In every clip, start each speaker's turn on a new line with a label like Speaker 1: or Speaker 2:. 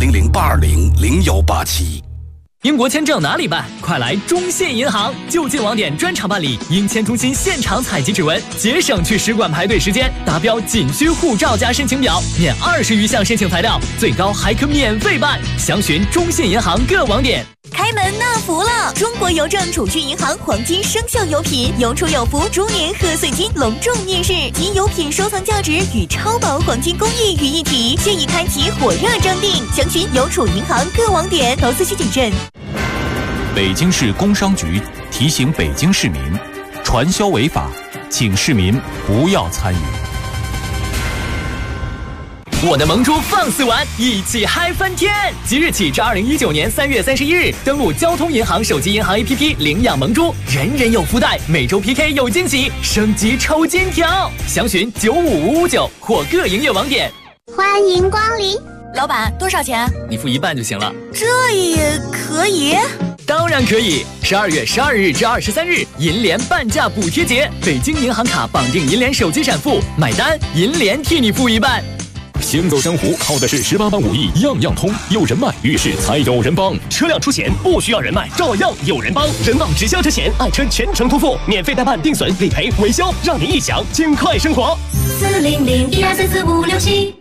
Speaker 1: 10082000187。
Speaker 2: 英国签证哪里办？快来中信银行，就近网点专场办理，英签中心现场采集指纹，节省去使馆排队时间。达标仅需护照加申请表，免20余项申请材料，最高还可免费办。详询中信银行各网点。
Speaker 3: 开门纳福了！中国邮政储蓄银行黄金生肖邮品有储有福猪年贺岁金隆重面世，集邮品收藏价值与超薄黄金工艺于一体，现已开启火热征订，详询邮储银行各网点，投资需谨慎。
Speaker 4: 北京市工商局提醒北京市民，传销违法，请市民不要参与。
Speaker 2: 我的萌猪放肆玩，一起嗨翻天！即日起至2019年3月31日，登录交通银行手机银行 APP 领养萌猪，人人有福袋，每周 PK 有惊喜，升级抽金条。详询95559或各营业网点。
Speaker 5: 欢迎光临，
Speaker 3: 老板多少钱？
Speaker 2: 你付一半就行了。
Speaker 3: 这也可以？
Speaker 2: 当然可以。12月12日至23日，银联半价补贴节，北京银行卡绑定银联手机闪付，买单银联替你付一半。
Speaker 6: 行走江湖靠的是18般武艺，样样通。有人脉，遇事才有人帮。
Speaker 7: 车辆出险不需要人脉，照样有人帮。人保直销车险，爱车全程托付，免费代办、定损、理赔、维修，让您一享尽快生活。
Speaker 5: 40012344567。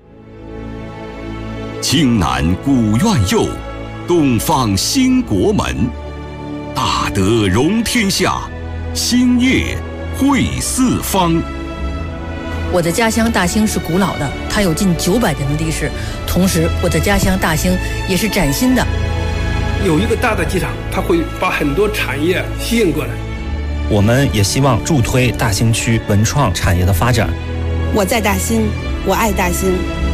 Speaker 1: 青南古院右，东方兴国门。大德容天下，兴业惠四方。
Speaker 8: 我的家乡大兴是古老的，它有近900年的历史。同时，我的家乡大兴也是崭新的。
Speaker 9: 有一个大的机场，它会把很多产业吸引过来。
Speaker 10: 我们也希望助推大兴区文创产业的发展。
Speaker 11: 我在大兴，我爱大兴。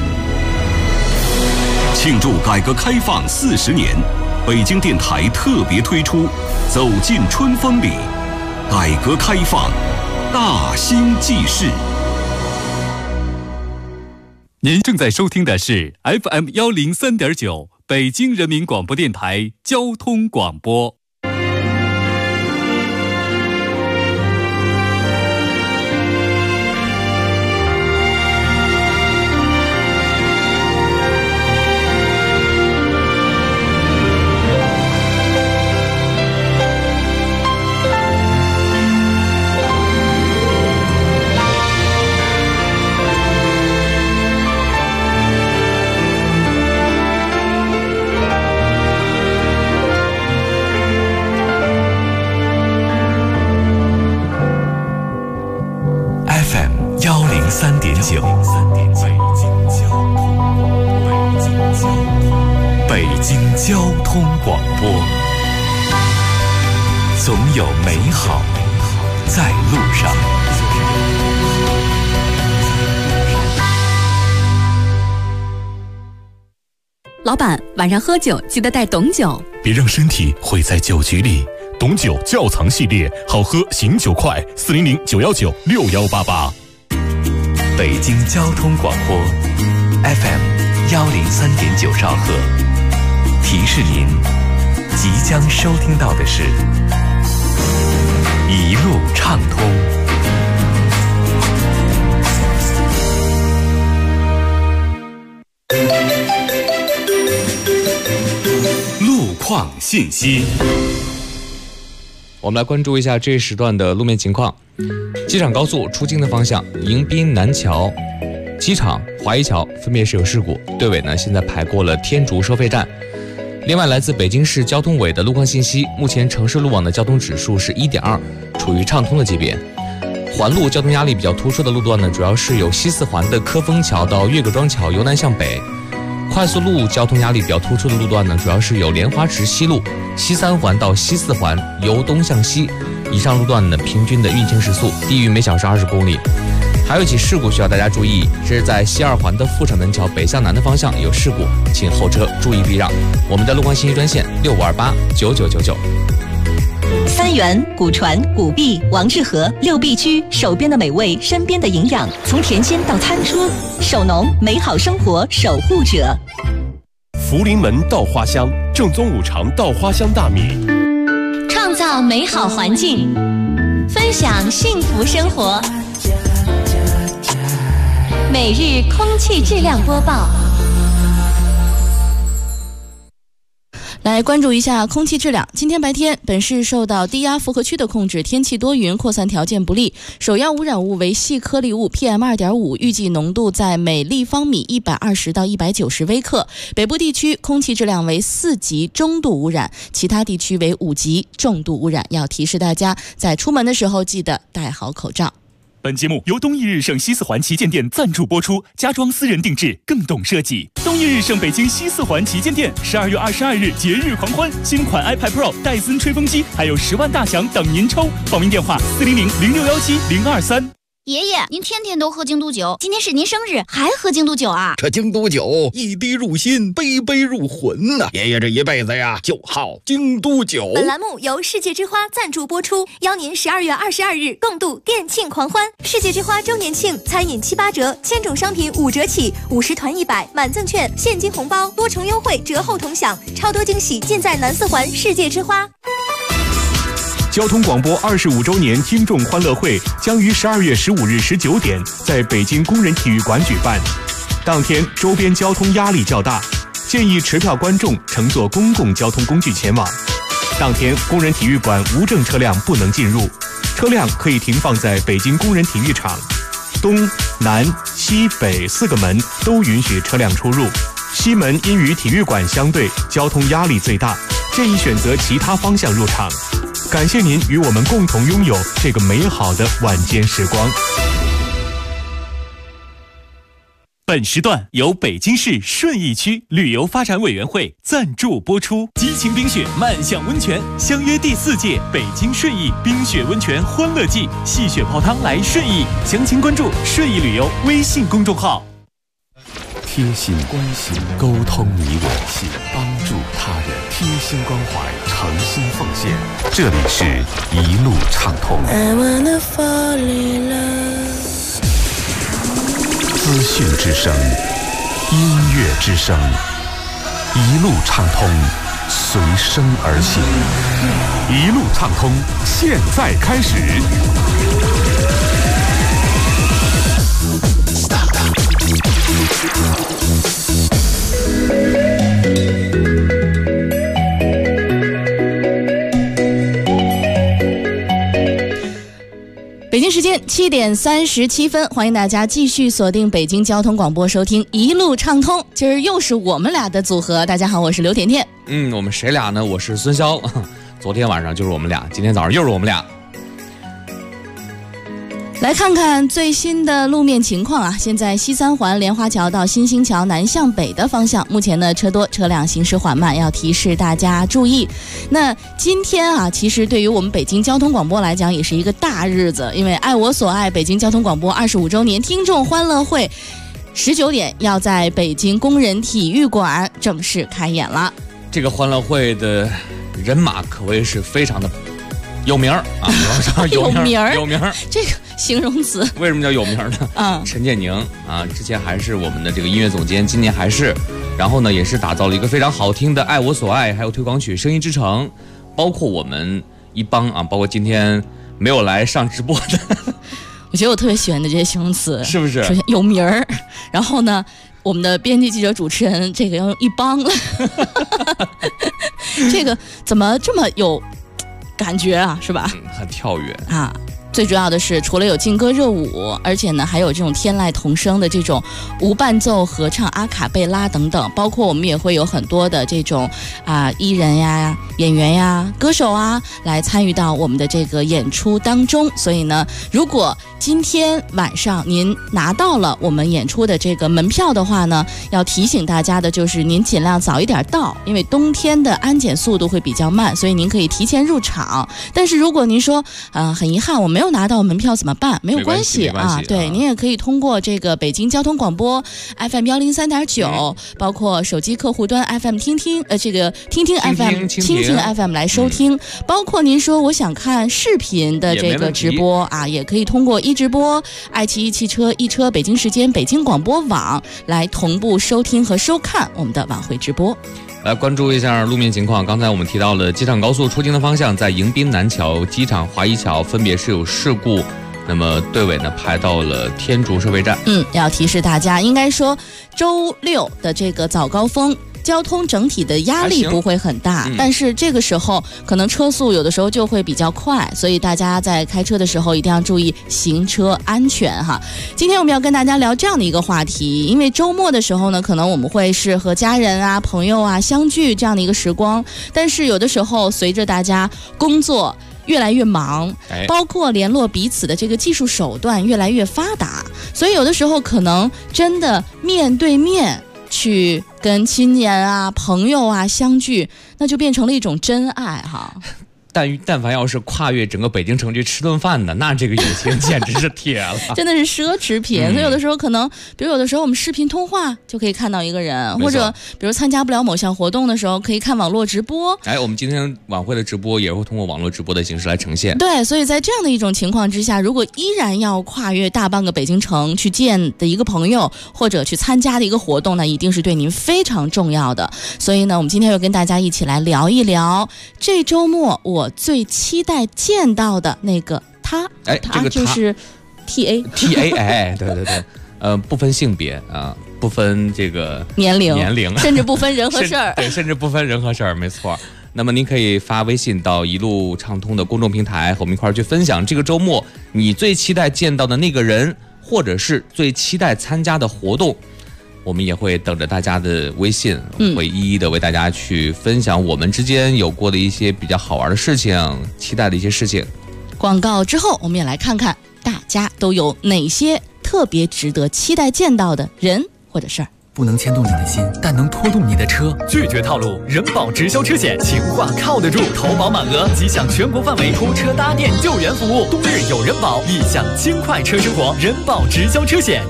Speaker 1: 庆祝改革开放40年，北京电台特别推出《走进春风里》，改革开放，大兴纪事。
Speaker 4: 您正在收听的是 FM 103.9北京人民广播电台交通广播。
Speaker 12: 103.9北京交通广播，总有美好在路上。
Speaker 13: 老板，晚上喝酒记得带董酒，
Speaker 12: 别让身体毁在酒局里。董酒窖藏系列，好喝醒酒快，400-919-6188。北京交通广播 FM 103.9兆赫，提示您即将收听到的是一路畅通。
Speaker 1: 路况信息。
Speaker 14: 我们来关注一下这一时段的路面情况。机场高速出京的方向，迎宾南桥、机场、华谊桥分别是有事故，队尾呢现在排过了天竺收费站。另外，来自北京市交通委的路况信息，目前城市路网的交通指数是1.2，处于畅通的级别。环路交通压力比较突出的路段呢，主要是有西四环的科丰桥到岳各庄桥由南向北。快速路交通压力比较突出的路段呢，主要是有莲花池西路、西三环到西四环由东向西。以上路段呢，平均的运行时速低于每小时20公里。还有一起事故需要大家注意，这是在西二环的阜成门桥北向南的方向有事故，请后车注意避让。我们的路况信息专线65289999。
Speaker 3: 三元、古传、古碧、王致和6必居，手边的美味，身边的营养，从甜心到餐桌，手农美好生活守护者。
Speaker 7: 福临门稻花香，正宗五常稻花香大米，
Speaker 5: 创造美好环境，分享幸福生活。每日空气质量播报。
Speaker 15: 来关注一下空气质量。今天白天，本市受到低压负荷区的控制，天气多云，扩散条件不利，首要污染物为细颗粒物 PM2.5， 预计浓度在每立方米120到190微克。北部地区空气质量为4级中度污染，其他地区为5级重度污染。要提示大家，在出门的时候记得戴好口罩。
Speaker 16: 本节目由东一日盛西四环旗舰店赞助播出，家装私人定制，更懂设计。东一日盛北京西四环旗舰店12月22日节日狂欢，新款 iPad Pro、戴森吹风机，还有10万大奖等您抽。报名电话400-0617-023。
Speaker 17: 爷爷，您天天都喝京都酒，今天是您生日还喝京都酒啊？
Speaker 18: 这京都酒一滴入心，杯杯入魂呐！爷爷这一辈子呀，就好京都酒。
Speaker 3: 本栏目由世界之花赞助播出，邀您12月22日共度店庆狂欢。世界之花周年庆，餐饮7、8折，千种商品5折起，50团100，满赠券，现金红包，多重优惠，折后同享，超多惊喜尽在南四环世界之花。
Speaker 16: 交通广播25周年听众欢乐会将于12月15日19点在北京工人体育馆举办。当天周边交通压力较大，建议持票观众乘坐公共交通工具前往。当天工人体育馆无证车辆不能进入，车辆可以停放在北京工人体育场。东南西北4个门都允许车辆出入，西门因与体育馆相对，交通压力最大，建议选择其他方向入场。感谢您与我们共同拥有这个美好的晚间时光。本时段由北京市顺义区旅游发展委员会赞助播出。激情冰雪，漫向温泉，相约第4届北京顺义冰雪温泉欢乐季，戏雪泡汤来顺义。详情关注顺义旅游微信公众号。
Speaker 12: 贴心关心，沟通你我心，帮助他人，贴心关怀，诚心奉献。这里是一路畅通。资讯之声，音乐之声，一路畅通，随声而行。一路畅通，现在开始。
Speaker 15: 北京时间7点37分，欢迎大家继续锁定北京交通广播，收听一路畅通。今儿又是我们俩的组合。大家好，我是刘甜甜。
Speaker 14: 我们谁俩呢？我是孙潇。昨天晚上就是我们俩，今天早上又是我们俩。
Speaker 15: 来看看最新的路面情况啊！现在西三环莲花桥到新兴桥南向北的方向，目前呢车多，车辆行驶缓慢，要提示大家注意。那今天啊，其实对于我们北京交通广播来讲，也是一个大日子，因为爱我所爱北京交通广播25周年听众欢乐会，19点要在北京工人体育馆正式开演了。
Speaker 14: 这个欢乐会的人马可谓是非常的有名啊！有名，
Speaker 15: 这个形容词
Speaker 14: 为什么叫有名呢？陈建宁啊，之前还是我们的这个音乐总监，今年还是，然后呢也是打造了一个非常好听的《爱我所爱》，还有推广曲《声音之城》，包括我们一帮啊，包括今天没有来上直播的，
Speaker 15: 我觉得我特别喜欢的这些形容词，
Speaker 14: 是不是？
Speaker 15: 首先有名儿，然后呢，我们的编辑记者主持人这个要用一帮了，这个怎么这么有感觉啊，是吧？
Speaker 14: 很跳跃
Speaker 15: 啊！最主要的是，除了有劲歌热舞，而且呢还有这种天籁童声的这种无伴奏合唱、阿卡贝拉等等，包括我们也会有很多的这种艺人呀、演员呀、歌手啊来参与到我们的这个演出当中。所以呢，如果今天晚上您拿到了我们演出的这个门票的话呢，要提醒大家的就是您尽量早一点到，因为冬天的安检速度会比较慢，所以您可以提前入场。但是如果您说很遗憾我没有拿到门票怎么办？没有关系啊，对，您也可以通过这个北京交通广播 FM 103.9，包括手机客户端 FM 听听FM 蜻蜓 FM 来收听，包括您说我想看视频的这个直播啊，也可以通过一直播、爱奇艺汽车、一车北京时间、北京广播网来同步收听和收看我们的晚会直播。
Speaker 14: 来关注一下路面情况。刚才我们提到了机场高速出京的方向，在迎宾南桥、机场华谊桥分别是有事故，那么队尾呢排到了天竺收费站。
Speaker 15: 要提示大家，应该说周六的这个早高峰交通整体的压力不会很大，但是这个时候可能车速有的时候就会比较快，所以大家在开车的时候一定要注意行车安全哈。今天我们要跟大家聊这样的一个话题，因为周末的时候呢，可能我们会是和家人啊、朋友啊相聚这样的一个时光，但是有的时候随着大家工作越来越忙，包括联络彼此的这个技术手段越来越发达，所以有的时候可能真的面对面去跟亲人啊、朋友啊相聚，那就变成了一种真爱哈。
Speaker 14: 但凡要是跨越整个北京城去吃顿饭的，那这个友情简直是铁了，
Speaker 15: 真的是奢侈品。所以有的时候可能，比如有的时候我们视频通话就可以看到一个人，或者比如参加不了某项活动的时候，可以看网络直播。
Speaker 14: 我们今天晚会的直播也会通过网络直播的形式来呈现。
Speaker 15: 对，所以在这样的一种情况之下，如果依然要跨越大半个北京城去见的一个朋友，或者去参加的一个活动，那一定是对您非常重要的。所以呢，我们今天又跟大家一起来聊一聊这周末我最期待见到的那个他，他就是 TA，
Speaker 14: 对，不分性别啊，不分这个
Speaker 15: 年龄，甚至不分人和事儿，
Speaker 14: 对，甚至不分人和事儿，没错。那么您可以发微信到一路畅通的公众平台，和我们一块儿去分享这个周末你最期待见到的那个人，或者是最期待参加的活动。我们也会等着大家的微信，会一一的为大家去分享我们之间有过的一些比较好玩的事情，期待的一些事情。
Speaker 15: 广告之后，我们也来看看大家都有哪些特别值得期待见到的人或者事儿。
Speaker 2: 不能牵动你的心，但能拖动你的车。拒绝套路，人保直销车险，情话靠得住，投保满额即享全国范围拖车搭电救援服务，冬日有人保，异享轻快车生活。人保直销车险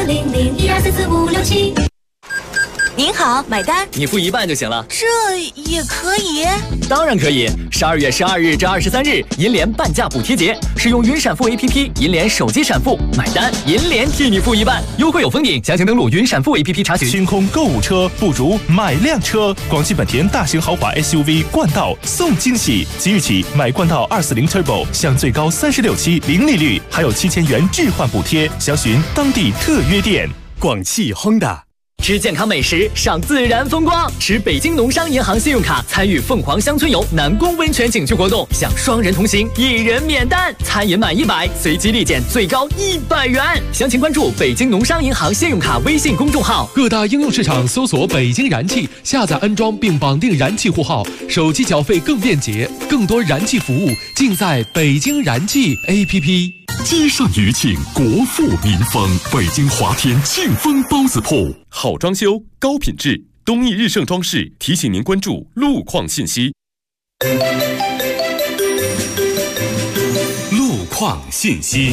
Speaker 3: 40012444567。您好，买单。
Speaker 2: 你付一半就行了。
Speaker 3: 这也可以？
Speaker 2: 当然可以。12月12日至23日，银联半价补贴节，使用云闪付 APP， 银联手机闪付买单，银联替你付一半，优惠有封顶。详情登录云闪付 APP 查询。
Speaker 16: 清空购物车，不如买辆车。广汽本田大型豪华 SUV 冠道送惊喜，即日起买冠道240 Turbo 享最高36期零利率，还有7000元置换补贴。详询当地特约店。
Speaker 2: 广汽 Honda。吃健康美食，赏自然风光，持北京农商银行信用卡参与凤凰乡村游南宫温泉景区活动，享双人同行1人免单，餐饮满100随机立减最高100元。详情关注北京农商银行信用卡微信公众号。
Speaker 6: 各大应用市场搜索北京燃气，下载安装并绑定燃气户号，手机缴费更便捷，更多燃气服务尽在北京燃气 APP。
Speaker 12: 积善余庆，国富民丰。北京华天庆丰包子铺，
Speaker 19: 好装修，高品质。东义日盛装饰提醒您关注路况信息。
Speaker 12: 路况信息。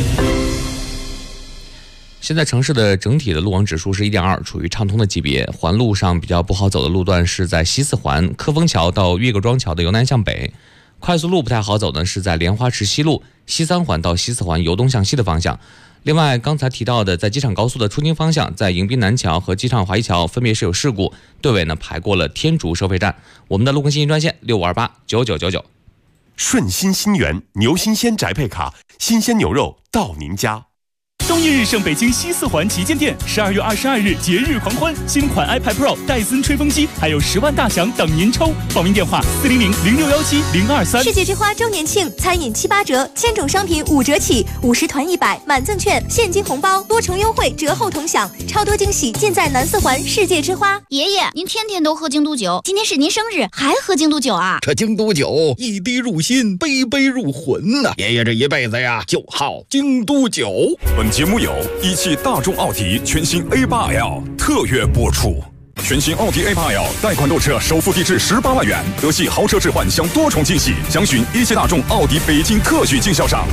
Speaker 14: 现在城市的整体的路网指数是1.2，处于畅通的级别。环路上比较不好走的路段是在西四环科丰桥到岳各庄桥的由南向北。快速路不太好走呢，是在莲花池西路西三环到西四环由东向西的方向。另外，刚才提到的在机场高速的出京方向，在迎宾南桥和机场华谊桥分别是有事故，队尾呢排过了天竺收费站。我们的路况信息专线65289999。
Speaker 19: 顺心新源牛新鲜宅配卡，新鲜牛肉到您家。
Speaker 16: 东义日盛北京西四环旗舰店，12月22日节日狂欢，新款 iPad Pro、戴森吹风机，还有10万大奖等您抽。报名电话400-0617-023。
Speaker 3: 世界之花周年庆，餐饮7、8折，1000种商品5折起，50团100，满赠券，现金红包，多重优惠，折后同享，超多惊喜尽在南四环世界之花。
Speaker 17: 爷爷，您天天都喝京都酒，今天是您生日，还喝京都酒啊？
Speaker 18: 这京都酒一滴入心，杯杯入魂呐！爷爷这一辈子呀，就好京都酒。
Speaker 12: 本节目由一汽大众奥迪全新 A8L 特约播出。全新奥迪 A8L 贷款购车，首付低至18万元，德系豪车置换享多重惊喜。详询一汽大众奥迪北京特许经销商。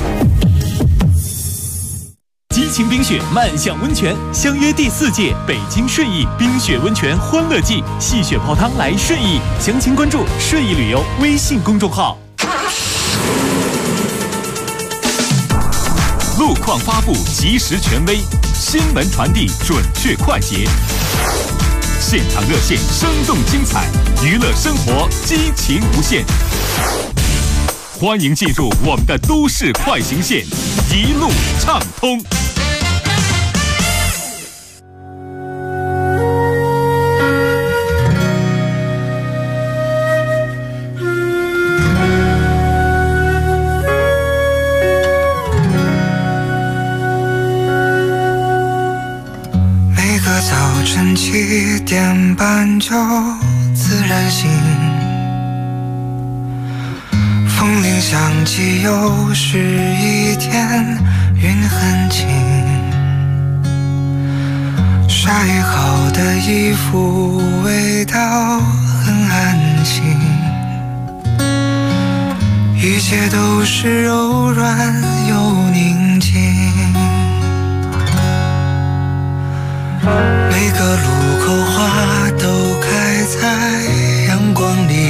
Speaker 16: 激情冰雪，漫向温泉，相约第4届北京顺义冰雪温泉欢乐季，戏雪泡汤来顺义。详情关注顺义旅游微信公众号。路况发布及时权威，新闻传递准确快捷，现场热线生动精彩，娱乐生活激情无限。欢迎进入我们的都市快行线，一路畅通。
Speaker 20: 自然醒。风铃响起，又是一天，云很轻。晒好的衣服，味道很安心。一切都是柔软又宁静。每个路口花都开在阳光里，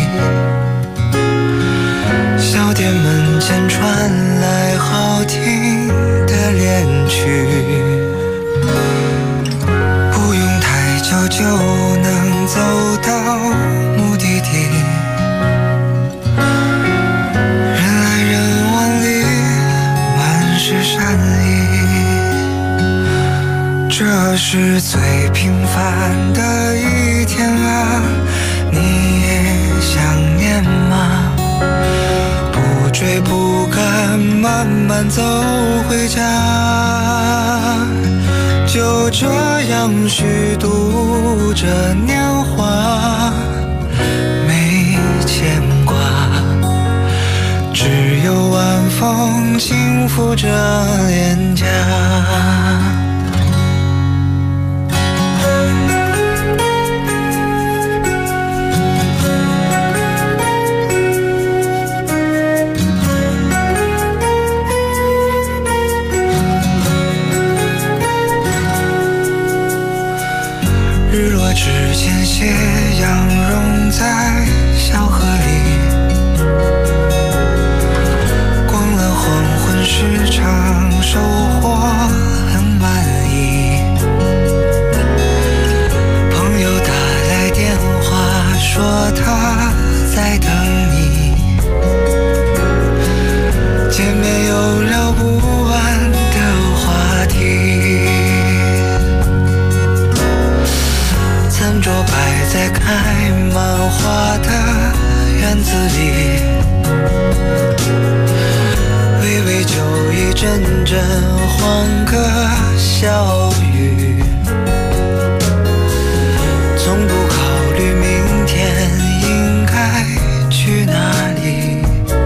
Speaker 20: 小店门前传来好听的恋曲，不用太久就能走到目的地。人来人往里满是善意，这是最平凡的一天啊，你也想念吗？不追不赶，慢慢走回家，就这样虚度着年华，没牵挂，只有晚风轻拂着脸颊。日落之前，斜阳融在小河里，逛了黄昏市场，收获很满意。朋友打来电话说他在等你，见面有聊不完的话题。餐桌摆在开满花的院子里，微微酒意，阵阵欢歌笑语，从不考虑明天应该去哪里，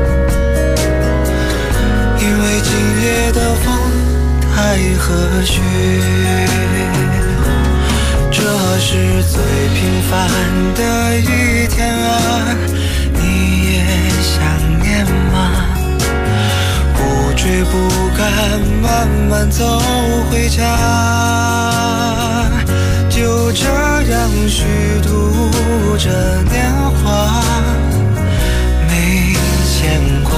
Speaker 20: 因为今夜的风太和煦。这是最平凡的一天啊，你也想念吗？不追不赶，慢慢走回家，就这样虚度着年华，没牵挂，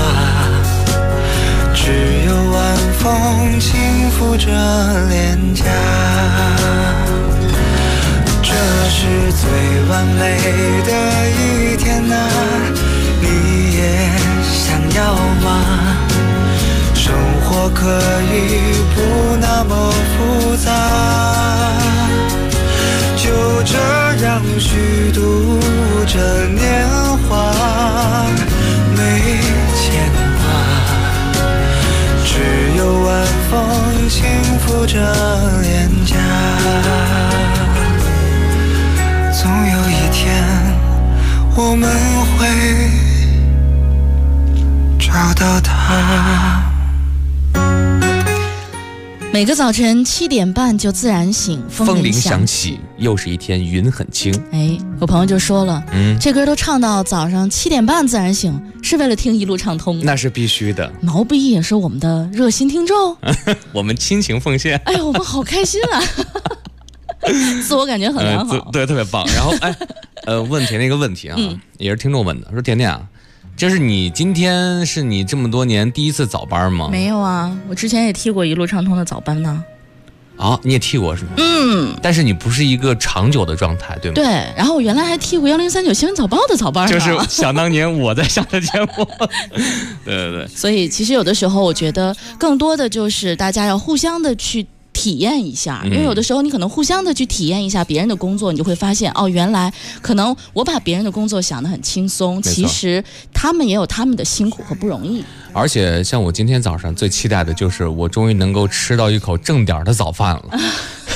Speaker 20: 只有晚风轻拂着脸颊。这是最完美的一天啊，你也想要吗？生活可以不那么复杂，就这样虚度着年华，没牵挂，只有晚风轻拂着脸颊。总有一天，我们会找到他。
Speaker 15: 每个早晨7点半就自然醒，
Speaker 14: 风铃响起，又是一天，云很轻。
Speaker 15: 哎，有朋友就说了，这歌都唱到早上7点半自然醒，是为了听一路畅通。
Speaker 14: 那是必须的。
Speaker 15: 毛不易也是我们的热心听众，
Speaker 14: 我们亲情奉献。
Speaker 15: 哎呀，我们好开心啊！自我感觉很良好，
Speaker 14: 对，特别棒。然后问甜甜一个问题啊，也是听众问的，说甜甜啊，这是你今天是你这么多年第一次早班吗？
Speaker 15: 没有啊，我之前也替过一路畅通的早班呢。
Speaker 14: 啊，你也替过是吗？但是你不是一个长久的状态，对吗？
Speaker 15: 对，然后我原来还替过1039新闻早报的早班，
Speaker 14: 就是想当年我在上的节目。对。
Speaker 15: 所以其实有的时候，我觉得更多的就是大家要互相的去体验一下，因为有的时候你可能互相的去体验一下别人的工作，你就会发现哦，原来可能我把别人的工作想得很轻松，其实他们也有他们的辛苦和不容易。
Speaker 14: 而且像我今天早上最期待的就是我终于能够吃到一口正点的早饭了。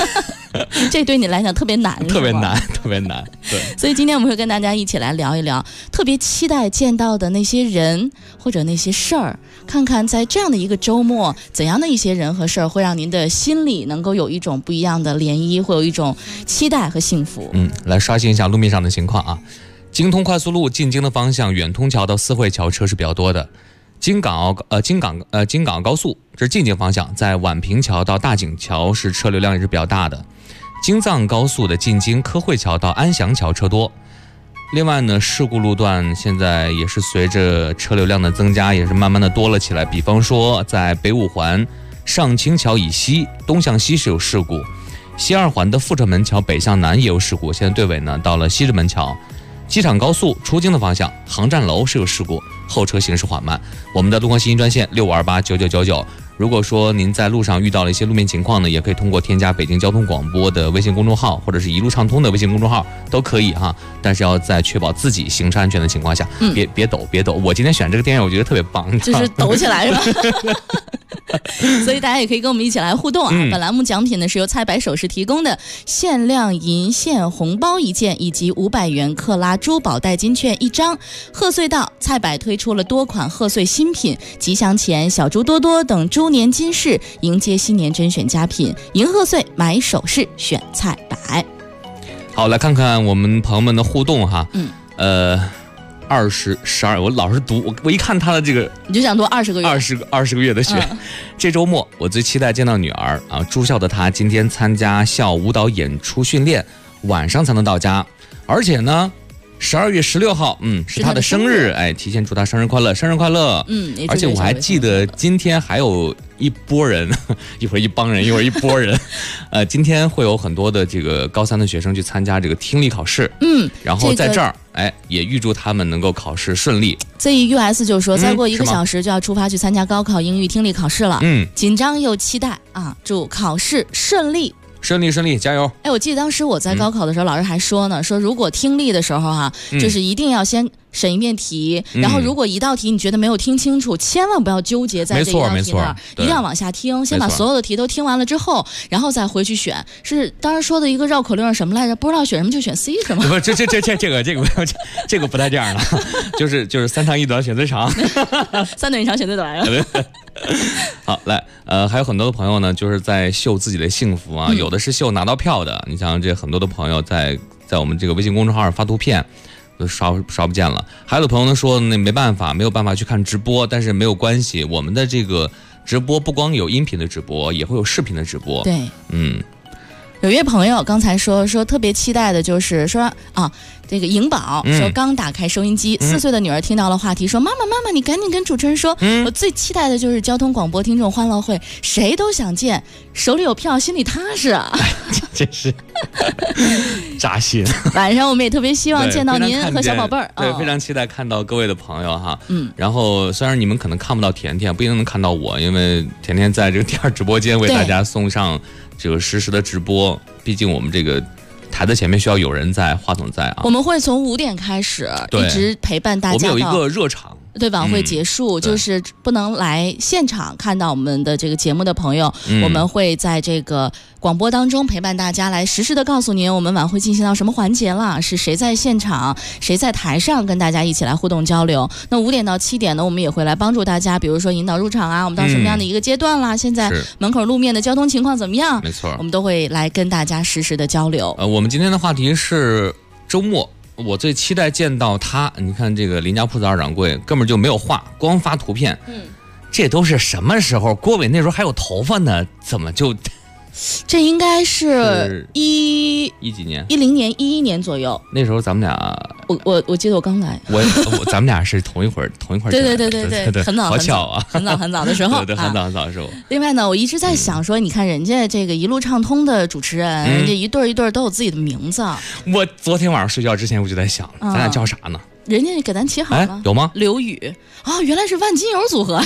Speaker 15: 这对你来讲特别难，
Speaker 14: 特别难，特别难。对，
Speaker 15: 所以今天我们会跟大家一起来聊一聊，特别期待见到的那些人或者那些事儿，看看在这样的一个周末，怎样的一些人和事儿会让您的心里能够有一种不一样的涟漪，会有一种期待和幸福。
Speaker 14: 来刷新一下路面上的情况啊。京通快速路进京的方向，远通桥到四惠桥车是比较多的。京港高速这是进京方向，在宛平桥到大井桥是车流量也是比较大的。京藏高速的进京科惠桥到安祥桥车多。另外呢，事故路段现在也是随着车流量的增加，也是慢慢的多了起来。比方说，在北五环上清桥以西东向西是有事故，西二环的阜成门桥北向南也有事故。现在队尾呢到了西直门桥。机场高速出京的方向，航站楼是有事故，后车行驶缓慢。我们的路况信息专线65289999。如果说您在路上遇到了一些路面情况呢，也可以通过添加北京交通广播的微信公众号，或者是一路畅通的微信公众号都可以哈。但是要在确保自己行车安全的情况下，别抖。我今天选这个电影，我觉得特别棒，
Speaker 15: 就是抖起来是吧？所以大家也可以跟我们一起来互动啊！本栏目奖品呢是由菜百首饰提供的限量银线红包1件，以及500元克拉珠宝代金券1张。贺岁到，菜百推出了多款贺岁新品，吉祥钱、小猪多多等猪年金饰，迎接新年甄选佳品，迎贺岁买首饰选菜百。
Speaker 14: 好，来看看我们朋友们的互动哈。20、12，我老是读，我一看他的这个，
Speaker 15: 你就想读20个月
Speaker 14: ，20个月的学。这周末我最期待见到女儿啊，住校的她今天参加校舞蹈演出训练，晚上才能到家，而且呢，12月16号，是她的生日，哎，提前祝她生日快乐，生日快乐。而且我还记得今天还有一波人，一会儿一帮人，一会儿一波人，今天会有很多的这个高3的学生去参加这个听力考试，然后在这儿，也预祝他们能够考试顺利。
Speaker 15: ZUS 就说，再过1个小时就要出发去参加高考英语听力考试了，紧张又期待啊，祝考试顺利。
Speaker 14: 顺利，加油！
Speaker 15: 我记得当时我在高考的时候，老师还说呢，说如果听力的时候就是一定要先审一遍题，然后如果一道题你觉得没有听清楚，千万不要纠结在这一道题那儿，一定要往下听，先把所有的题都听完了之后，然后再回去选。是当时说的一个绕口令什么来着？不知道选什么就选 C 是吗？
Speaker 14: 不，这个不太这样了，就是3长1短选最长
Speaker 15: ，3短1长选最短。
Speaker 14: 好，来，还有很多的朋友呢，就是在秀自己的幸福啊，有的是秀拿到票的，你像这很多的朋友在我们这个微信公众号上发图片，都刷不见了。还有的朋友呢说，那没有办法去看直播，但是没有关系，我们的这个直播不光有音频的直播，也会有视频的直播。
Speaker 15: 对，有一位朋友刚才说特别期待的就是说啊，这个颖宝说刚打开收音机，4岁的女儿听到了话题，说妈妈，你赶紧跟主持人说，我最期待的就是交通广播听众欢乐会，谁都想见，手里有票心里踏实啊。
Speaker 14: 真是扎心。
Speaker 15: 晚上我们也特别希望见到您和小宝贝儿，
Speaker 14: 对，非常期待看到各位的朋友哈。然后虽然你们可能看不到甜甜，不一定能看到我，因为甜甜在这个第2直播间为大家送上这个实时的直播，毕竟我们这个台的前面需要有人在，话筒在啊。
Speaker 15: 我们会从5点开始，一直陪伴大家。
Speaker 14: 我们有一个热场。
Speaker 15: 对，晚会结束，就是不能来现场看到我们的这个节目的朋友，我们会在这个广播当中陪伴大家，来实时的告诉您我们晚会进行到什么环节了，是谁在现场，谁在台上跟大家一起来互动交流。那5点到7点呢，我们也会来帮助大家，比如说引导入场啊，我们到什么样的一个阶段啦，现在门口路面的交通情况怎么样？
Speaker 14: 没错，
Speaker 15: 我们都会来跟大家实时的交流。
Speaker 14: 我们今天的话题是周末。我最期待见到他，你看这个林家铺子2掌柜根本就没有画，光发图片。这都是什么时候？郭伟那时候还有头发呢，怎么就？
Speaker 15: 这应该是
Speaker 14: 几年
Speaker 15: ？10年、11年左右。
Speaker 14: 那时候咱们俩，
Speaker 15: 我记得我刚来，
Speaker 14: 咱们俩是同一会儿。
Speaker 15: 对，很早，
Speaker 14: 好巧啊，
Speaker 15: 很早的时候，
Speaker 14: 对，很早的时候。
Speaker 15: 另外呢，我一直在想说，你看人家这个一路畅通的主持人，人家一对都有自己的名字。
Speaker 14: 我昨天晚上睡觉之前我就在想，咱俩叫啥呢？
Speaker 15: 人家给咱起好了，
Speaker 14: 有吗？
Speaker 15: 刘宇啊，原来是万金油组合。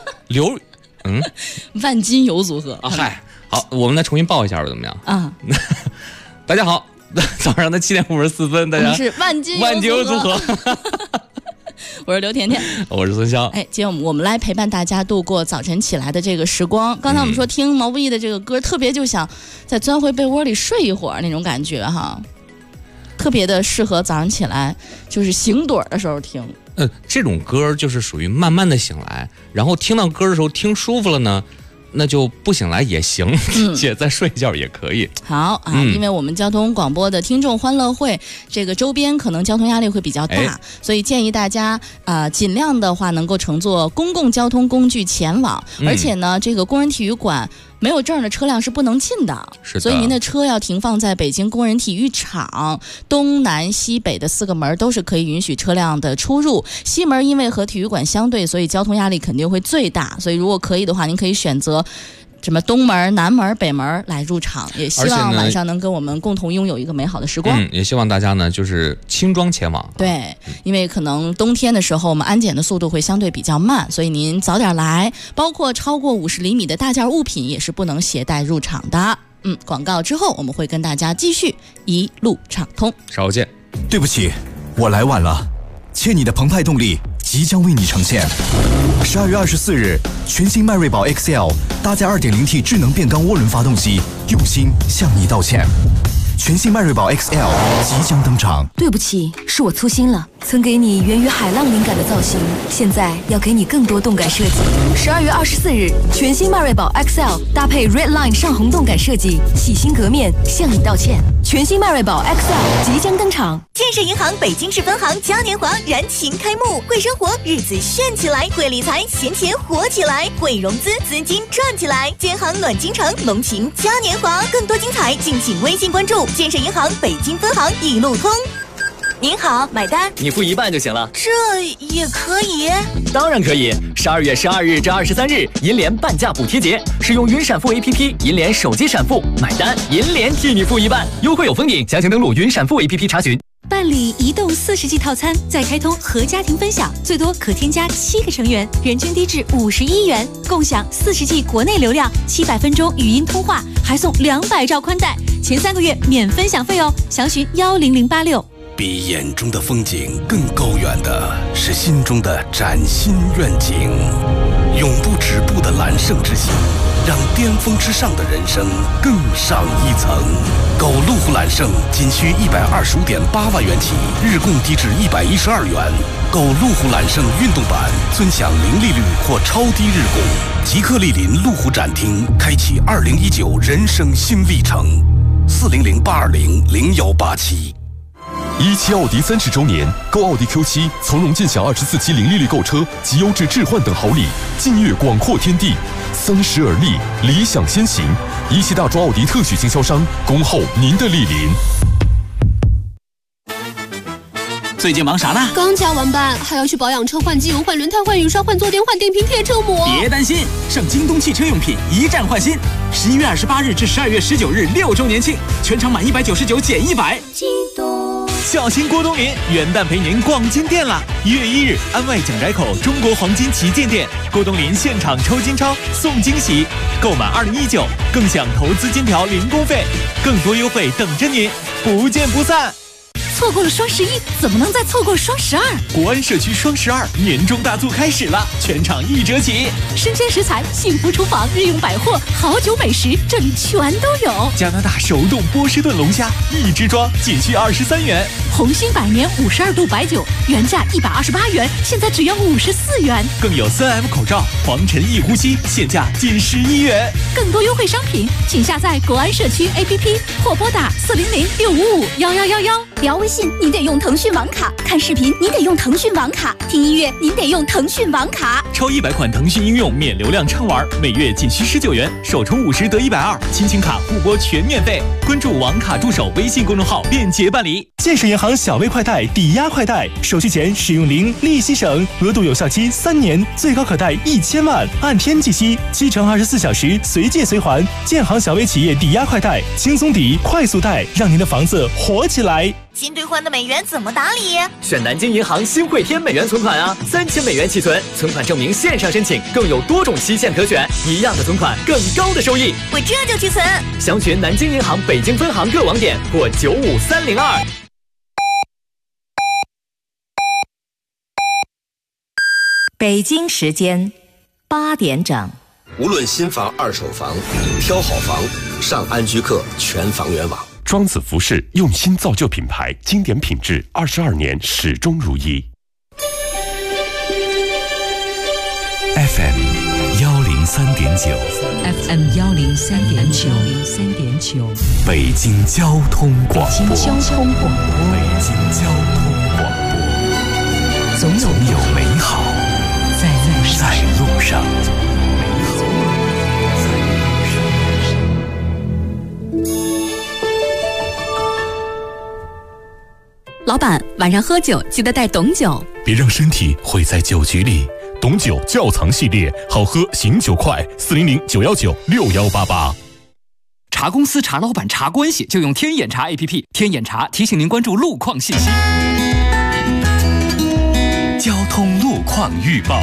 Speaker 15: 万金油组合
Speaker 14: 啊，嗨。好，我们来重新报一下吧，怎么样？
Speaker 15: 啊，
Speaker 14: 大家好，早上的7点54分，大家
Speaker 15: 是万金
Speaker 14: 油组合。
Speaker 15: 我是刘甜甜，
Speaker 14: 我是孙潇。
Speaker 15: 今天我们来陪伴大家度过早晨起来的这个时光。刚才我们说听毛不易的这个歌，特别就想再钻回被窝里睡一会儿那种感觉哈，特别的适合早上起来就是醒盹的时候听。
Speaker 14: 这种歌就是属于慢慢的醒来，然后听到歌的时候听舒服了呢，那就不醒来也行，且再睡一觉也可以。
Speaker 15: 好啊，因为我们交通广播的听众欢乐会这个周边可能交通压力会比较大，所以建议大家尽量的话能够乘坐公共交通工具前往，而且呢，这个工人体育馆没有证的车辆是不能进的，所以您的车要停放在北京工人体育场东南西北的4个门都是可以允许车辆的出入。西门因为和体育馆相对，所以交通压力肯定会最大，所以如果可以的话，您可以选择什么东门、南门、北门来入场，也希望晚上能跟我们共同拥有一个美好的时光。
Speaker 14: 也希望大家呢就是轻装前往。
Speaker 15: 对，因为可能冬天的时候我们安检的速度会相对比较慢，所以您早点来，包括超过50厘米的大件物品也是不能携带入场的。广告之后我们会跟大家继续一路畅通，
Speaker 14: 稍后见。
Speaker 21: 对不起，我来晚了。切你的澎湃动力即将为你呈现。12月24日，全新迈锐宝 XL 搭载 2.0T 智能变缸涡轮发动机，用心向你道歉。全新迈锐宝 XL 即将登场。
Speaker 22: 对不起，是我粗心了。曾给你源于海浪灵感的造型，现在要给你更多动感设计。12月24日，全新迈锐宝 XL 搭配 Red Line 上红动感设计，洗心革面向你道歉。全新迈锐宝 XL 即将登场。
Speaker 3: 建设银行北京市分行嘉年华燃情开幕，会生活日子炫起来，会理财闲钱活起来，会融资资金赚起来。建行暖京城龙情嘉年华，更多精彩敬请微信关注建设银行北京分行一路通。您好，买单。
Speaker 2: 你付一半就行了。
Speaker 3: 这也可以？
Speaker 2: 当然可以。12月12日至23日，银联半价补贴节，使用云闪付 APP， 银联手机闪付，买单银联替你付一半，优惠有封顶，详情登录云闪付 APP 查询。
Speaker 23: 办理移动40G 套餐，再开通和家庭分享，最多可添加7个成员，人均低至51元，共享40G 国内流量，700分钟语音通话，还送200兆宽带，前3个月免分享费哦。详询10086。
Speaker 18: 比眼中的风景更高远的是心中的崭新愿景，永不止步的揽胜之心，让巅峰之上的人生更上一层。购路虎揽胜仅需125.8万元起，日供低至112元。购路虎揽胜运动版，尊享零利率或超低日供。即刻莅临路虎展厅，开启2019人生新历程。400-820-0187。
Speaker 12: 17奥迪30周年，购奥迪 Q7，从容尽享24期零利率购车及优质置换等好礼，尽悦广阔天地。30而立，理想先行。17大中奥迪特许经销商，恭候您的莅临。
Speaker 24: 最近忙啥呢？
Speaker 25: 刚加完班，还要去保养车、换机油、换轮胎、换雨刷、换坐垫、换电瓶贴、车膜。
Speaker 24: 别担心，上京东汽车用品一站换新。11月28日至12月19日6周年庆，全场满199减100。
Speaker 25: 京东。
Speaker 7: 小心郭冬临，元旦陪您逛金店啦！1月1日，安外蒋宅口中国黄金旗舰店，郭冬临现场抽金钞送惊喜，购满2019更享投资金条零工费，更多优惠等着您，不见不散。
Speaker 23: 错过了双11，怎么能再错过双12？
Speaker 7: 国安社区双12年终大促开始了，全场1折起。
Speaker 23: 生鲜食材、幸福厨房、日用百货、好酒美食，这里全都有。
Speaker 7: 加拿大手动波士顿龙虾，1支装仅需23元。
Speaker 23: 红星百年52度白酒，原价128元，现在只要54元。
Speaker 7: 更有3M 口罩，防尘易呼吸，现价仅11元。
Speaker 23: 更多优惠商品，请下载国安社区 APP 或拨打400-655-1111。
Speaker 17: 聊微信您得用腾讯网卡，看视频您得用腾讯网卡，听音乐您得用腾讯网卡。
Speaker 7: 超100款腾讯应用免流量畅玩，每月仅需19元，首充50得120，亲情卡互拨全免费。关注网卡助手微信公众号便捷办理。
Speaker 16: 建设银行小微快贷抵押快贷，手续前使用零，利息省，额度有效期3年，最高可贷1000万，按天计息，7乘24小时随借随还。建行小微企业抵押快贷，轻松抵，快速贷，让您的房子活起来。
Speaker 3: 新兑换的美元怎么打理？
Speaker 2: 选南京银行新汇添美元存款啊，3000美元起存，存款证明线上申请，更有多种期限可选，一样的存款，更高的收益。
Speaker 3: 我这就去存。
Speaker 2: 详询南京银行北京分行各网点或95302。
Speaker 4: 北京时间8点整。
Speaker 8: 无论新房、二手房，挑好房，上安居客全房源网。
Speaker 19: 庄子服饰用心造就品牌，经典品质，22年始终如一。
Speaker 1: FM 103.9
Speaker 4: FM 103.9
Speaker 1: 北京交通广播。
Speaker 4: 北京交通广播。
Speaker 1: 北京交通广播。总有美好在路上。
Speaker 13: 老板，晚上喝酒记得带董酒，
Speaker 12: 别让身体毁在酒局里。董酒窖藏系列，好喝醒酒快，400-919-6188。
Speaker 2: 查公司、查老板、查关系，就用天眼查 APP。天眼查提醒您关注路况信息。
Speaker 1: 交通路况预报。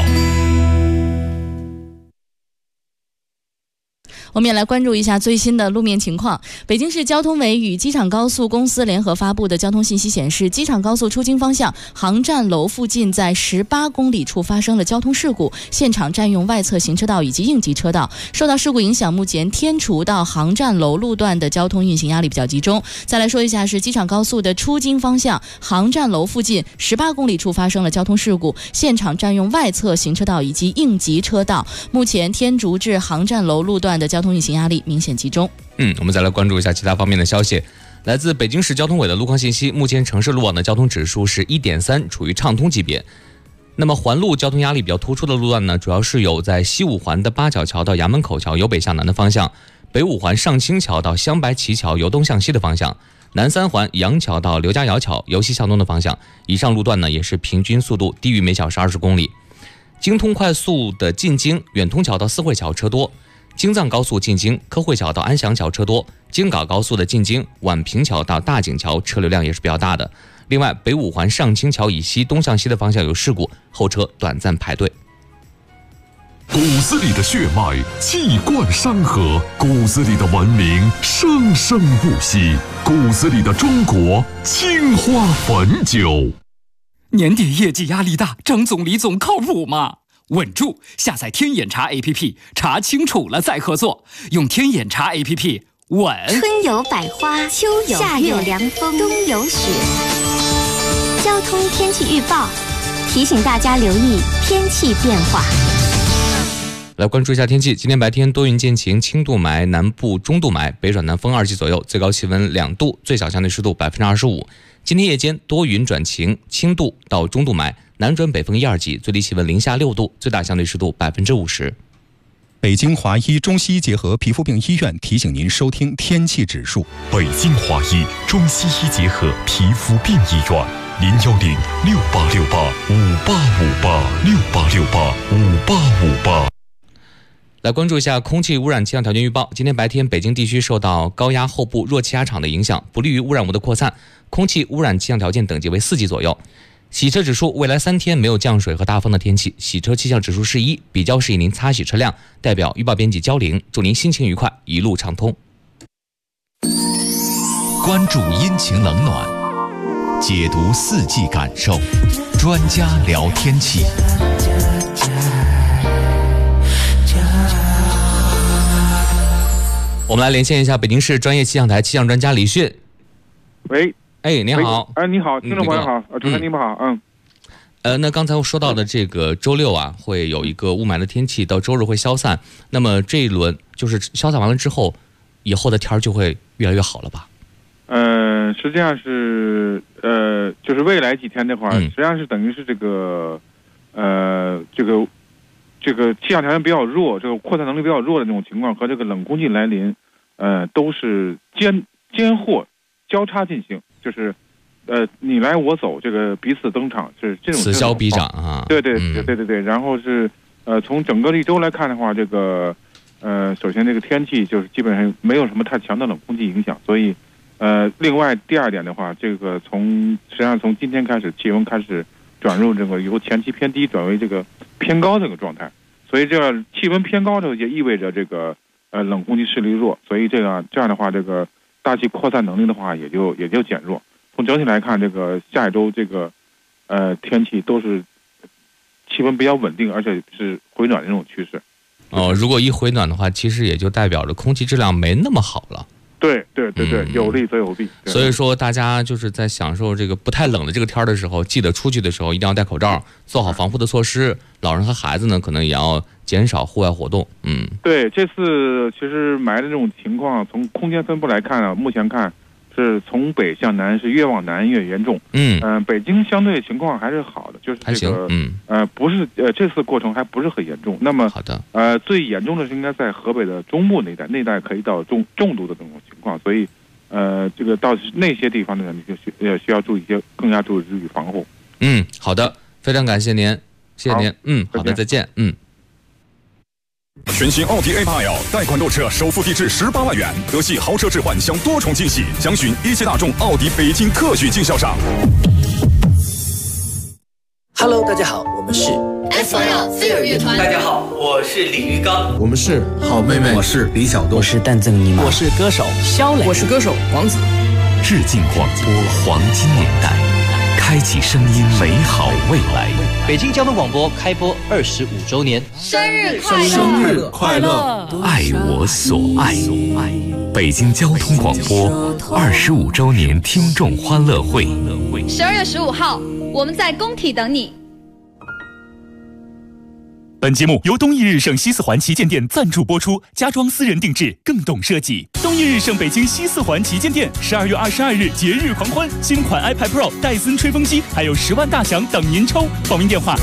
Speaker 15: 我们也来关注一下最新的路面情况。北京市交通委与机场高速公司联合发布的交通信息显示，机场高速出京方向航站楼附近在18公里处发生了交通事故，现场占用外侧行车道以及应急车道。受到事故影响，目前天厨到航站楼路段的交通运行压力比较集中。再来说一下，是机场高速的出京方向航站楼附近18公里处发生了交通事故，现场占用外侧行车道以及应急车道。目前天竺至航站楼路段的交通运行压力明显集中。
Speaker 14: 我们再来关注一下其他方面的消息。来自北京市交通委的路况信息，目前城市路网的交通指数是1.3，处于畅通级别。那么环路交通压力比较突出的路段呢，主要是有在西五环的八角桥到衙门口桥由北向南的方向，北五环上清桥到镶白旗桥由东向西的方向，南三环杨桥到刘家窑桥由西向东的方向。以上路段呢，也是平均速度低于每小时20公里。京通快速的进京远通桥到四惠桥车多，京藏高速进京科惠桥到安祥桥车多，京港高速的进京宛平桥到大井桥车流量也是比较大的。另外，北五环上清桥以西东向西的方向有事故，后车短暂排队。
Speaker 12: 骨子里的血脉气贯山河，骨子里的文明生生不息，骨子里的中国青花汾酒。
Speaker 2: 年底业绩压力大，张总李总靠谱吗？稳住！下载天眼查 APP， 查清楚了再合作。用天眼查 APP， 稳。
Speaker 9: 春有百花，秋有夏有凉风，冬有雪。交通天气预报提醒大家留意天气变化。
Speaker 14: 来关注一下天气，今天白天多云见晴，轻度霾，南部中度霾，北转南风2级左右，最高气温2度，最小相对湿度25%。今天夜间多云转晴，轻度到中度霾，南转北风1、2级，最低气温零下6度，最大相对湿度50%。
Speaker 10: 北京华医中西医结合皮肤病医院提醒您收听天气指数。
Speaker 12: 北京华医中西医结合皮肤病医院，010-6868-5858，6868-5858。
Speaker 14: 来关注一下空气污染气象条件预报。今天白天，北京地区受到高压后部弱气压场的影响，不利于污染物的扩散，空气污染气象条件等级为4级左右。洗车指数，未来3天没有降水和大风的天气，洗车气象指数是1，比较适宜您擦洗车辆。代表预报编辑焦玲，祝您心情愉快，一路畅通。
Speaker 1: 关注阴晴冷暖，解读4季感受，专家聊天气。
Speaker 14: 我们来连线一下北京市专业气象台气象专家李迅。
Speaker 11: 喂，
Speaker 14: 您好。
Speaker 11: 你好，听众朋友好，主持人您好，
Speaker 14: 那刚才我说到的这个周六啊，会有一个雾霾的天气，到周日会消散。那么这一轮就是消散完了之后，以后的天儿就会越来越好了吧？
Speaker 11: 实际上是就是未来几天的话，实际上是等于是这个气象条件比较弱，这个扩散能力比较弱的这种情况和这个冷空气来临，都是间或交叉进行，就是你来我走，这个彼此登场，是这种
Speaker 14: 此消彼长啊。
Speaker 11: 对。然后是从整个一周来看的话，这个首先这个天气就是基本上没有什么太强的冷空气影响，所以另外第二点的话，这个实际上从今天开始，气温开始转入这个由前期偏低转为这个偏高这个状态，所以这个气温偏高的也意味着这个冷空气势力弱，所以这样的话，这个大气扩散能力的话也就减弱。从整体来看，这个下一周这个天气都是气温比较稳定，而且是回暖的这种趋势。
Speaker 14: 如果一回暖的话，其实也就代表着空气质量没那么好了。
Speaker 11: 对，有利则有弊。
Speaker 14: 所以说，大家就是在享受这个不太冷的这个天的时候，记得出去的时候一定要戴口罩，做好防护的措施。老人和孩子呢，可能也要减少户外活动。
Speaker 11: 对，这次其实霾的这种情况，从空间分布来看啊，目前看是从北向南是越往南越严重。北京相对情况还是好的，就是这个不是这次过程还不是很严重。那么
Speaker 14: 好的，
Speaker 11: 最严重的是应该在河北的中部那带可以到重度的这种情况，所以这个到那些地方的人就需要更加注意防护。
Speaker 14: 好的，非常感谢您，谢谢您。好的，再见。
Speaker 5: 全新奥迪 A8L 贷款购车首付低至18万元，德系豪车置换享多重惊喜，详询一汽大众奥迪北京特许经销商。
Speaker 6: Hello， 大家好，我们是
Speaker 20: SYL 飞儿乐团。
Speaker 21: 大家好，我是李玉刚。
Speaker 22: 我们是好妹妹。
Speaker 26: 我是李小东。
Speaker 27: 我是蛋赠尼玛。
Speaker 28: 我是歌手肖磊。
Speaker 29: 我是歌手王子。
Speaker 30: 致敬广播黄金年代，开启声音美好未来。
Speaker 31: 北京交通广播开播25周年，
Speaker 20: 生日快乐！
Speaker 22: 生日快乐！
Speaker 30: 爱我所爱。北京交通广播25周年听众欢乐会
Speaker 20: ，12月15号，我们在工体等你。
Speaker 16: 本节目由东义日盛西四环旗舰店赞助播出，家装私人定制，更懂设计。东义日盛北京西四环旗舰店12月22日节日狂欢，新款 iPad Pro、戴森吹风机，还有10万大奖等您抽。报名电话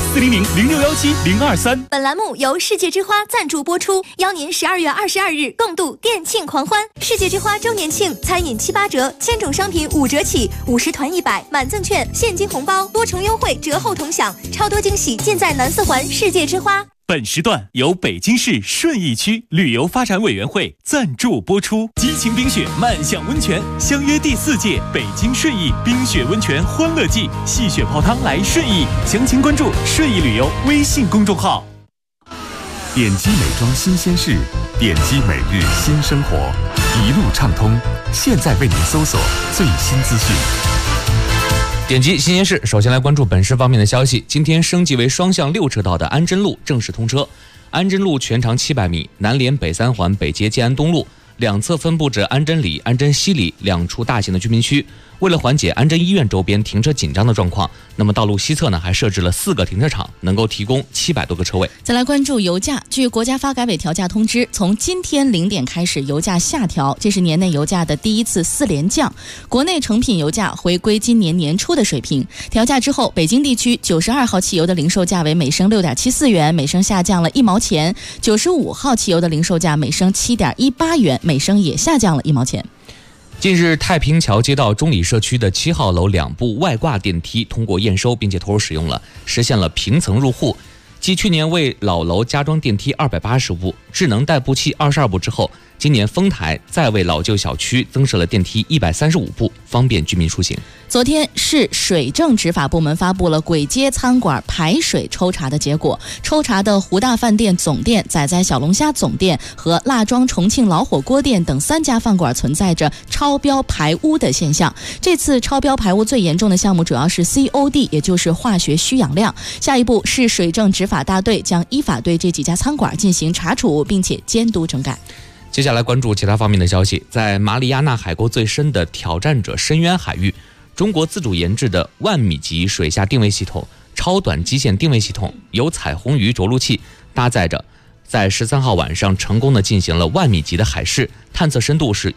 Speaker 16: 400-0617-023。
Speaker 3: 本栏目由世界之花赞助播出，邀您12月22日共度店庆狂欢。世界之花周年庆，餐饮7、8折，1000种商品5折起，50团100，满赠券、现金红包，多重优惠，折后同享，超多惊喜尽在南四环世界之花。
Speaker 16: 本时段由北京市顺义区旅游发展委员会赞助播出。激情冰雪漫享温泉，相约第4届北京顺义冰雪温泉欢乐季，戏雪泡汤来顺义，详情关注顺义旅游微信公众号。
Speaker 12: 点击美妆新鲜事，点击每日新生活，一路畅通，现在为您搜索最新资讯。
Speaker 14: 点击新鲜事，首先来关注本市方面的消息。今天升级为双向6车道的安贞路正式通车。安贞路全长700米，南连北3环，北接建安东路，两侧分布着安贞里、安贞西里2处大型的居民区。为了缓解安贞医院周边停车紧张的状况，那么道路西侧呢还设置了4个停车场，能够提供700多个车位。
Speaker 15: 再来关注油价，据国家发改委调价通知，从今天0点开始油价下调，这是年内油价的第一次4连降，国内成品油价回归今年年初的水平。调价之后，北京地区92号汽油的零售价为每升6.74元，每升下降了1毛钱；95号汽油的零售价每升7.18元，每升也下降了1毛钱。
Speaker 14: 近日，太平桥街道中里社区的7号楼2部外挂电梯通过验收并且投入使用了，实现了平层入户。继去年为老楼加装电梯280部、智能代步器22部之后，今年丰台再为老旧小区增设了电梯135部，方便居民出行。
Speaker 15: 昨天，市水政执法部门发布了簋街餐馆排水抽查的结果，抽查的湖大饭店总店、仔仔小龙虾总店和辣庄重庆老火锅店等3家饭馆存在着超标排污的现象。这次超标排污最严重的项目主要是 COD， 也就是化学需氧量。下一步，市水政执法大队将依法对这几家餐馆进行查处，并且监督整改。
Speaker 14: 接下来关注其他方面的消息。在马里亚纳海沟最深的挑战者深渊海域，中国自主研制的10000米级水下定位系统超短基线定位系统由彩虹鱼着陆器搭载着，在13号晚上成功的进行了10000米级的海试，探测深度是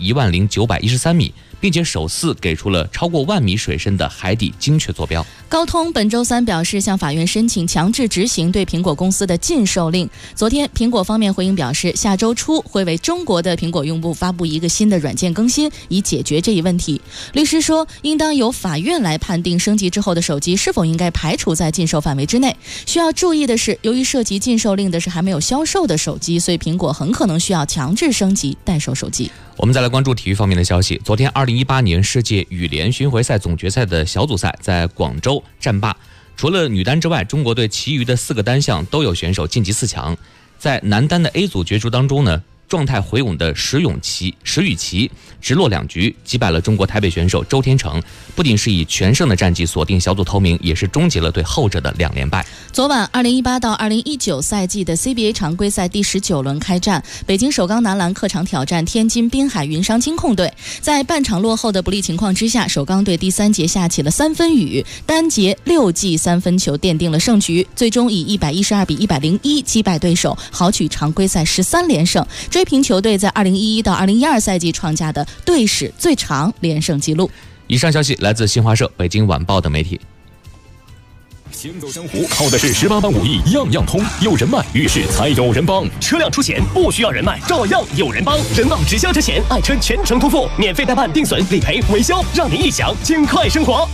Speaker 14: 10913米，并且首次给出了超过10000米水深的海底精确坐标。
Speaker 15: 高通本周3表示向法院申请强制执行对苹果公司的禁售令。昨天，苹果方面回应表示，下周初会为中国的苹果用户发布一个新的软件更新，以解决这一问题。律师说，应当由法院来判定升级之后的手机是否应该排除在禁售范围之内。需要注意的是，由于涉及禁售令的是还没有销售的手机，所以苹果很可能需要强制升级待售手机。
Speaker 14: 我们再来关注体育方面的消息。昨天2018年世界羽联巡回赛总决赛的小组赛在广州战罢，除了女单之外，中国队其余的4个单项都有选手晋级4强。在男单的 A 组角逐当中呢， 状态回勇的石宇奇直落2局击败了中国台北选手周天成，不仅是以全胜的战绩锁定小组头名，也是终结了对后者的2连败。
Speaker 15: 昨晚2018到2019赛季的 CBA 常规赛第19轮开战，北京首钢男篮客场挑战天津滨海云商金控队。在半场落后的不利情况之下，首钢队第3节下起了3分雨，单节6记3分球奠定了胜局，最终以112比101击败对手，豪取常规赛13连胜，追平球队在2011到2012赛季创下的队史最长连胜纪录。
Speaker 14: 以上消息来自新华社、北京晚报等媒体。
Speaker 5: 行走江湖靠的是18般武艺，样样通。有人脉，于是才有人帮。
Speaker 7: 车辆出险不需要人脉，照样有人帮。人保直销之险，爱车全程托付，免费代办定损、理赔、维修，让您一享尽快生活。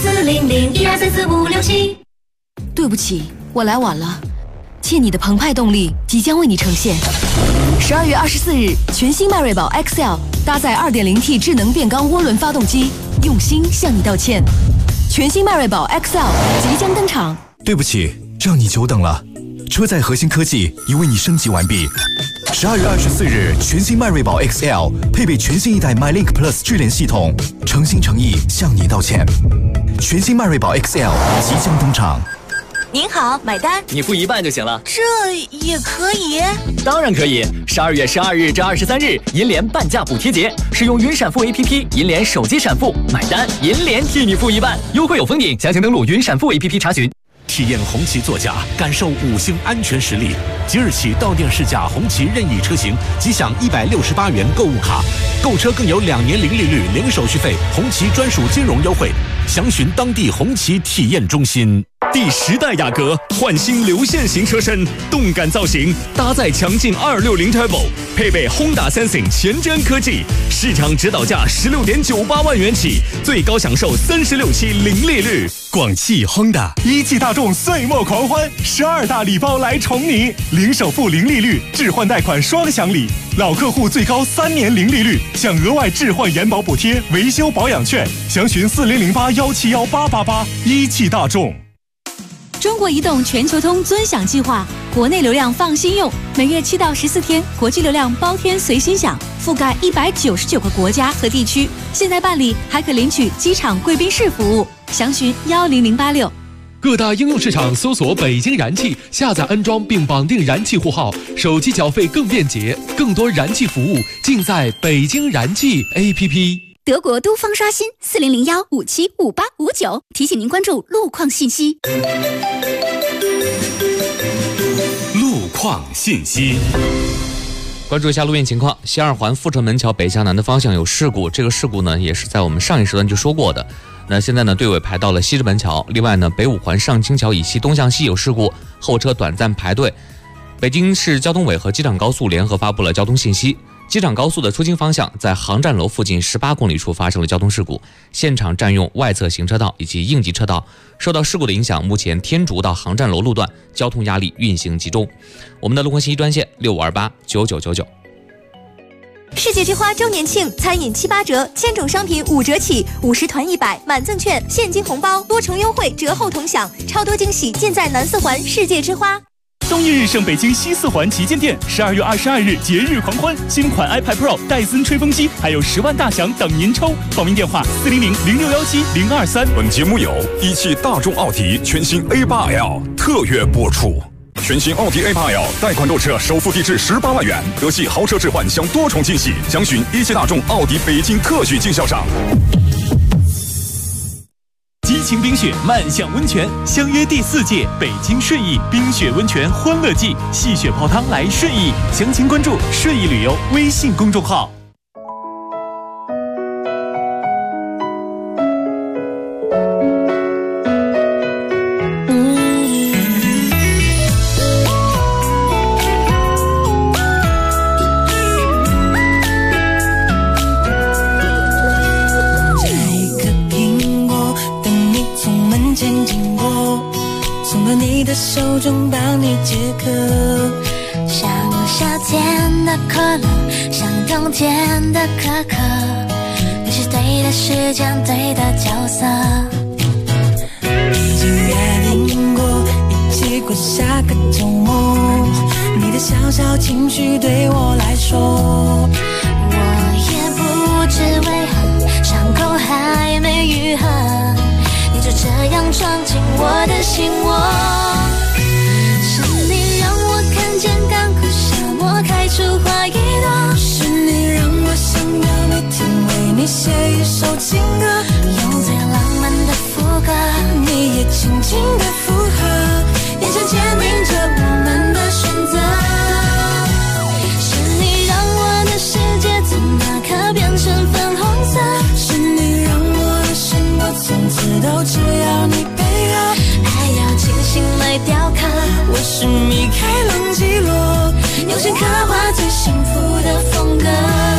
Speaker 8: 400-1234-4567。对不起，我来晚了。欠你的澎湃动力即将为你呈现。12月24日，全新迈锐宝 XL 搭载 2.0T 智能变缸涡轮发动机，用心向你道歉。全新迈锐宝 XL 即将登场。
Speaker 17: 对不起，让你久等了。车载核心科技已为你升级完毕。12月24日，全新迈锐宝 XL 配备全新一代 MyLink Plus 智联系统，诚心诚意向你道歉。全新迈锐宝 XL 即将登场。
Speaker 3: 您好，买单。
Speaker 2: 你付一半就行了。
Speaker 3: 这也可以？
Speaker 2: 当然可以。12月12日至23日，银联半价补贴节，使用云闪付 APP， 银联手机闪付，买单银联替你付一半，优惠有封顶，详情登录云闪付 APP 查询。
Speaker 18: 体验红旗座驾，感受5星安全实力。即日起到店试驾红旗任意车型，即享168元购物卡，购车更有2年零利率、零手续费，红旗专属金融优惠。详询当地红旗体验中心。
Speaker 5: 第10代雅阁焕新流线型车身，动感造型，搭载强劲260 Turbo， 配备 Honda Sensing 前瞻科技，市场指导价16.98万元起，最高享受36期零利率。
Speaker 23: 广汽 Honda 一汽大众岁末狂欢，12大礼包来宠你，零首付零利率，置换贷款双享礼，老客户最高3年零利率，享额外置换延保补贴、维修保养券，详询4008171888。一汽大众。
Speaker 24: 中国移动全球通尊享计划，国内流量放心用，每月7到14天，国际流量包天随心享，覆盖199个国家和地区。现在办理还可领取机场贵宾室服务，详询10086。
Speaker 25: 各大应用市场搜索北京燃气，下载安装并绑定燃气户号，手机缴费更便捷，更多燃气服务尽在北京燃气 APP。
Speaker 24: 德国都方刷新4001575859，提醒您关注路况信息。
Speaker 30: 路况信息。
Speaker 14: 关注一下路面情况，西二环阜成门桥北向南的方向有事故，这个事故呢也是在我们上一时段就说过的。那现在呢队尾排到了西直门桥，另外呢北五环上清桥以西东向西有事故，后车短暂排队。北京市交通委和机场高速联合发布了交通信息。机场高速的出京方向，在航站楼附近18公里处发生了交通事故，现场占用外侧行车道以及应急车道。受到事故的影响，目前天竺到航站楼路段交通压力运行集中。我们的路况信息专线65289999。
Speaker 3: 世界之花周年庆，餐饮7、8折，千种商品5折起，50团100，满赠券，现金红包，多重优惠，折后同享，超多惊喜尽在南4环世界之花。
Speaker 23: 冬一日盛北京西4环旗舰店，12月22日节日狂欢，新款 iPad Pro、戴森吹风机，还有10万大奖等您抽。报名电话400-0617-023。
Speaker 5: 本节目由一汽大众奥迪全新 A8L 特约播出。全新奥迪 A8L 贷款购车首付低至18万元，德系豪车置换享多重惊喜，详询一汽大众奥迪北京特许经销商。
Speaker 23: 激情冰雪，漫向温泉，相约第4届北京顺义冰雪温泉欢乐季，戏雪泡汤来顺义，详情关注顺义旅游微信公众号。
Speaker 26: 手中帮你解渴，像夏天的可乐，像冬天的可可，你是对的时间，对的角色。已经约定过，一起过下个周末，你的小小情绪对我来说，我也不知为何伤口还没愈合，你就这样闯进我的心窝。是你让我看见干枯沙漠开出花一朵，是你让我想要每天为你写一首情歌，用最浪漫的副歌，你也轻轻的附和，眼神坚定着我们的选择。是你让我的世界从那刻变成粉红色，是你让我的生活从此都只要你配合，爱要精心来雕刻，我是米开朗基罗，用心刻画最幸福的风格，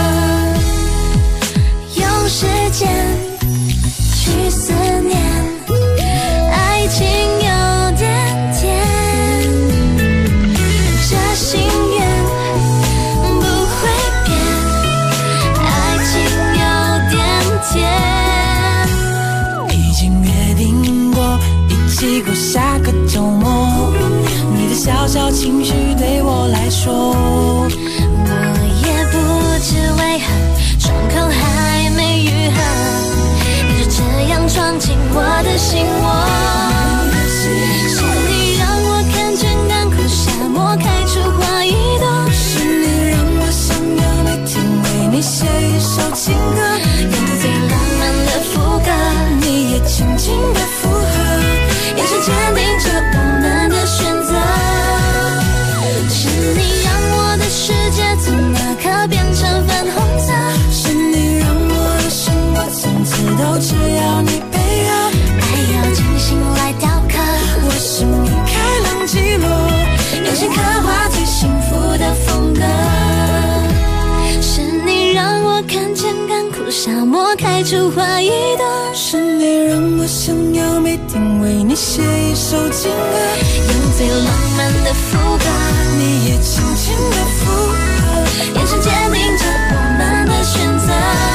Speaker 26: 用时间去思念，爱情有点甜，这心愿不会变，爱情有点甜，已经约定过一起过下个周末，你的小小情绪对我来说，我也不知为何伤口还没愈合，你就这样闯进我的心窝。是你让我看见干枯沙漠开出花一朵，是你让我想要每天为你写一首情歌，用最浪漫的副歌，你也轻轻的附和，眼神坚定着我们的选择。是你让我的世界从那刻变成粉红色，是你让我的生活从此都只要你配合，爱要精心来雕刻，我是米开朗基罗，用心刻画最幸福的风格。是你让我看见干枯沙漠开出花一朵，是你让我想要每天为你写一首情歌，用最浪漫的副歌，你也轻轻的附和，眼神坚定着我们的选择。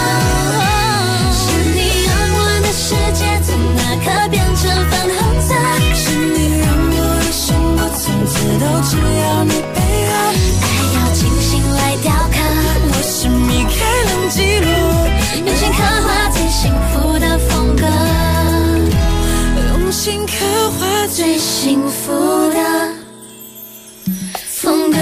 Speaker 26: 是你让我的世界从那刻变成粉红色，是你让我的生活从此都只要你配合，爱要精心来雕刻，我是米开朗基罗，用心刻画最幸福的风格，用心刻画最幸福的风格。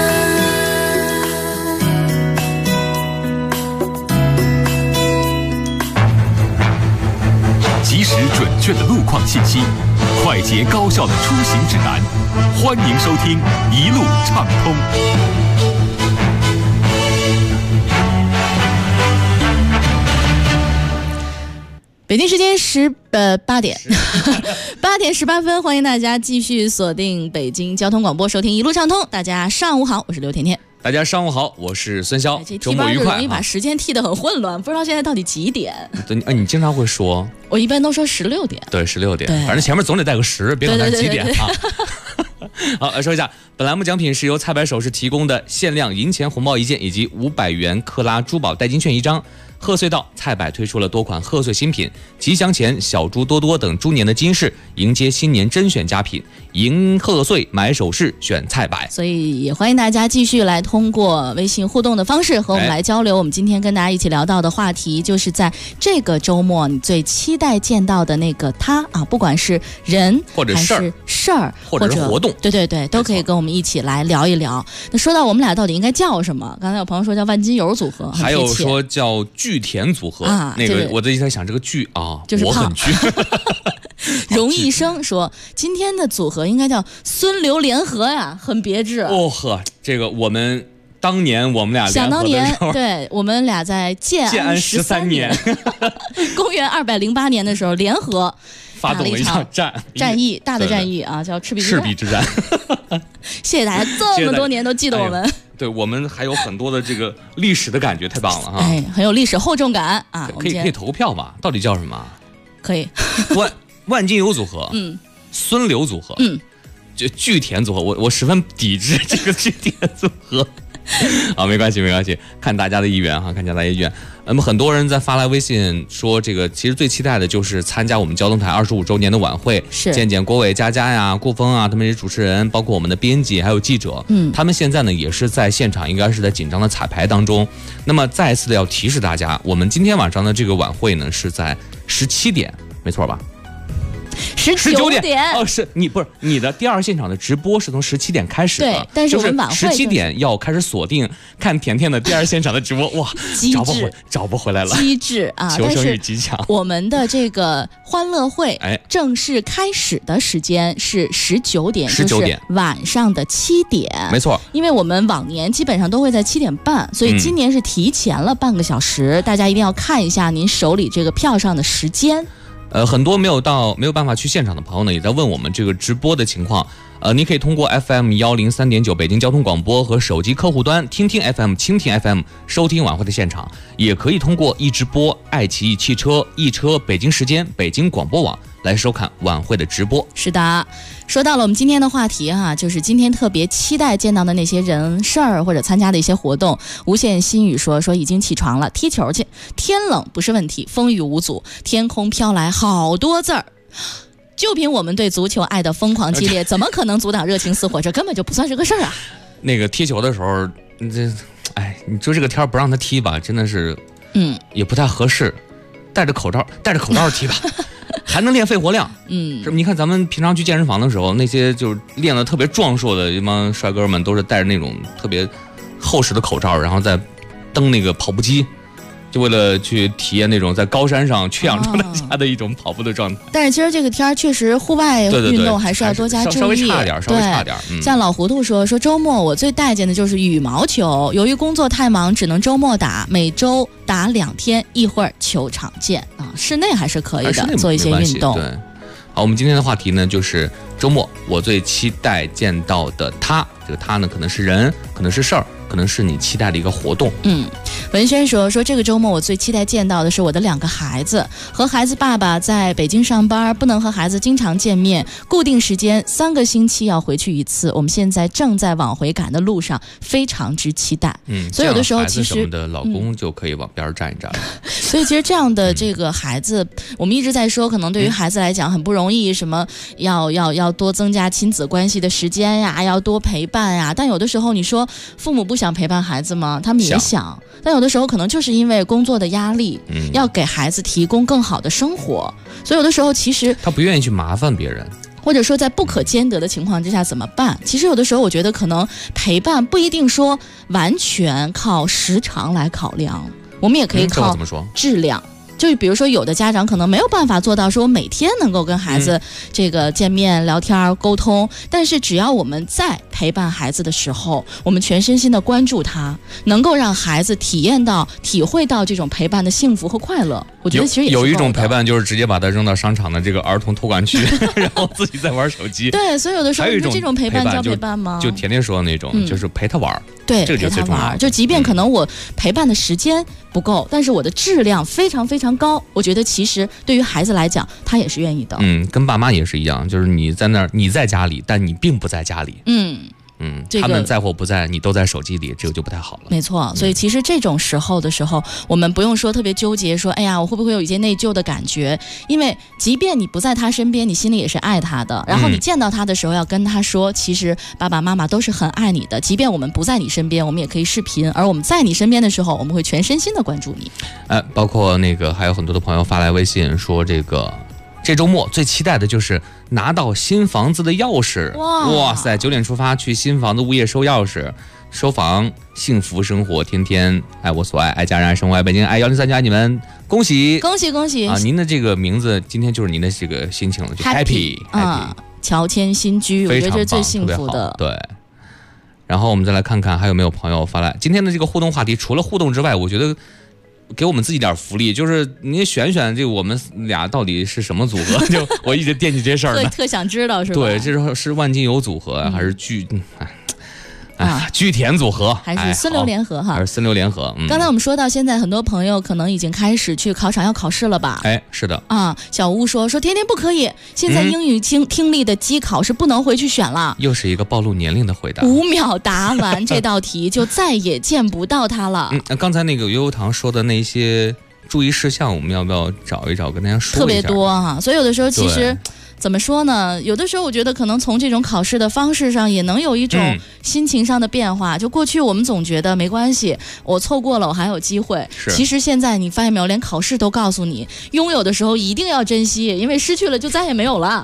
Speaker 30: 及时准确的路况信息，快捷高效的出行指南，欢迎收听一路畅通。
Speaker 15: 北京时间8点18分，欢迎大家继续锁定北京交通广播，收听一路畅通。大家上午好，我是刘甜甜。
Speaker 14: 大家上午好，我是孙骁。周末愉快。
Speaker 15: 容易把时间剃得很混乱，不知道现在到底几点。
Speaker 14: 你经常会说？
Speaker 15: 我一般都说16点。
Speaker 14: 对，16点。反正前面总得带个10，别管它几点啊。好，来说一下，本栏目奖品是由菜百首饰提供的限量银钱红包1件以及500元克拉珠宝代金券1张。贺岁到，菜百推出了多款贺岁新品，吉祥钱、小猪多多等猪年的金饰，迎接新年甄选佳品，迎贺岁买首饰选菜百。
Speaker 15: 所以也欢迎大家继续来通过微信互动的方式和我们来交流。我们今天跟大家一起聊到的话题，就是在这个周末你最期待见到的那个他啊，不管是人
Speaker 14: 或者
Speaker 15: 事儿
Speaker 14: 或者是活动，
Speaker 15: 对，都可以跟我们一起来聊一聊。那说到我们俩到底应该叫什么？刚才有朋友说叫万金油组合，
Speaker 14: 还有说叫巨甜组合啊，那个我在一直在想这个巨啊，
Speaker 15: 就是
Speaker 14: 我很巨。
Speaker 15: 荣一生说今天的组合应该叫孙刘联合呀，很别致。
Speaker 14: 哦呵，这个我们当年我们俩
Speaker 15: 想当年，对我们俩在建安13年，公元208年的时候联合
Speaker 14: 发动了一场
Speaker 15: 战役，大的战役啊，叫赤壁之战。谢谢大家这么多年都记得我们。
Speaker 14: 对，我们还有很多的这个历史的感觉，太棒了哈！
Speaker 15: 哎，很有历史厚重感啊！
Speaker 14: 可以投票吧？到底叫什么？
Speaker 15: 可以。
Speaker 14: 万金油组合，孙刘组合，就巨甜组合，我十分抵制这个巨甜组合。 好，没关系，看大家的意愿哈，看大家的意愿。那么很多人在发来微信说，这个其实最期待的就是参加我们交通台25周年的晚会，
Speaker 15: 是
Speaker 14: 见见郭伟、佳佳呀、顾峰啊，他们这些主持人，包括我们的编辑还有记者，他们现在呢也是在现场，应该是在紧张的彩排当中。那么再一次的要提示大家，我们今天晚上的这个晚会呢是在17点，没错吧？19点哦，是你的第二现场的直播是从17点开始的，
Speaker 15: 对，但是我们晚会
Speaker 14: 17点要开始锁定看甜甜的第二现场的直播，哇，找不回来了，
Speaker 15: 机智啊！
Speaker 14: 求生欲极强。
Speaker 15: 我们的这个欢乐会正式开始的时间是19点，就是晚上的7点，
Speaker 14: 没错。
Speaker 15: 因为我们往年基本上都会在7点半，所以今年是提前了半个小时，大家一定要看一下您手里这个票上的时间。
Speaker 14: 很多没有办法去现场的朋友呢，也在问我们这个直播的情况。你可以通过 FM 103.9北京交通广播和手机客户端听听 FM 蜻蜓 FM 收听晚会的现场，也可以通过易直播、爱奇艺汽车、易车、北京时间、北京广播网来收看晚会的直播。
Speaker 15: 是的，说到了我们今天的话题哈，就是今天特别期待见到的那些人事儿或者参加的一些活动。无限心语说已经起床了，踢球去，天冷不是问题，风雨无阻，天空飘来好多字儿。就凭我们对足球爱的疯狂激烈，怎么可能阻挡热情似火？这根本就不算是个事儿啊！
Speaker 14: 那个踢球的时候，你就这个天不让他踢吧，真的是，也不太合适。戴着口罩踢吧，还能练肺活量。你看咱们平常去健身房的时候，那些就是练得特别壮硕的一帮帅哥们，都是戴着那种特别厚实的口罩，然后再蹬那个跑步机。就为了去体验那种在高山上缺氧状态下的一种跑步的状态。
Speaker 15: 但是其实这个天确实户外运动还是要多加注意，
Speaker 14: 稍微差点。
Speaker 15: 像老糊涂说周末我最待见的就是羽毛球，由于工作太忙，只能周末打，每周打2天，一会儿球场见啊。室内还是可以的，做一些运动。
Speaker 14: 对，好，我们今天的话题呢，就是周末我最期待见到的他。这个他呢，可能是人，可能是事儿，可能是你期待的一个活动。
Speaker 15: 文轩说这个周末我最期待见到的是我的2个孩子，和孩子爸爸在北京上班，不能和孩子经常见面，固定时间3个星期要回去一次。我们现在正在往回赶的路上，非常之期待。所以有的时候其实
Speaker 14: 什么的老公就可以往边站一站。
Speaker 15: 所以其实这样的这个孩子，我们一直在说，可能对于孩子来讲很不容易，什么要多增加亲子关系的时间呀，要多陪伴呀。但有的时候你说父母不想陪伴孩子吗？他们也想。但有的时候可能就是因为工作的压力，要给孩子提供更好的生活，所以有的时候其实
Speaker 14: 他不愿意去麻烦别人，
Speaker 15: 或者说在不可兼得的情况之下怎么办？其实有的时候我觉得可能陪伴不一定说完全靠时长来考量，我们也可以靠质量。就比如说有的家长可能没有办法做到说我每天能够跟孩子这个见面聊天沟通，但是只要我们在陪伴孩子的时候，我们全身心的关注他，能够让孩子体会到这种陪伴的幸福和快乐，我觉得其实也是
Speaker 14: 有一种陪伴就是直接把他扔到商场的这个儿童托管区然后自己在玩手机。
Speaker 15: 对，所以有的时候你说这种陪伴叫陪伴吗？
Speaker 14: 就甜甜说的那种，就是陪他玩。
Speaker 15: 对，
Speaker 14: 这个就最重要。
Speaker 15: 就即便可能我陪伴的时间不够，但是我的质量非常非常高，我觉得其实对于孩子来讲，他也是愿意的。
Speaker 14: 跟爸妈也是一样，就是你在那儿，你在家里，但你并不在家里。他们在或不在，你都在手机里，这个就不太好了。
Speaker 15: 没错，所以其实这种时候的时候，我们不用说特别纠结，说哎呀，我会不会有一些内疚的感觉？因为即便你不在他身边，你心里也是爱他的。然后你见到他的时候，要跟他说，其实爸爸妈妈都是很爱你的。即便我们不在你身边，我们也可以视频；而我们在你身边的时候，我们会全身心的关注你。
Speaker 14: 包括那个还有很多的朋友发来微信说这周末最期待的就是拿到新房子的钥匙。哇塞，9点出发去新房子物业收钥匙，收房，幸福生活，天天爱我所爱，爱家人，爱生活，爱北京，爱103家，你们恭喜
Speaker 15: 恭喜恭喜
Speaker 14: 啊！您的这个名字今天就是您的这个心情了，就 happy。
Speaker 15: 乔迁新居，我觉得这是最幸福的。
Speaker 14: 对。然后我们再来看看还有没有朋友发来今天的这个互动话题。除了互动之外，我觉得给我们自己点福利，就是你选这个我们俩到底是什么组合？就我一直惦记这事儿呢，
Speaker 15: 特想知道是吧？
Speaker 14: 对，这是万金油组合还是巨田组合
Speaker 15: 还是孙刘联合哈？
Speaker 14: 还是孙刘联合？
Speaker 15: 刚才我们说到，现在很多朋友可能已经开始去考场要考试了吧？
Speaker 14: 是的
Speaker 15: 啊。小吴说天天不可以，现在英语听力的机考是不能回去选了。
Speaker 14: 又是一个暴露年龄的回答。
Speaker 15: 5秒答完这道题就再也见不到他了。
Speaker 14: 刚才那个悠悠堂说的那些注意事项，我们要不要找一找跟大家说一下？
Speaker 15: 特别多哈，所以有的时候其实。怎么说呢？有的时候我觉得可能从这种考试的方式上也能有一种心情上的变化。就过去我们总觉得没关系，我错过了我还有机会。其实现在你发现没有，连考试都告诉你，拥有的时候一定要珍惜，因为失去了就再也没有了。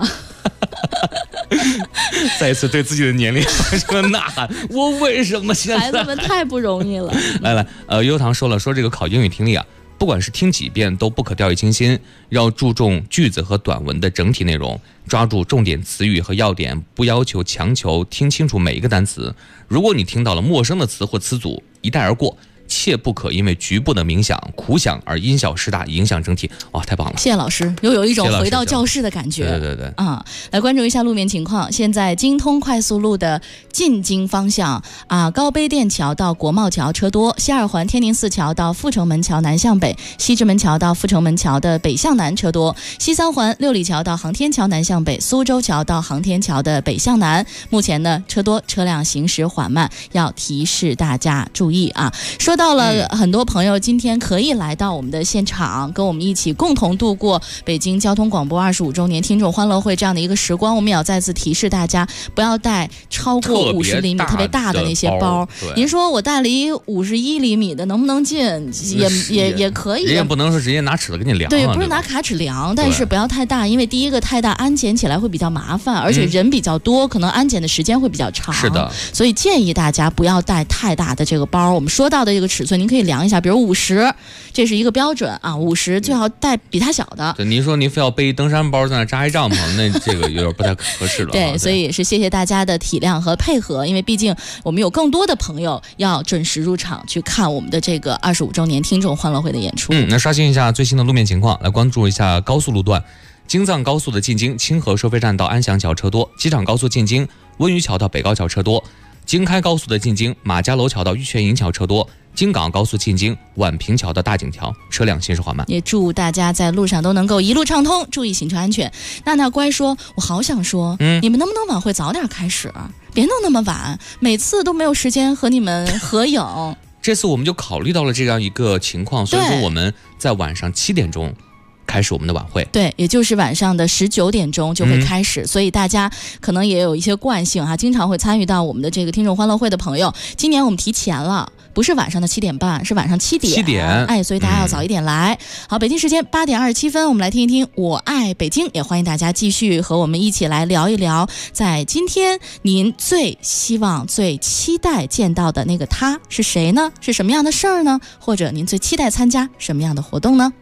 Speaker 14: 再一次对自己的年龄发生了呐喊，我为什么现在？
Speaker 15: 孩子们太不容易了。
Speaker 14: 来，悠悠堂说这个考英语听力啊，不管是听几遍都不可掉以轻心，要注重句子和短文的整体内容，抓住重点词语和要点，不要求强求听清楚每一个单词。如果你听到了陌生的词或词组，一带而过，切不可因为局部的冥想、苦想而因小失大，影响整体。哇，太棒了！
Speaker 15: 谢谢老师，又有一种回到教室的感觉。
Speaker 14: 对
Speaker 15: 来关注一下路面情况。现在京通快速路的进京方向高碑店桥到国贸桥车多，西二环天宁寺桥到阜成门桥南向北，西直门桥到阜成门桥的北向南车多，西三环六里桥到航天桥南向北，苏州桥到航天桥的北向南，目前呢车多，车辆行驶缓慢，要提示大家注意啊。说到了很多朋友今天可以来到我们的现场，跟我们一起共同度过北京交通广播25周年听众欢乐会这样的一个时光。我们也要再次提示大家，不要带超过50厘米特别大的那些包。您说我带了一51厘米的能不能进？也可以。
Speaker 14: 人家不能说直接拿尺子给你量。
Speaker 15: 对，不是拿卡尺量，但是不要太大，因为第一个太大安检起来会比较麻烦，而且人比较多，可能安检的时间会比较长。
Speaker 14: 是的，
Speaker 15: 所以建议大家不要带太大的这个包。我们说到的这个尺寸，您可以量一下，比如50，这是一个标准啊，50最好带比它小的。
Speaker 14: 对，您说您非要背登山包在那扎一帐篷，那这个有点不太合适了。
Speaker 15: 对，所以也是谢谢大家的体谅和配合，因为毕竟我们有更多的朋友要准时入场去看我们的这个25周年听众欢乐会的演出。
Speaker 14: 那刷新一下最新的路面情况，来关注一下高速路段。京藏高速的进京清河收费站到安祥桥车多，机场高速进京温榆桥到北高桥车多，京开高速的进京马家楼桥到玉泉营桥车多，京港高速进京宛平桥到大井桥车辆行驶缓慢。
Speaker 15: 也祝大家在路上都能够一路畅通，注意行车安全。娜乖说，我好想说，你们能不能晚会早点开始，别弄那么晚，每次都没有时间和你们合影。
Speaker 14: 这次我们就考虑到了这样一个情况，所以说我们在晚上7点钟开始我们的晚会。
Speaker 15: 对，也就是晚上的19点钟就会开始，所以大家可能也有一些惯性经常会参与到我们的这个听众欢乐会的朋友，今年我们提前了，不是晚上的7点半，是晚上7点。所以大家要早一点来。好，北京时间8点27分，我们来听一听《我爱北京》，也欢迎大家继续和我们一起来聊一聊，在今天您最希望、最期待见到的那个他是谁呢？是什么样的事儿呢？或者您最期待参加什么样的活动呢？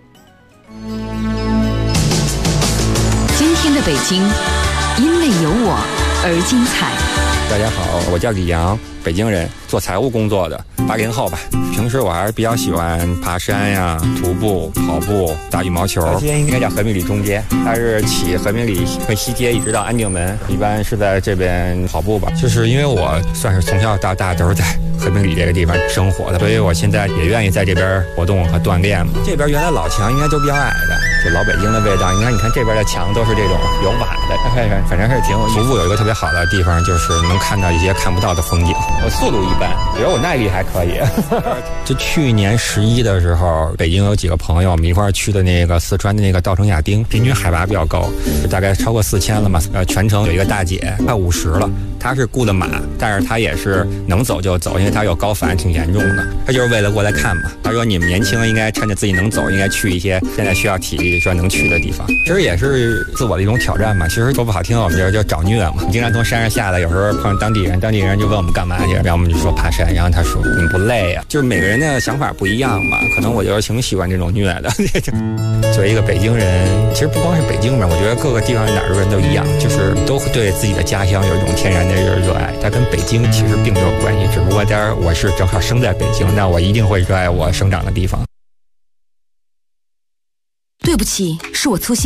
Speaker 8: 今天的北京，因为有我而精彩。
Speaker 1: 大家好，我叫李阳，北京人，做财务工作的，80后吧。平时我还是比较喜欢爬山呀、徒步、跑步、打羽毛球。今天应该叫和平里中街，它是起和平里会西街一直到安定门，一般是在这边跑步吧。就是因为我算是从小到大都是在和平里这个地方生活的，所以我现在也愿意在这边活动和锻炼嘛。这边原来老墙应该都比较矮的，就老北京的味道。你看这边的墙都是这种有瓦的，反正是挺有意思。徒步有一个特别好的地方，就是能看到一些看不到的风景。我速度一般，我觉得我耐力还可以。就去年11的时候，北京有几个朋友，我们一块儿去的那个四川的那个稻城亚丁，平均海拔比较高，大概超过4000了嘛。全程有一个大姐，快50了，她是雇的马，但是她也是能走就走，因为她有高反，挺严重的。她就是为了过来看嘛。她说你们年轻应该趁着自己能走，应该去一些现在需要体力说能去的地方。其实也是自我的一种挑战嘛。其实说不好听，我们这就找虐嘛。经常从山上下来，有时候碰上当地人就问我们干嘛去，然后我们就说爬山，然后他说你们不累呀？就是每个人的想法不一样嘛，可能我就是挺喜欢这种虐的。作为一个北京人，其实不光是北京人，我觉得各个地方哪儿的人都一样，就是都对自己的家乡有一种天然的热爱。它跟北京其实并没有关系，只不过当然我是正好生在北京，那我一定会热爱我生长的地方。
Speaker 8: 对不起，是我粗心了。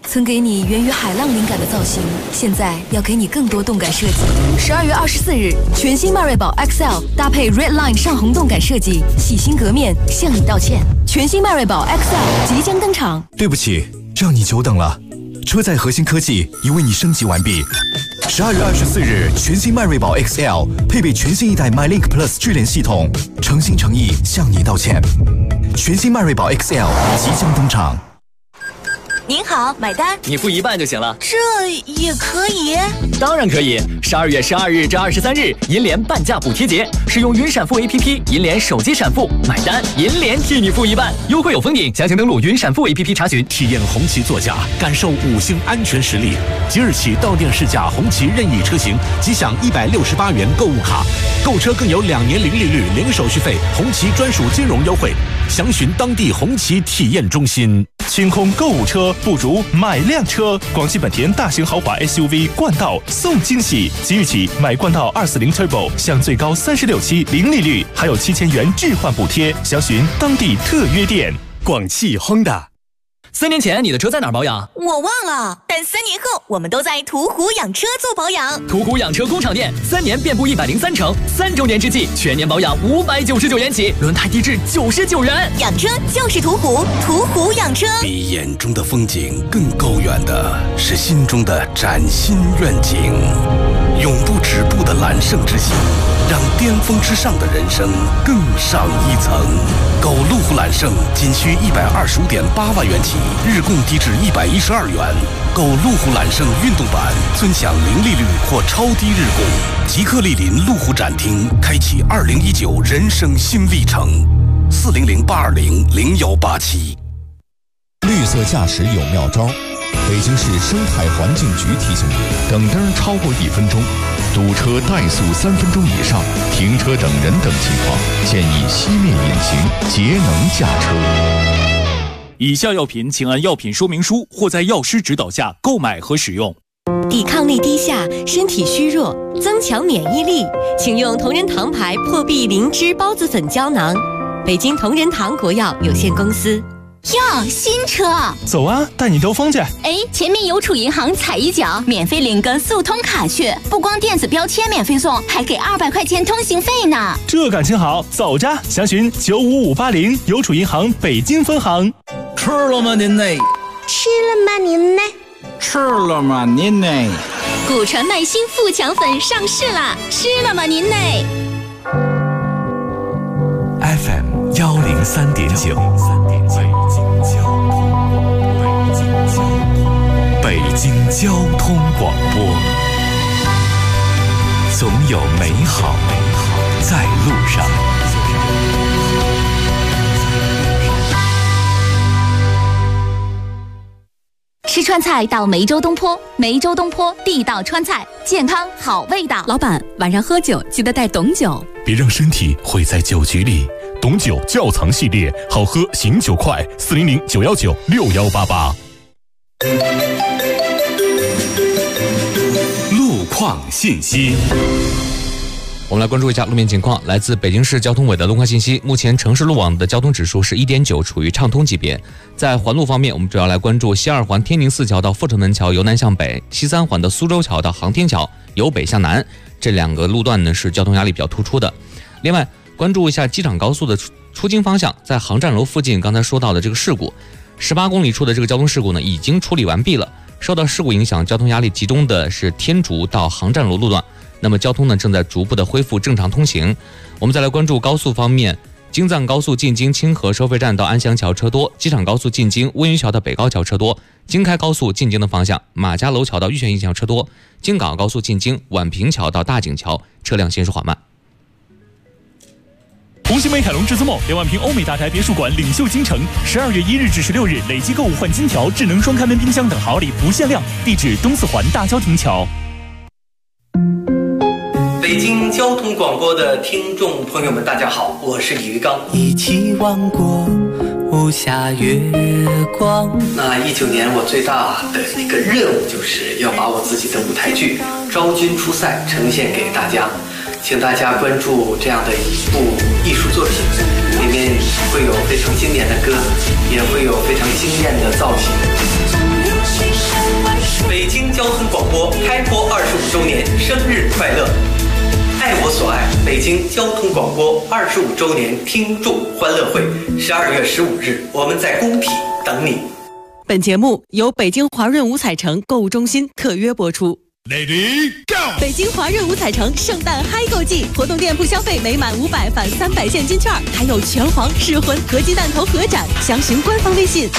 Speaker 8: 曾给你源于海浪灵感的造型，现在要给你更多动感设计。12月24日，全新迈锐宝 XL 搭配 Red Line 上红动感设计，洗心革面，向你道歉。全新迈锐宝 XL 即将登场。
Speaker 17: 对不起，让你久等了。车载核心科技已为你升级完毕。12月24日，全新迈锐宝 XL 配备全新一代 MyLink Plus 智联系统，诚心诚意向你道歉。全新迈锐宝 XL 即将登场。
Speaker 3: 您好，买单。
Speaker 2: 你付一半就行了。
Speaker 3: 这也可以？
Speaker 2: 当然可以。12月12日至23日，银联半价补贴节，使用云闪付 APP， 银联手机闪付买单，银联替你付一半，优惠有封顶。详情登录云闪付 APP 查询。
Speaker 18: 体验红旗座驾，感受5星安全实力。即日起到店试驾红旗任意车型，即享168元购物卡，购车更有2年零利率、零手续费，红旗专属金融优惠。详询当地红旗体验中心。
Speaker 23: 清空购物车，不如买辆车。广汽本田大型豪华 SUV 冠道送惊喜，即日起买冠道240 Turbo 享最高36期零利率，还有7000元置换补贴。详询当地特约店。
Speaker 16: 广汽 Honda。
Speaker 2: 3年前你的车在哪儿保养？
Speaker 3: 我忘了，但3年后我们都在途虎养车做保养。
Speaker 2: 途虎养车工厂店，3年遍布103城，3周年之际，全年保养599元起，轮胎低至99元。
Speaker 3: 养车就是途虎，途虎养车。
Speaker 4: 比眼中的风景更高远的是心中的崭新愿景，永不止步的揽胜之心，让巅峰之上的人生更上一层。购路虎揽胜仅需125.8万元起，日供低至112元。购路虎揽胜运动版，尊享零利率或超低日供。即刻莅临路虎展厅，开启2019人生新历程。400-820-0187。
Speaker 6: 绿色驾驶有妙招。北京市生态环境局提醒你：等灯超过1分钟，堵车怠速3分钟以上，停车等人等情况，建议熄灭引擎，节能驾车。
Speaker 23: 以下药品请按药品说明书或在药师指导下购买和使用。
Speaker 9: 抵抗力低下，身体虚弱，增强免疫力，请用同仁堂牌破壁灵芝孢子粉胶囊。北京同仁堂国药有限公司。
Speaker 10: 哟，新车！
Speaker 23: 走啊，带你兜风去。
Speaker 10: 哎，前面邮储银行踩一脚，免费领个速通卡去，不光电子标签免费送，还给200块钱通行费呢。
Speaker 23: 这感情好，走着！详询95580邮储银行北京分行。
Speaker 11: 吃了吗您呢？
Speaker 10: 吃了吗您呢？
Speaker 11: 吃了吗您呢？
Speaker 10: 古传麦新富强粉上市啦！吃了吗您呢
Speaker 12: ？FM 103.9。北京交通广播，总有美好在路上。
Speaker 10: 吃川菜到梅州东坡，梅州东坡地道川菜，健康好味道。
Speaker 24: 老板，晚上喝酒记得带董酒，
Speaker 12: 别让身体毁在酒局里。董酒窖藏系列，好喝醒酒快，400-919-6188。
Speaker 30: 路况信息。
Speaker 14: 我们来关注一下路面情况。来自北京市交通委的路况信息，目前城市路网的交通指数是1.9，处于畅通级别。在环路方面，我们主要来关注西2环天宁寺桥到阜成门桥由南向北，西3环的苏州桥到航天桥由北向南，这2个路段呢是交通压力比较突出的。另外，关注一下机场高速的出京方向，在航站楼附近刚才说到的这个事故，18公里处的这个交通事故呢已经处理完毕了。受到事故影响，交通压力集中的是天竺到航站楼路段，那么交通呢正在逐步的恢复正常通行。我们再来关注高速方面，京藏高速进京清河收费站到安祥桥车多，机场高速进京温榆桥到北高桥车多，京开高速进京的方向马家楼桥到玉泉驿桥车多，京港高速进京宛平桥到大井桥车辆行驶缓慢。
Speaker 23: 红星美凯龙至尊梦2万平欧美大宅别墅馆领袖京城，12月1日至16日累计购物换金条、智能双开门冰箱等好礼不限量。地址东四环大郊亭桥。
Speaker 31: 北京交通广播的听众朋友们，大家好，我是李玉刚。
Speaker 13: 一起望过无暇月光。
Speaker 31: 那19年我最大的一个任务就是要把我自己的舞台剧《昭君出塞》呈现给大家。请大家关注这样的一部艺术作品，里面会有非常经典的歌，也会有非常惊艳的造型。 北京交通广播开播25周年生日快乐！爱我所爱，北京交通广播25周年听众欢乐会，12月15日，我们在工体等你。
Speaker 5: 本节目由北京华润五彩城购物中心特约播出。
Speaker 23: Lady Go！
Speaker 5: 北京华润五彩城圣诞嗨购季，活动店铺消费每满500返300现金券，还有拳皇、噬魂、合金弹头合展，详询官方微信。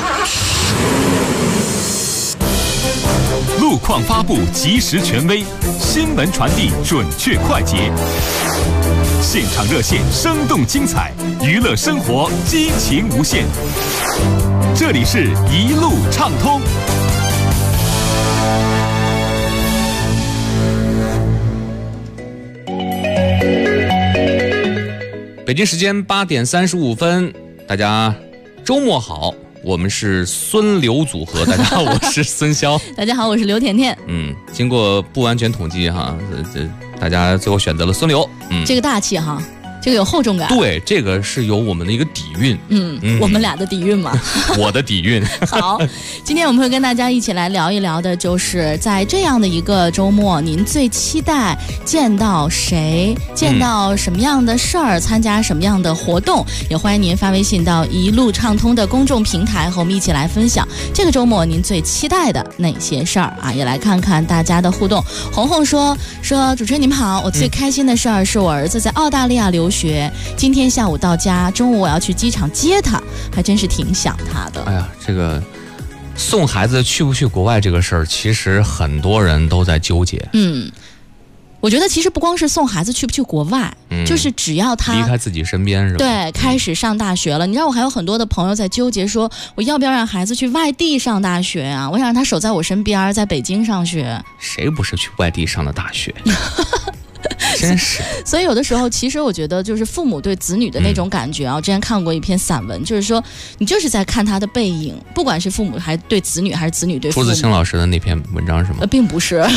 Speaker 30: 路况发布及时权威，新闻传递准确快捷，现场热线生动精彩，娱乐生活激情无限。这里是一路畅通。
Speaker 14: 北京时间8点35分，大家周末好，我们是孙刘组合。大家好，我是孙潇。
Speaker 15: 大家好，我是刘甜甜。
Speaker 14: 经过不完全统计哈，大家最后选择了孙刘。
Speaker 15: 这个大气哈。这个有厚重感，
Speaker 14: 对，这个是有我们的一个底蕴，
Speaker 15: 我们俩的底蕴嘛，
Speaker 14: 我的底蕴。
Speaker 15: 好，今天我们会跟大家一起来聊一聊的，就是在这样的一个周末，您最期待见到谁，见到什么样的事儿，参加什么样的活动？也欢迎您发微信到一路畅通的公众平台，和我们一起来分享这个周末您最期待的哪些事儿啊？也来看看大家的互动。红红说主持人你们好，我最开心的事儿是我儿子在澳大利亚留学。今天下午到家，中午我要去机场接他，还真是挺想他的。
Speaker 14: 哎呀，这个送孩子去不去国外这个事儿，其实很多人都在纠结。
Speaker 15: 我觉得其实不光是送孩子去不去国外，就是只要他
Speaker 14: 离开自己身边，是吧？
Speaker 15: 对，开始上大学了。你知道我还有很多的朋友在纠结说，我要不要让孩子去外地上大学啊？我想让他守在我身边，在北京上学。
Speaker 14: 谁不是去外地上的大学？真是，
Speaker 15: 所以有的时候，其实我觉得就是父母对子女的那种感觉啊。我之前看过一篇散文，就是说你就是在看他的背影，不管是父母还对子女，还是子女对父母。
Speaker 14: 朱自清老师的那篇文章是吗？
Speaker 15: 并不是，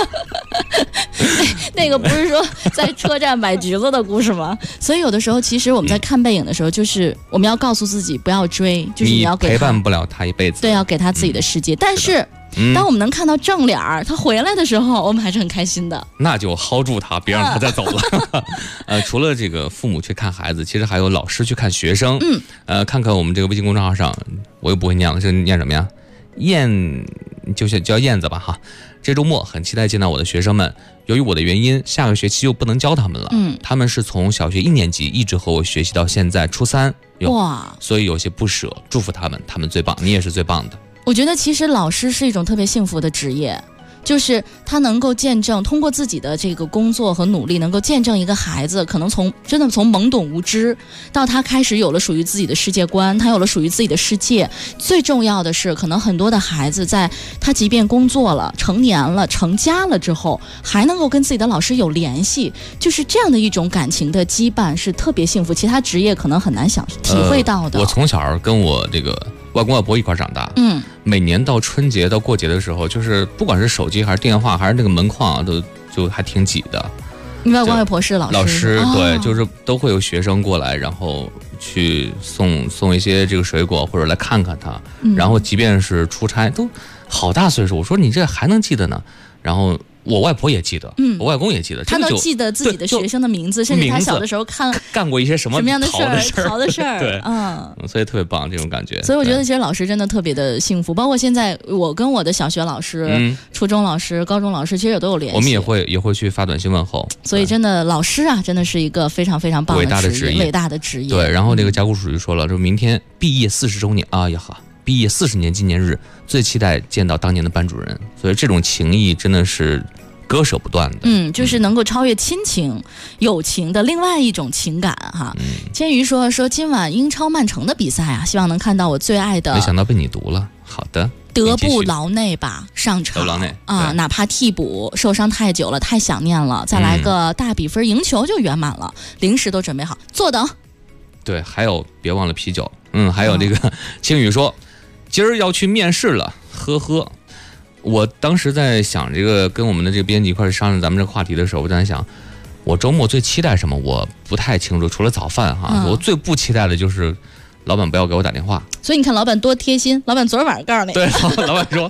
Speaker 15: 那个不是说在车站买橘子的故事吗？所以有的时候，其实我们在看背影的时候，就是我们要告诉自己不要追，就是你要给他
Speaker 14: 陪伴不了他一辈子，
Speaker 15: 对，要给他自己的世界，但是。当我们能看到正脸儿，他回来的时候，我们还是很开心的。
Speaker 14: 那就hold住他，别让他再走了。除了这个父母去看孩子，其实还有老师去看学生。看看我们这个微信公众号上，我又不会念了，这念什么呀？就是叫燕子吧哈。这周末很期待见到我的学生们，由于我的原因，下个学期就不能教他们了。他们是从小学1年级一直和我学习到现在初3，哇，所以有些不舍。祝福他们，他们最棒，你也是最棒的。
Speaker 15: 我觉得其实老师是一种特别幸福的职业，就是他能够见证，通过自己的这个工作和努力，能够见证一个孩子可能真的从懵懂无知到他开始有了属于自己的世界观，他有了属于自己的世界。最重要的是，可能很多的孩子在他即便工作了、成年了、成家了之后，还能够跟自己的老师有联系，就是这样的一种感情的羁绊是特别幸福，其他职业可能很难体会到的。
Speaker 14: 我从小跟我这个外公外婆一块长大，每年到春节到过节的时候，就是不管是手机还是电话还是那个门框啊，就还挺挤的。
Speaker 15: 你外公外婆是老师，
Speaker 14: 对，就是都会有学生过来，然后去送一些这个水果或者来看看他，然后即便是出差都好大岁数，我说你这还能记得呢，然后。我外婆也记得，我外公也记得，
Speaker 15: 他都记得自己的学生的名字，甚至他小的时候
Speaker 14: 干过一些什么
Speaker 15: 样的事儿，淘的事儿，
Speaker 14: 对，所以特别棒这种感觉。
Speaker 15: 所以我觉得其实老师真的特别的幸福，包括现在我跟我的小学老师、初中老师、高中老师其实也都有联系，
Speaker 14: 我们也会去发短信问候。
Speaker 15: 所以真的老师啊，真的是一个非常非常棒的职业，伟大的职业。
Speaker 14: 对，然后那个甲骨属于说了，说明天毕业40周年，哎呀哈。毕业40年纪念日，最期待见到当年的班主任，所以这种情谊真的是割舍不断的。
Speaker 15: 就是能够超越亲情、友情的另外一种情感哈。千瑜说今晚英超曼城的比赛啊，希望能看到我最爱的。
Speaker 14: 没想到被你读了，好的。
Speaker 15: 德布劳内吧上场，哪怕替补受伤太久了，太想念了，再来个大比分赢球就圆满了，零食都准备好，坐等。
Speaker 14: 对，还有别忘了啤酒。还有这个青宇说。今儿要去面试了，呵呵。我当时在想这个，跟我们的这个编辑一块商量咱们这个话题的时候，我在想，我周末最期待什么？我不太清楚，除了早饭哈，我最不期待的就是老板不要给我打电话。
Speaker 15: 所以你看，老板多贴心，老板昨儿晚上告诉你。
Speaker 14: 对，老板说，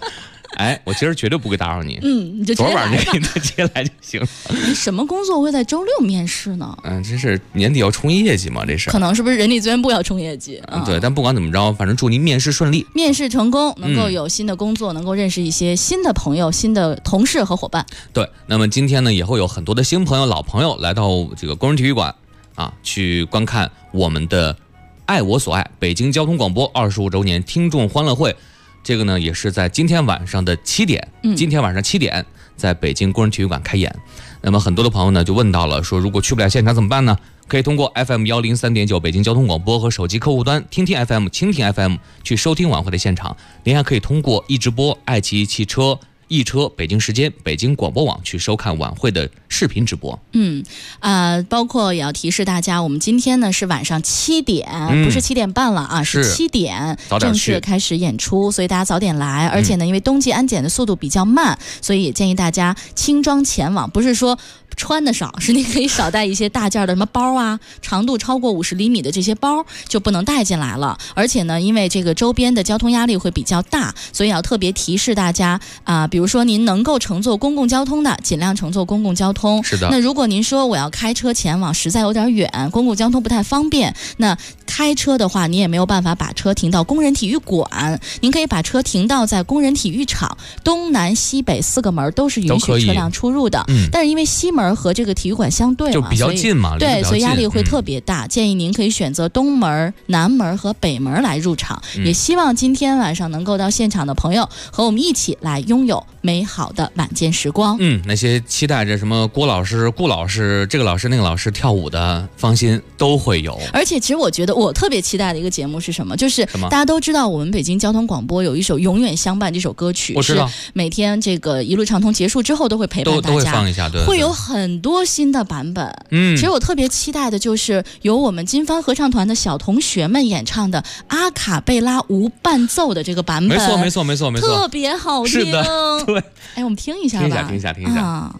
Speaker 14: 哎，我今儿绝对不会打扰你。
Speaker 15: 你就
Speaker 14: 昨儿晚上就给他接来就行了。
Speaker 15: 你什么工作会在周6面试呢？
Speaker 14: 这是年底要冲业绩嘛？这是
Speaker 15: 可能是不是人力资源部要冲业绩？
Speaker 14: 对，但不管怎么着，反正祝您面试顺利，
Speaker 15: 面试成功，能够有新的工作，能够认识一些新的朋友、新的同事和伙伴。
Speaker 14: 对，那么今天呢，也会有很多的新朋友、老朋友来到这个工人体育馆啊，去观看我们的爱我所爱北京交通广播25周年听众欢乐会。这个呢，也是在今天晚上的7点，今天晚上7点，在北京工人体育馆开演。那么很多的朋友呢就问到了，说如果去不了现场怎么办呢？可以通过 FM 103.9北京交通广播和手机客户端听听 FM、蜻蜓 FM 去收听晚会的现场。您还可以通过易直播、爱奇艺汽车、易车、北京时间、北京广播网去收看晚会的视频直播。
Speaker 15: 包括也要提示大家，我们今天呢是晚上7点，不是7点半了啊，是7点正式开始演出，所以大家早点来。而且呢，因为冬季安检的速度比较慢，所以也建议大家轻装前往，不是说穿的少，是你可以少带一些大件的什么包啊，长度超过50厘米的这些包就不能带进来了。而且呢，因为这个周边的交通压力会比较大，所以要特别提示大家比如说您能够乘坐公共交通的，尽量乘坐公共交通。
Speaker 14: 是的。
Speaker 15: 那如果您说我要开车前往，实在有点远，公共交通不太方便，那开车的话，你也没有办法把车停到工人体育馆，您可以把车停到在工人体育场东南西北4个门都是允许车辆出入的。但是因为西门和这个体育馆相对嘛，
Speaker 14: 就比较近嘛，
Speaker 15: 对，所以压力会特别大。建议您可以选择东门、南门和北门来入场。也希望今天晚上能够到现场的朋友和我们一起来拥有美好的晚间时光。
Speaker 14: 那些期待着什么郭老师、顾老师、这个老师、那个老师跳舞的，放心，都会有。
Speaker 15: 而且其实我觉得我特别期待的一个节目是什么？就是大家都知道，我们北京交通广播有一首《永远相伴》这首歌曲，
Speaker 14: 我知道，
Speaker 15: 是每天这个一路畅通结束之后都会陪伴大家，
Speaker 14: 都会放一下，对，
Speaker 15: 会有很多新的版本。其实我特别期待的就是由我们金帆合唱团的小同学们演唱的阿卡贝拉无伴奏的这个版本。
Speaker 14: 没错，
Speaker 15: 特别好听。
Speaker 14: 是的，对。
Speaker 15: 哎，我们听一下吧，
Speaker 14: 听一下。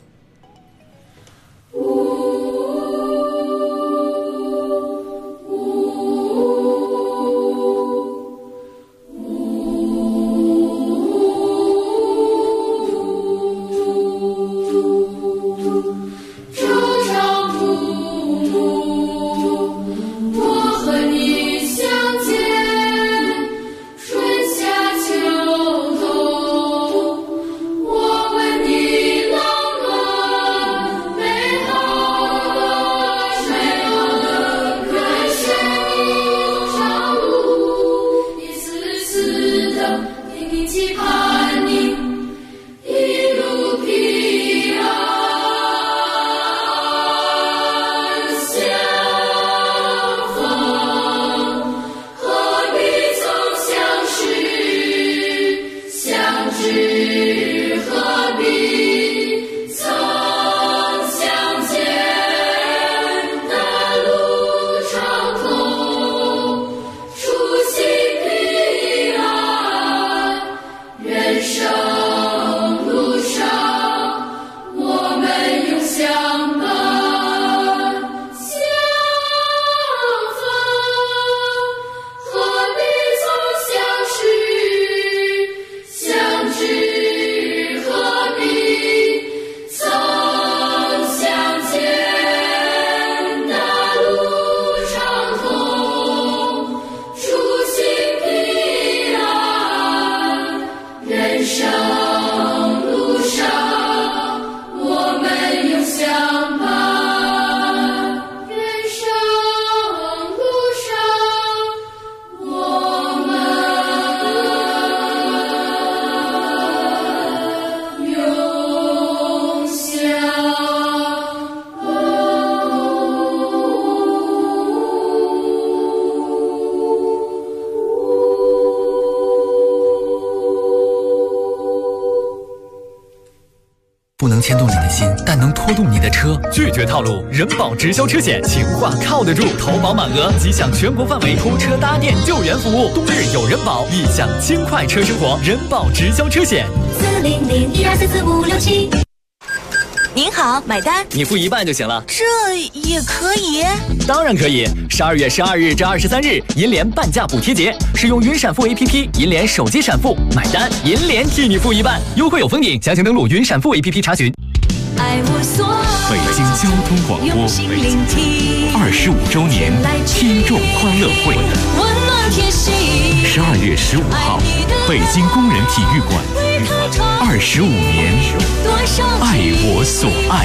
Speaker 17: 不能牵动你的心，但能拖动你的车。
Speaker 2: 拒绝套路，人保直销车险，情话靠得住，投保满额即享全国范围拖车搭电救援服务，冬日有人保，一享轻快车生活。人保直销车险。
Speaker 3: 40012445567。 您好，买单。
Speaker 2: 你付一半就行了。
Speaker 3: 这也可以？
Speaker 2: 当然可以。12月12日至23日，银联半价补贴节，使用云闪付 APP， 银联手机闪付买单，银联替你付一半，优惠有封顶，详情登录云闪付 APP 查询。
Speaker 30: 北京交通广播25周年听众欢乐会，12月15号，北京工人体育馆，25年，爱我所爱。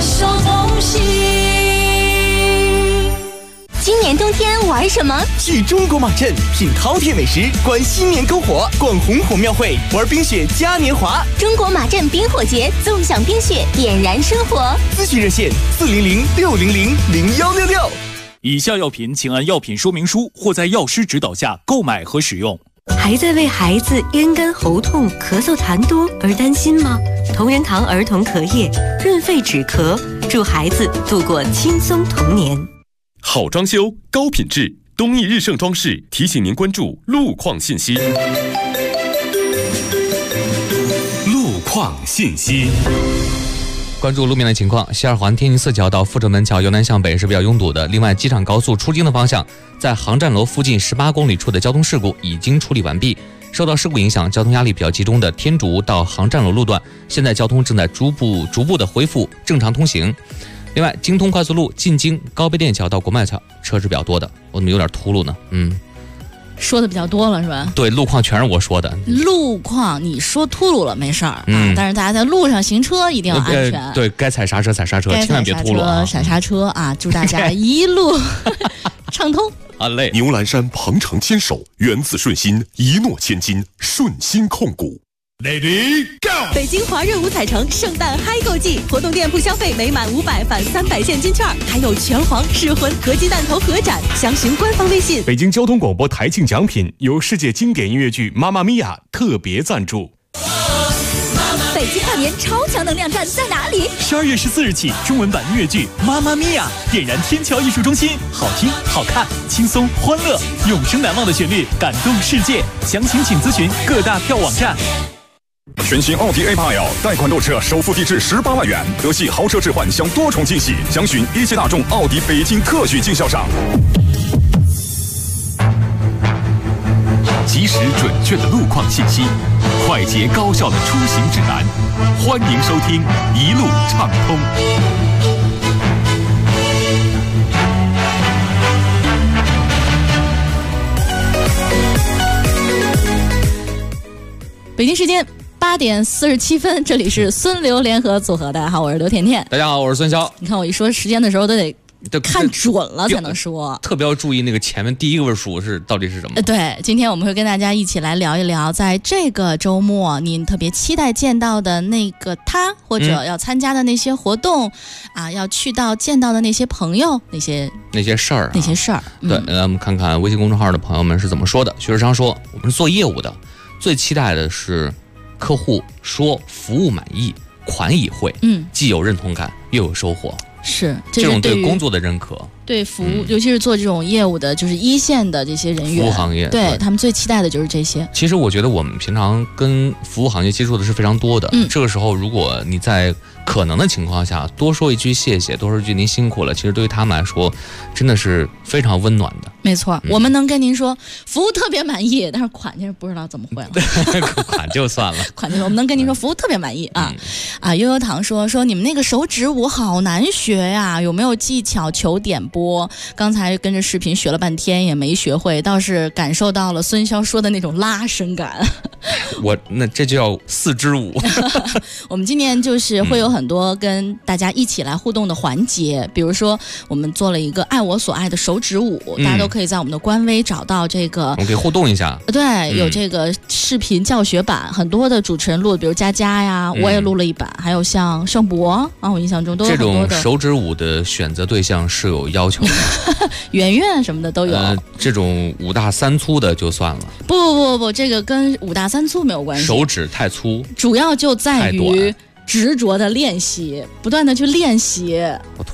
Speaker 10: 今年冬天玩什么？
Speaker 1: 去中国马镇品饕餮美食，观新年篝火，逛红火庙会，玩冰雪嘉年华。
Speaker 10: 中国马镇冰火节，纵享冰雪，点燃生活。
Speaker 1: 咨询热线400-600-0166。
Speaker 23: 以下药品请按药品说明书或在药师指导下购买和使用。
Speaker 9: 还在为孩子咽干喉痛、咳嗽痰多而担心吗？同仁堂儿童咳液，润肺止咳，助孩子度过轻松童年。
Speaker 7: 好装修，高品质，东益日盛装饰提醒您关注路况信息。
Speaker 30: 路况信息。
Speaker 14: 关注路面的情况，西二环天宁寺桥到阜成门桥由南向北是比较拥堵的。另外，机场高速出京的方向，在航站楼附近18公里处的交通事故已经处理完毕。受到事故影响，交通压力比较集中的天竺到航站楼路段，现在交通正在逐步的恢复正常通行。另外，京通快速路进京高碑店桥到国贸桥车是比较多的，我怎么有点秃噜呢？
Speaker 15: 说的比较多了是吧？
Speaker 14: 对，路况全是我说的。
Speaker 15: 路况你说秃噜了没事儿啊，但是大家在路上行车一定要安全。
Speaker 14: 对，该踩刹车踩刹车，千万别秃噜啊！
Speaker 15: 踩刹车啊！祝大家一路畅通。
Speaker 14: 好嘞！
Speaker 7: 牛栏山鹏程牵手，源自顺心，一诺千金，顺心控股。
Speaker 23: Lady Go！
Speaker 5: 北京华润五彩城圣诞嗨购季，活动店铺消费每满500返300现金券，还有拳皇、噬魂、合击弹头合展，详询官方微信。
Speaker 16: 北京交通广播台庆奖品由世界经典音乐剧《妈妈咪呀》特别赞助。
Speaker 24: 北京跨年超强能量站在哪里
Speaker 23: ？12月14日起，中文版音乐剧《妈妈咪呀》点燃天桥艺术中心，好听、好看、轻松、欢乐，永生难忘的旋律，感动世界。详情请咨询各大票网站。
Speaker 19: 全新奥迪 A8L 贷款购车首付低至18万元，德系豪车置换享多重惊喜，详询一汽大众奥迪北京特许经销商。
Speaker 30: 及时准确的路况信息，快捷高效的出行指南，欢迎收听一路畅通。
Speaker 15: 北京时间8点47分，这里是孙刘联合组合。大家好，我是刘甜甜。
Speaker 14: 大家好，我是孙潇。
Speaker 15: 你看我一说时间的时候都得看准了才能说，
Speaker 14: 特别要注意那个前面第一个位数到底是什么。
Speaker 15: 对，今天我们会跟大家一起来聊一聊，在这个周末您特别期待见到的那个他，或者要参加的那些活动要去到见到的那些朋友，那些
Speaker 14: 事儿，
Speaker 15: 那些事儿。
Speaker 14: 对，我们看看微信公众号的朋友们是怎么说的。徐世昌说，我们是做业务的，最期待的是客户说服务满意，款已汇，既有认同感，又有收获。
Speaker 15: 是
Speaker 14: 这种对工作的认可，
Speaker 15: 对服务，尤其是做这种业务的，就是一线的这些人员，
Speaker 14: 服务行业，
Speaker 15: 对他们最期待的就是这些。
Speaker 14: 其实我觉得我们平常跟服务行业接触的是非常多的，这个时候如果你在可能的情况下多说一句谢谢，多说一句您辛苦了，其实对于他们来说真的是非常温暖的。
Speaker 15: 没错，我们能跟您说服务特别满意，但是款就是不知道怎么汇了。
Speaker 14: 款就算了，
Speaker 15: 款就是我们能跟您说服务特别满意悠悠糖说你们那个手指舞好难学呀，有没有技巧求点播？刚才跟着视频学了半天也没学会，倒是感受到了孙潇说的那种拉伸感。
Speaker 14: 那这就叫四肢舞。
Speaker 15: 我们今年就是会有很多跟大家一起来互动的环节，比如说我们做了一个爱我所爱的手指舞，大家都可以在我们的官微找到这个，
Speaker 14: 我们可以互动一下。
Speaker 15: 对，有这个视频教学版，很多的主持人录的，比如佳佳呀，我也录了一版，还有像盛博我印象中都有很多的。
Speaker 14: 这种手指舞的选择对象是有要求的，
Speaker 15: 圆圆什么的都有。
Speaker 14: 这种5大3粗的就算了。
Speaker 15: 不，这个跟5大3粗没有关系。
Speaker 14: 手指太粗，
Speaker 15: 主要就在于执着的练习，不断的去练习。
Speaker 14: 我突然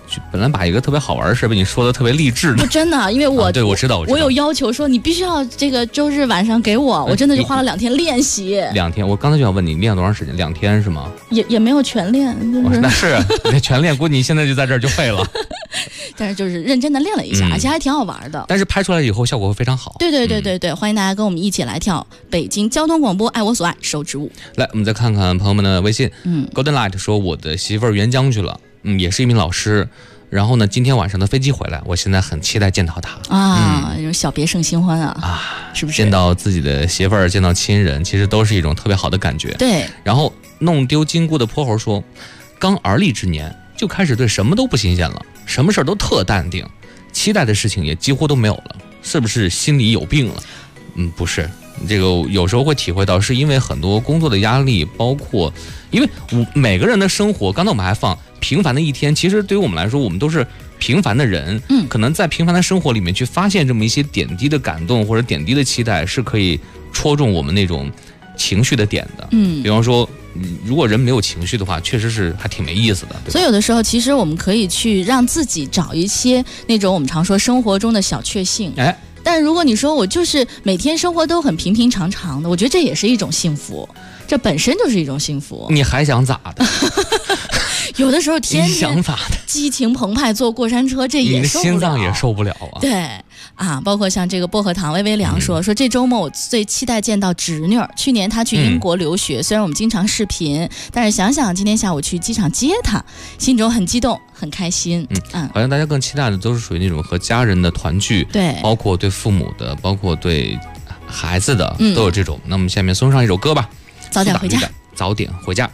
Speaker 14: 本来把一个特别好玩的事被你说的特别励志的。
Speaker 15: 不真的，因为我、
Speaker 14: 对我知道
Speaker 15: 我有要求说你必须要这个周日晚上给我，我真的就花了2天练习。
Speaker 14: 2天，我刚才就想问你练了多长时间？2天是吗？
Speaker 15: 也没有全练，
Speaker 14: 那是你全练，估计你现在就在这儿就废了。
Speaker 15: 但是就是认真的练了一下，而且还挺好玩的。
Speaker 14: 但是拍出来以后效果会非常好。
Speaker 15: 对，欢迎大家跟我们一起来跳北京交通广播爱我所爱手指舞。
Speaker 14: 来，我们再看看朋友们的微信。Golden Light 说我的媳妇儿援疆去了，也是一名老师。然后呢，今天晚上的飞机回来，我现在很期待见到他
Speaker 15: 啊，这种小别胜新欢啊，是不是？
Speaker 14: 见到自己的媳妇儿，见到亲人，其实都是一种特别好的感觉。
Speaker 15: 对。
Speaker 14: 然后弄丢金箍的泼猴说，刚而立之年就开始对什么都不新鲜了，什么事儿都特淡定，期待的事情也几乎都没有了，是不是心里有病了？不是。这个有时候会体会到，是因为很多工作的压力，包括因为每个人的生活，刚才我们还放平凡的一天，其实对于我们来说，我们都是平凡的人，可能在平凡的生活里面去发现这么一些点滴的感动或者点滴的期待，是可以戳中我们那种情绪的点的。比方说如果人没有情绪的话，确实是还挺没意思的。对吧？
Speaker 15: 所以有的时候其实我们可以去让自己找一些那种我们常说生活中的小确幸。但如果你说我就是每天生活都很平平常常的，我觉得这也是一种幸福，这本身就是一种幸福。
Speaker 14: 你还想咋的？
Speaker 15: 有的时候天
Speaker 14: 天
Speaker 15: 激情澎湃坐过山车，这也受不了，
Speaker 14: 你的心脏也受不了啊。
Speaker 15: 对啊，包括像这个薄荷糖微微凉说这周末我最期待见到侄女儿，去年她去英国留学，虽然我们经常视频，但是想想今天下午去机场接她，心中很激动很开心。
Speaker 14: 好像大家更期待的都是属于那种和家人的团聚，
Speaker 15: 对，
Speaker 14: 包括对父母的，包括对孩子的，都有这种。那我们下面送上一首歌吧，
Speaker 15: 早点回家，
Speaker 14: 早点回家。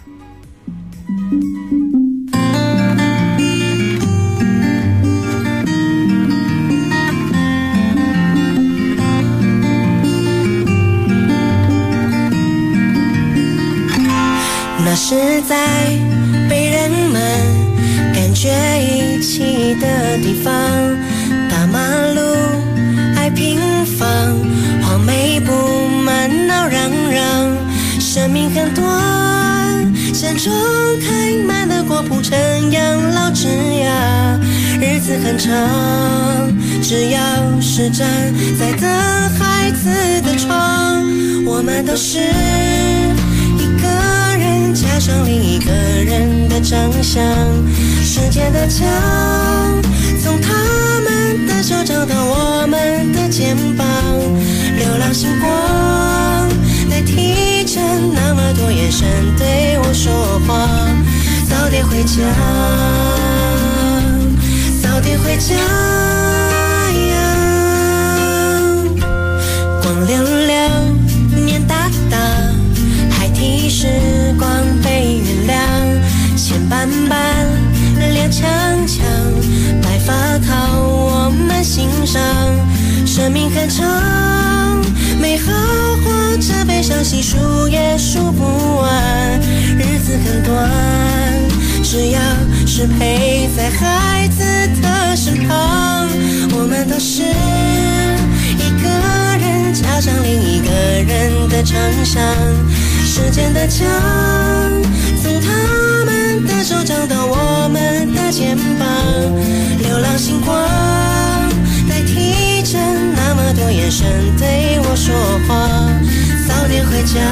Speaker 4: 那是在被人们感觉遗弃的地方，大马路爱平房，黄梅布满闹嚷嚷，生命很短，山中开满了果铺成养老枝桠，日子很长，只要是站在等孩子的窗，我们都是加上另一个人的长相，时间的墙从他们的手掌到我们的肩膀，流浪星光代替着那么多眼神对我说话，早点回家，早点回家呀，光溜溜年大大，还替时光被原谅，牵绊绊踉跄跄，白发靠我们欣赏，生命很长，美好或者悲伤细数也数不完，日子很短，只要是陪在孩子的身旁，我们都是一个人加上另一个人的长相，时间的墙从他们的手掌到我们的肩膀，流浪星光代替着那么多眼神对我说话，早点回家，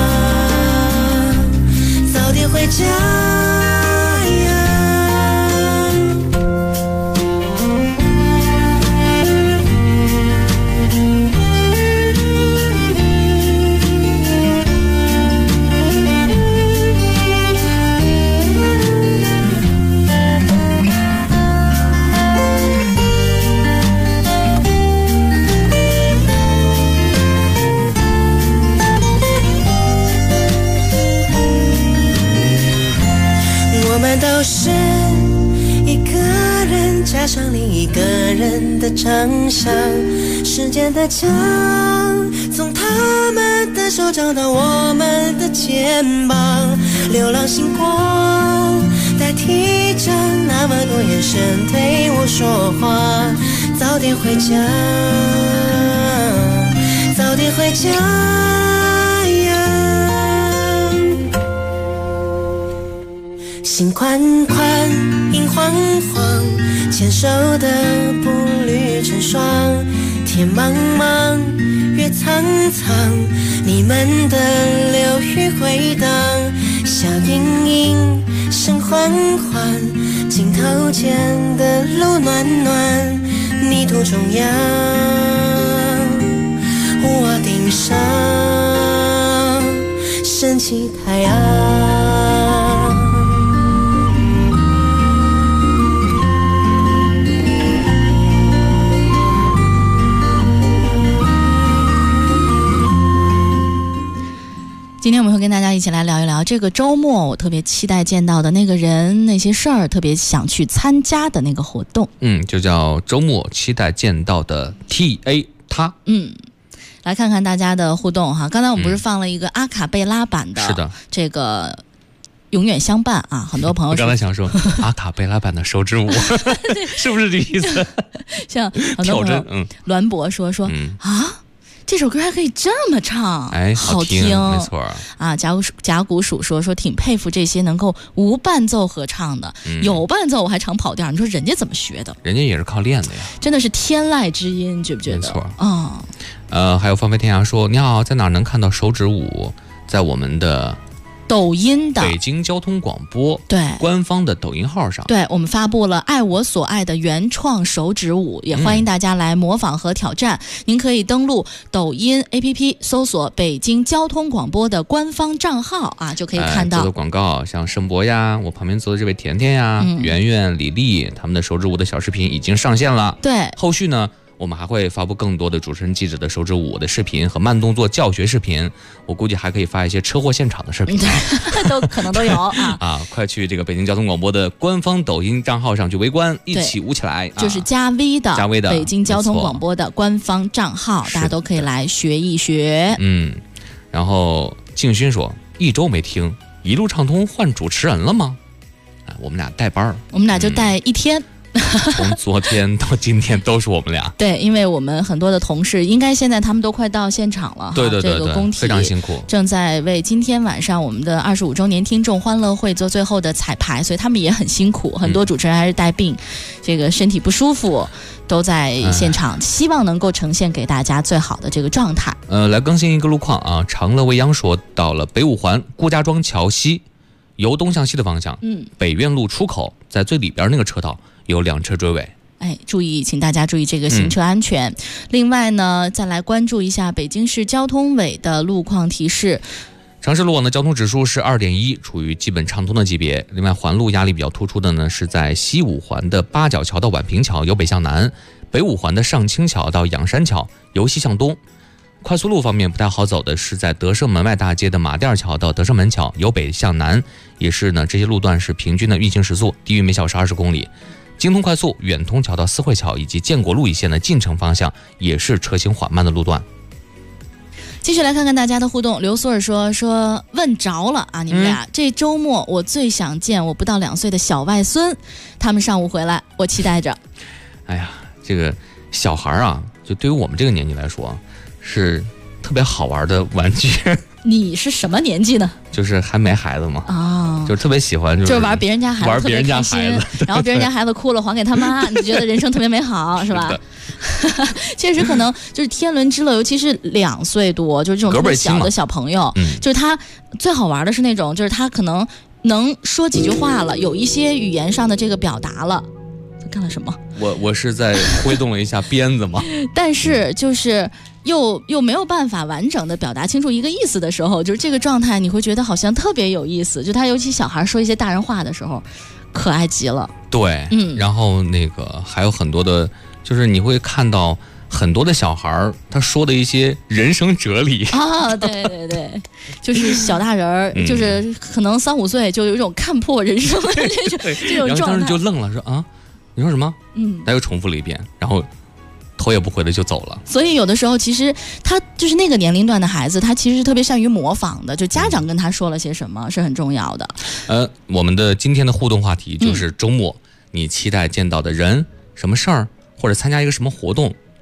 Speaker 4: 早点回家呀。都是一个人加上另一个人的长相，时间的墙从他们的手掌到我们的肩膀，流浪星光代替着那么多眼神对我说话，早点回家，早点回家心宽宽，影晃晃， 手的步履成双，天茫茫，月苍苍，你们的流语回荡，笑盈盈，声缓缓，镜头前的路暖暖，泥土中央，瓦顶上升起太阳。
Speaker 15: 今天我们会跟大家一起来聊一聊这个周末我特别期待见到的那个人、那些事儿，特别想去参加的那个活动。
Speaker 14: 就叫周末期待见到的 TA 他。
Speaker 15: 来看看大家的互动哈。刚才我们不是放了一个阿卡贝拉版的，
Speaker 14: 是的，
Speaker 15: 这个永远相伴啊，很多朋友
Speaker 14: 我刚才想说阿卡贝拉版的手指舞是不是这意思？
Speaker 15: 像很多朋友栾博说啊，这首歌还可以这么唱，好听，
Speaker 14: 没错
Speaker 15: 啊。甲骨鼠说挺佩服这些能够无伴奏合唱的，有伴奏我还常跑调。你说人家怎么学的？
Speaker 14: 人家也是靠练的呀，
Speaker 15: 真的是天籁之音，觉不觉得？
Speaker 14: 没错还有放飞天涯说，你好，在哪能看到手指舞？在我们的
Speaker 15: 抖音的
Speaker 14: 北京交通广播
Speaker 15: 对
Speaker 14: 官方的抖音号上，
Speaker 15: 对，我们发布了爱我所爱的原创手指舞，也欢迎大家来模仿和挑战。您可以登录抖音 APP 搜索北京交通广播的官方账号啊，就可以看到。
Speaker 14: 做的广告像盛博呀，我旁边坐的这位甜甜呀、圆圆、李丽，他们的手指舞的小视频已经上线了。
Speaker 15: 对，
Speaker 14: 后续呢，我们还会发布更多的主持人记者的手指舞的视频和慢动作教学视频，我估计还可以发一些车祸现场的视频，
Speaker 15: 都可能都有
Speaker 14: 啊！快去这个北京交通广播的官方抖音账号上去围观，一起舞起来！
Speaker 15: 就是加 V 的北京交通广播的官方账号，大家都可以来学一学。
Speaker 14: 然后静勋说，一周没听，一路畅通换主持人了吗？我们俩带班了，
Speaker 15: 我们俩就带一天。
Speaker 14: 从昨天到今天都是我们俩。
Speaker 15: 对，因为我们很多的同事，应该现在他们都快到现场了。
Speaker 14: 对，
Speaker 15: 这个工体
Speaker 14: 非常辛苦，
Speaker 15: 正在为今天晚上我们的25周年听众欢乐会做最后的彩排，所以他们也很辛苦。很多主持人还是带病，这个身体不舒服，都在现场，希望能够呈现给大家最好的这个状态。
Speaker 14: 来更新一个路况啊，长乐未央说到了北五环顾家庄桥西，由东向西的方向，北苑路出口在最里边那个车道有2车追尾，
Speaker 15: 注意，请大家注意这个行车安全。另外呢，再来关注一下北京市交通委的路况提示。
Speaker 14: 城市路网的交通指数是2.1，处于基本畅通的级别。另外，环路压力比较突出的呢，是在西五环的八角桥到宛平桥由北向南，北五环的上清桥到仰山桥由西向东。快速路方面不太好走的是在德胜门外大街的马甸桥到德胜门桥由北向南，也是呢这些路段是平均的运行时速低于每小时20公里。京通快速远通桥到四惠桥以及建国路一线的进城方向也是车行缓慢的路段。
Speaker 15: 继续来看看大家的互动。刘索尔说问着了啊，你们俩这周末我最想见我不到2岁的小外孙，他们上午回来，我期待着。
Speaker 14: 哎呀，这个小孩啊，就对于我们这个年纪来说是特别好玩的玩具。
Speaker 15: 你是什么年纪呢？
Speaker 14: 就是还没孩子嘛，就特别喜欢
Speaker 15: 就是玩别人家孩子，
Speaker 14: 玩别人家孩子，
Speaker 15: 然后别人家孩子哭了还给他妈，你觉得人生特别美好，是吧？确实可能就是天伦之乐，尤其是2岁多，就是这种特别小的小朋友，就是他最好玩的是那种，就是他可能能说几句话了，有一些语言上的这个表达了。干了什么？
Speaker 14: 我是在挥动了一下鞭子嘛，
Speaker 15: 但是就是又没有办法完整的表达清楚一个意思的时候，就是这个状态你会觉得好像特别有意思。就他尤其小孩说一些大人话的时候，可爱极了。
Speaker 14: 对，然后那个还有很多的，就是你会看到很多的小孩他说的一些人生哲理
Speaker 15: 啊，对，就是小大人就是可能3、5岁就有一种看破人生的这种状态，
Speaker 14: 然后当时就愣了，说啊，你说什么？他又重复了一遍，然后头也不回的就走了。
Speaker 15: 所以有的时候其实他就是那个年龄段的孩子，他其实是特别善于模仿的，就家长跟他说了些什么是很重要的。
Speaker 14: 我们的今天的互动话题就是周末你期待见到的人、什么事儿，或者参加一个什么活动，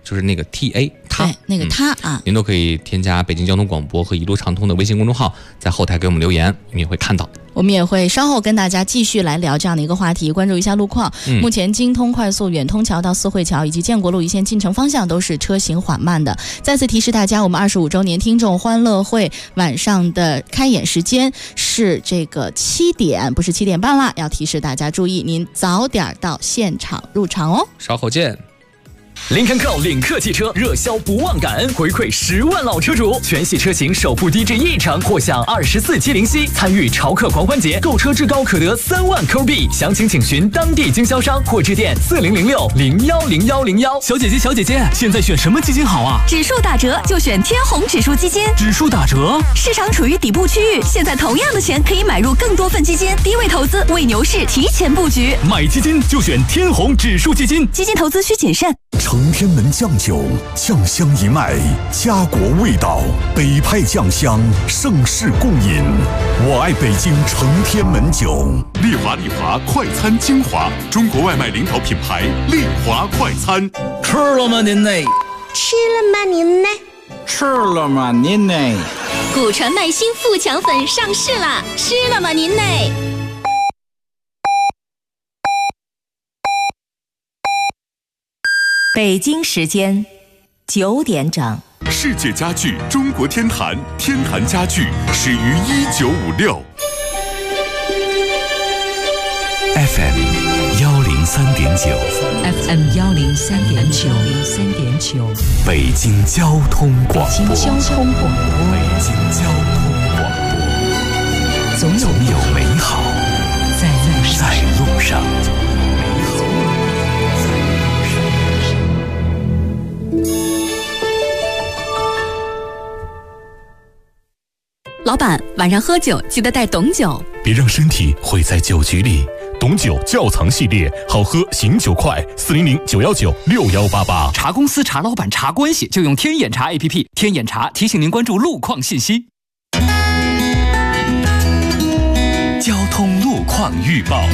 Speaker 14: 就是那个 TA 他，
Speaker 15: 对，那个他啊，
Speaker 14: 您都可以添加北京交通广播和一路畅通的微信公众号，在后台给我们留言，我们也会看到。
Speaker 15: 我们也会稍后跟大家继续来聊这样的一个话题，关注一下路况。目前京通快速远通桥到四惠桥以及建国路一线进城方向都是车行缓慢的。再次提示大家，我们25周年听众欢乐会晚上的开演时间是这个7点，不是7点半啦，要提示大家注意，您早点到现场入场哦。
Speaker 14: 稍后见。
Speaker 2: 林肯 Go 领克汽车热销不忘感恩，回馈10万老车主，全系车型首付低至1成，或享24期零息。参与潮客狂欢节，购车至高可得3万扣币。详情请询当地经销商或致电4006010101。
Speaker 1: 小姐姐，现在选什么基金好啊？
Speaker 3: 指数打折就选天弘指数基金。
Speaker 1: 指数打折，
Speaker 3: 市场处于底部区域，现在同样的钱可以买入更多份基金，低位投资，为牛市提前布局。
Speaker 1: 买基金就选天弘指数基金。
Speaker 3: 基金投资需谨慎。
Speaker 12: 承天门酱酒，酱香一脉，家国味道，北派酱香，盛世共饮。我爱北京承天门酒。
Speaker 7: 丽华快餐精华，中国外卖领导品牌，丽华快餐。
Speaker 11: 吃了吗您呢？
Speaker 6: 吃了吗您呢？
Speaker 11: 吃了吗您呢？
Speaker 6: 古传麦新富强粉上市啦！吃了吗您呢？
Speaker 8: 北京时间9点整。
Speaker 7: 世界家具中国天坛，天坛家具始于1956。
Speaker 12: FM
Speaker 8: 103.9，
Speaker 12: 北京交通广播，总有美好在路上。
Speaker 24: 老板，晚上喝酒记得带董酒，
Speaker 12: 别让身体毁在酒局里。董酒窖藏系列，好喝醒酒快，400-919-6188。
Speaker 1: 茶公司、茶老板、茶关系，就用天眼茶 APP。天眼茶提醒您关注路况信息。
Speaker 30: 交通路况预报。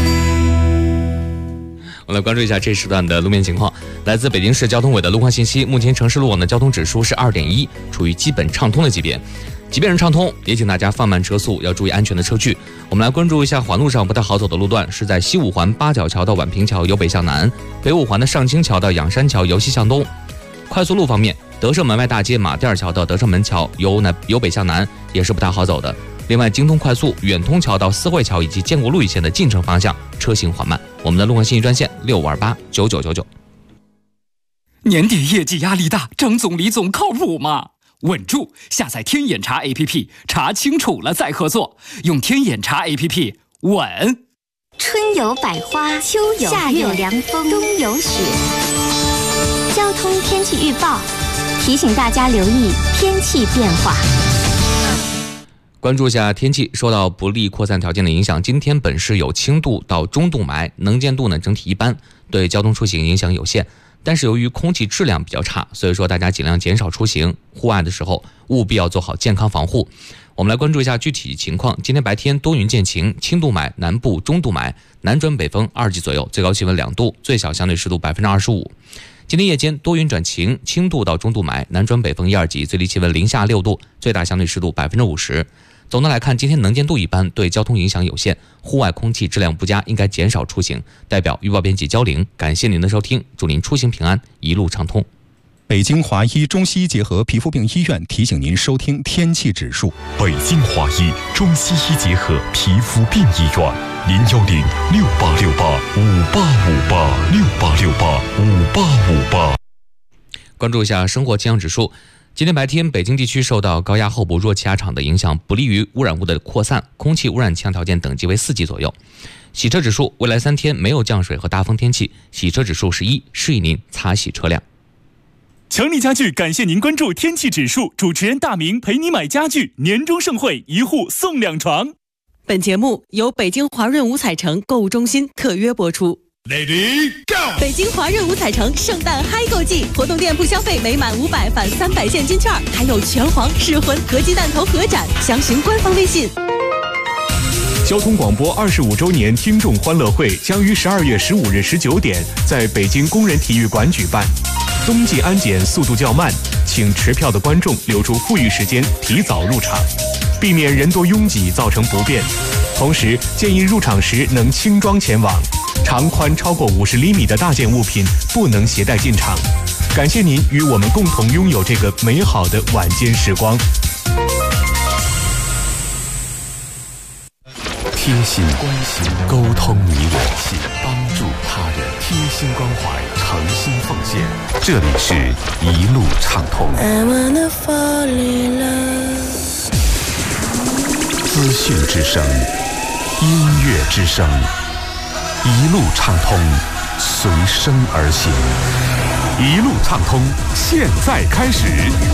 Speaker 14: 我们来关注一下这时段的路面情况。来自北京市交通委的路况信息，目前城市路网的交通指数是2.1，处于基本畅通的级别。即便是畅通，也请大家放慢车速，要注意安全的车距。我们来关注一下环路上不太好走的路段，是在西五环八角桥到宛平桥由北向南，北五环的上清桥到仰山桥由西向东。快速路方面，德胜门外大街马甸桥到德胜门桥由北向南，也是不太好走的。另外，京通快速远通桥到四惠桥以及建国路一线的进城方向车行缓慢。我们的路况信息专线65289999。
Speaker 1: 年底业绩压力大，张总李总靠谱吗？稳住！下载天眼查 APP， 查清楚了再合作。用天眼查 APP， 稳。
Speaker 6: 春有百花，秋有夏有凉风，冬有雪。交通天气预报提醒大家留意天气变化。
Speaker 14: 关注一下天气，受到不利扩散条件的影响，今天本市有轻度到中度霾，能见度呢整体一般，对交通出行影响有限。但是由于空气质量比较差，所以说大家尽量减少出行，户外的时候务必要做好健康防护。我们来关注一下具体情况。今天白天多云见晴，轻度霾，南部中度霾，南转北风2级左右，最高气温2度，最小相对湿度25%。今天夜间多云转晴，轻度到中度霾，南转北风1、2级，最低气温零下6度，最大相对湿度50%。总的来看，今天能见度一般，对交通影响有限，户外空气质量不佳，应该减少出行。代表预报编辑焦玲，感谢您的收听，祝您出行平安，一路畅通。
Speaker 16: 北京华医中西医结合皮肤病医院提醒您收听天气指数。
Speaker 12: 北京华医中西医结合皮肤病医院，010-6868-5858，6868-5858。
Speaker 14: 关注一下生活气象指数。今天白天，北京地区受到高压候补弱气压场的影响，不利于污染物的扩散，空气污染气象条件等级为4级左右。洗车指数，未来3天没有降水和大风天气，洗车指数是1，适宜您擦洗车辆。
Speaker 23: 强力家具感谢您关注天气指数，主持人大明陪你买家具，年终盛会1户送2床。
Speaker 5: 本节目由北京华润五彩城购物中心特约播出。
Speaker 23: Lady Go！
Speaker 5: 北京华润五彩城圣诞嗨购季活动，店铺消费每满500返300现金券，还有拳皇、噬魂、合击弹头合展，详询官方微信。
Speaker 16: 交通广播25周年听众欢乐会将于12月15日19点在北京工人体育馆举办。 冬季安检速度较慢，请持票的观众留出富裕时间提早入场，避免人多拥挤造成不便。同时建议入场时能轻装前往，长宽超过50厘米的大件物品不能携带进场。感谢您与我们共同拥有这个美好的晚间时光。
Speaker 12: 贴心关心，沟通你我，帮助他人，贴心关怀，诚心奉献。这里是一路畅通。资讯之声，音乐之声，一路畅通，随声而行。一路畅通，现在开始。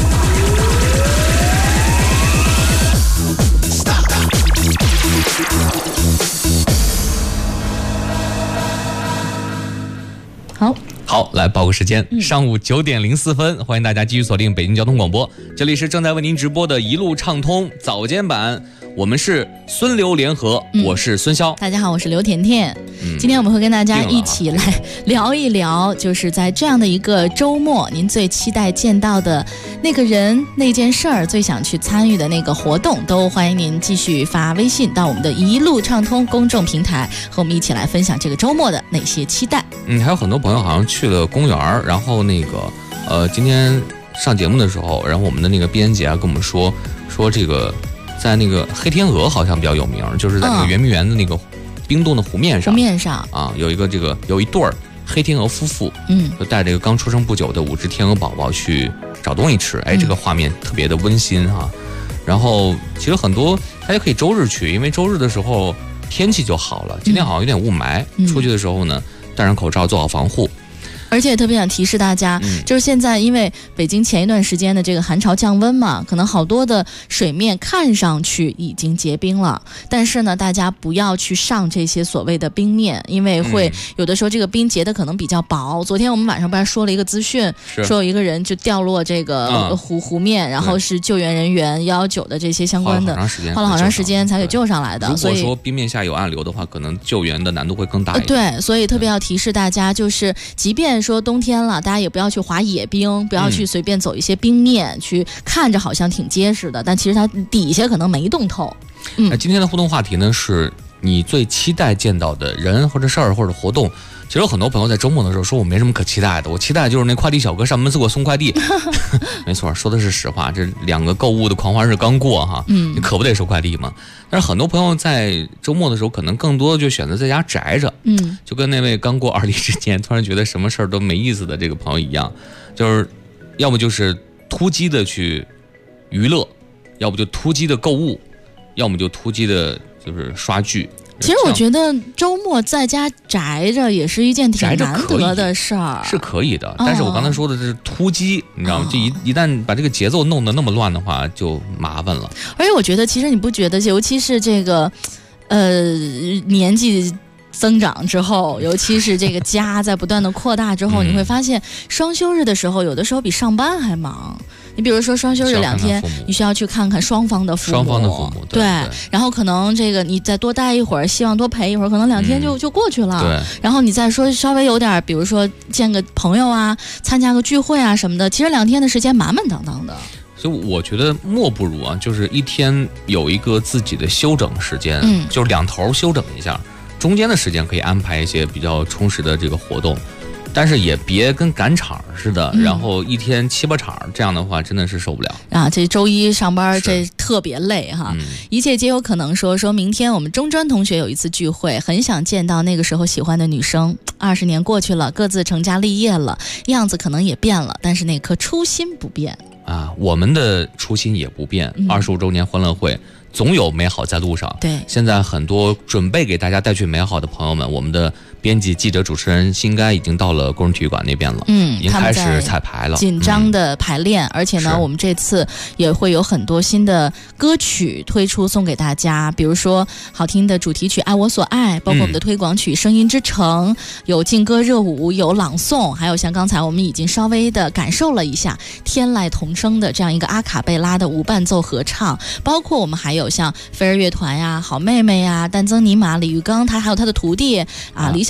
Speaker 14: 好，来报个时间，上午9点04分，欢迎大家继续锁定北京交通广播，这里是正在为您直播的一路畅通早间版，我们是孙刘联合，我是孙潇。
Speaker 15: 大家好，我是刘甜甜。今天我们会跟大家一起来聊一聊，就是在这样的一个周末，您最期待见到的那个人、那件事儿，最想去参与的那个活动，都欢迎您继续发微信到我们的一路畅通公众平台，和我们一起来分享这个周末的哪些期待。
Speaker 14: 还有很多朋友好像去了公园，然后那个今天上节目的时候，然后我们的那个编辑跟我们说这个在那个黑天鹅好像比较有名，就是在那个圆明园的那个冰冻的湖面上啊，有一对儿黑天鹅夫妇，就带着一个刚出生不久的5只天鹅宝宝去找东西吃，这个画面特别的温馨哈。然后其实很多大家可以周日去，因为周日的时候天气就好了，今天好像有点雾霾，出去的时候呢戴上口罩做好防护。
Speaker 15: 而且特别想提示大家，就是现在因为北京前一段时间的这个寒潮降温嘛，可能好多的水面看上去已经结冰了，但是呢大家不要去上这些所谓的冰面，因为会有的时候这个冰结的可能比较薄。昨天我们晚上不是说了一个资讯，说有一个人就掉落这个湖面，然后是救援人员119的这些相关的花了好长时间才给救上来的。
Speaker 14: 如果说冰面下有暗流的话，可能救援的难度会更大一点。
Speaker 15: 对，所以特别要提示大家，就是即便说冬天了，大家也不要去滑野冰，不要去随便走一些冰面，去看着好像挺结实的，但其实它底下可能没冻透。
Speaker 14: 今天的互动话题呢，是你最期待见到的人或者事儿或者活动。其实有很多朋友在周末的时候说我没什么可期待的，我期待就是那快递小哥上门给我送快递。没错，说的是实话，这2个购物的狂欢日刚过哈，你可不得收快递吗？但是很多朋友在周末的时候可能更多的就选择在家宅着，就跟那位刚过2离之间突然觉得什么事儿都没意思的这个朋友一样，就是要么就是突击的去娱乐，要不就突击的购物，要么就突击的就是刷剧。
Speaker 15: 其实我觉得周末在家宅着也是一件挺难得的事儿，
Speaker 14: 是可以的。但是我刚才说的是突击，你知道吗？就一旦把这个节奏弄得那么乱的话，就麻烦了。
Speaker 15: 而且我觉得，其实你不觉得，尤其是这个，年纪增长之后，尤其是这个家在不断的扩大之后，你会发现双休日的时候，有的时候比上班还忙。你比如说双休日2天，你需要去看看双方的父母，对，然后可能这个你再多待一会儿，希望多陪一会儿，可能2天就过去了。
Speaker 14: 对，
Speaker 15: 然后你再说稍微有点，比如说见个朋友啊，参加个聚会啊什么的，其实2天的时间满满当当的。
Speaker 14: 所以我觉得莫不如就是一天有一个自己的休整时间，就是2头休整一下，中间的时间可以安排一些比较充实的这个活动。但是也别跟赶场似的，然后一天7、8场，这样的话真的是受不了
Speaker 15: 啊！这周一上班这特别累哈，一切皆有可能。说明天我们中专同学有一次聚会，很想见到那个时候喜欢的女生。20年过去了，各自成家立业了，样子可能也变了，但是那颗初心不变
Speaker 14: 啊！我们的初心也不变。25周年欢乐会。总有美好在路上。
Speaker 15: 对，
Speaker 14: 现在很多准备给大家带去美好的朋友们，我们的编辑、记者、主持人应该已经到了工人体育馆那边了，已经开始彩排了，
Speaker 15: 紧张的排练。而且呢，我们这次也会有很多新的歌曲推出送给大家，比如说好听的主题曲《爱我所爱》，包括我们的推广曲《声音之城》，有劲歌热舞，有朗诵，还有像刚才我们已经稍微的感受了一下天籁童声的这样一个阿卡贝拉的无伴奏合唱，包括我们还有像飞儿乐团呀、好妹妹呀、淡曾尼玛、李玉刚，他还有他的徒弟啊李小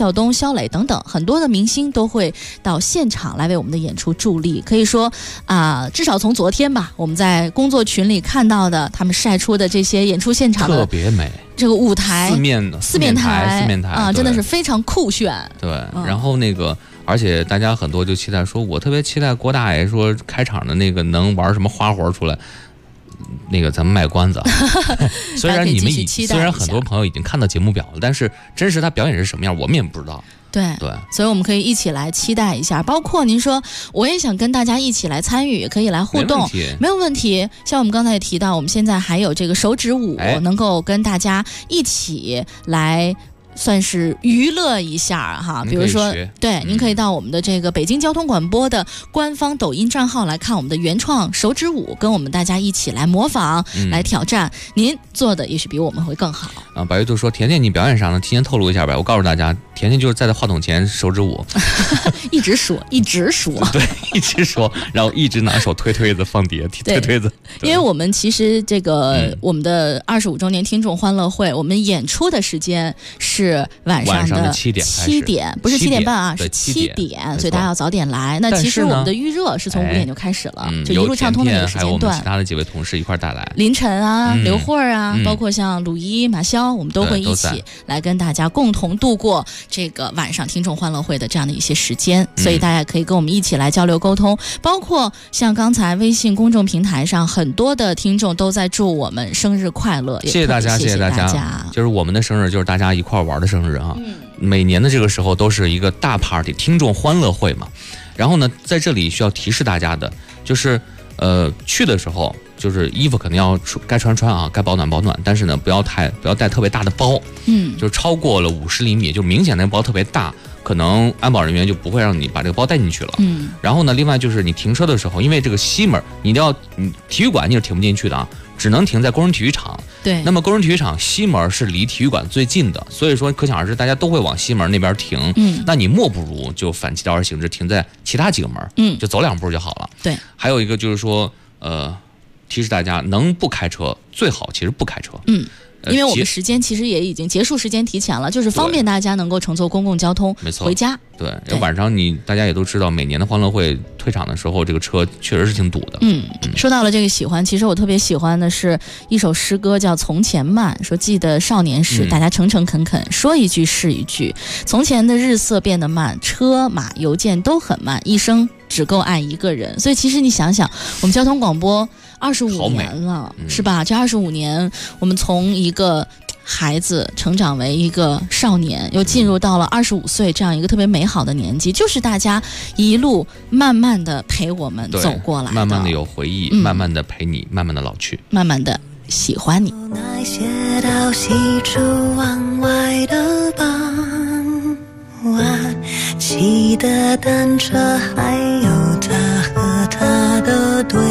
Speaker 15: 孝东、肖磊等等很多的明星都会到现场来为我们的演出助力。可以说至少从昨天吧，我们在工作群里看到的他们晒出的这些演出现场的
Speaker 14: 特别美，
Speaker 15: 这个舞台四面台真的是非常酷炫。
Speaker 14: 对，然后而且大家很多就期待说，我特别期待郭大爷说开场的能玩什么花活出来。咱们卖关子虽然很多朋友已经看到节目表了，但是真实他表演是什么样我们也不知道。
Speaker 15: 对，所以我们可以一起来期待一下，包括您说我也想跟大家一起来参与，也可以来互动，没有问题。像我们刚才也提到，我们现在还有这个手指舞，能够跟大家一起来算是娱乐一下哈，比如说您可以到我们的这个北京交通广播的官方抖音账号来看我们的原创手指舞，跟我们大家一起来模仿，来挑战，您做的也许比我们会更好
Speaker 14: 啊。白玉兔说，甜甜你表演啥呢？提前透露一下呗。我告诉大家，甜甜就是在话筒前手指舞
Speaker 15: 一直说对，
Speaker 14: 一直说，然后一直拿手推推子放碟推推子。
Speaker 15: 因为我们其实我们的25周年听众欢乐会，我们演出的时间是晚上的7点，不是7点半啊，是7点，所以大家要早点来。那其实我们的预热是从5点就开始了，就一路畅通的一个时间段。
Speaker 14: 还有我们其他的几位同事一块带来，
Speaker 15: 林晨啊、刘慧啊，包括像鲁一、马潇，我们都会一起来跟大家共同度过这个晚上听众欢乐会的这样的一些时间。所以大家可以跟我们一起来交流沟通，包括像刚才微信公众平台上很多的听众都在祝我们生日快乐，
Speaker 14: 谢谢大家，谢谢大家。就是我们的生日，就是大家一块玩的生日啊。每年的这个时候都是一个大 party 听众欢乐会嘛。然后呢，在这里需要提示大家的就是去的时候就是衣服肯定要该穿啊，该保暖保暖，但是呢不要带特别大的包，就是超过了50厘米，就明显那个包特别大，可能安保人员就不会让你把这个包带进去了。然后呢，另外就是你停车的时候，因为这个西门你体育馆你是停不进去的啊，只能停在工人体育场。
Speaker 15: 对，
Speaker 14: 那么工人体育场西门是离体育馆最近的，所以说可想而知大家都会往西门那边停。那你莫不如就反其道而行之，停在其他几个门，就走2步就好了。
Speaker 15: 对，
Speaker 14: 还有一个就是说提示大家能不开车最好其实不开车。
Speaker 15: 因为我们时间其实也已经结束，时间提前了，就是方便大家能够乘坐公共交通回家。
Speaker 14: 对，晚上大家也都知道，每年的欢乐会退场的时候，这个车确实是挺堵的。
Speaker 15: 说到了这个喜欢，其实我特别喜欢的是一首诗歌，叫《从前慢》，说记得少年时，大家诚诚恳恳，说一句是一句。从前的日色变得慢，车马邮件都很慢，一生只够爱一个人。所以其实你想想，我们交通广播25年了，是吧？这25年，我们从一个孩子成长为一个少年，又进入到了25岁这样一个特别美好的年纪，就是大家一路慢慢的陪我们走过来的，
Speaker 14: 慢慢的有回忆，慢慢的陪你，慢慢的老去，
Speaker 15: 慢慢的喜欢你。
Speaker 4: 那些到西出望外的傍晚，骑的单车，还有他和他的对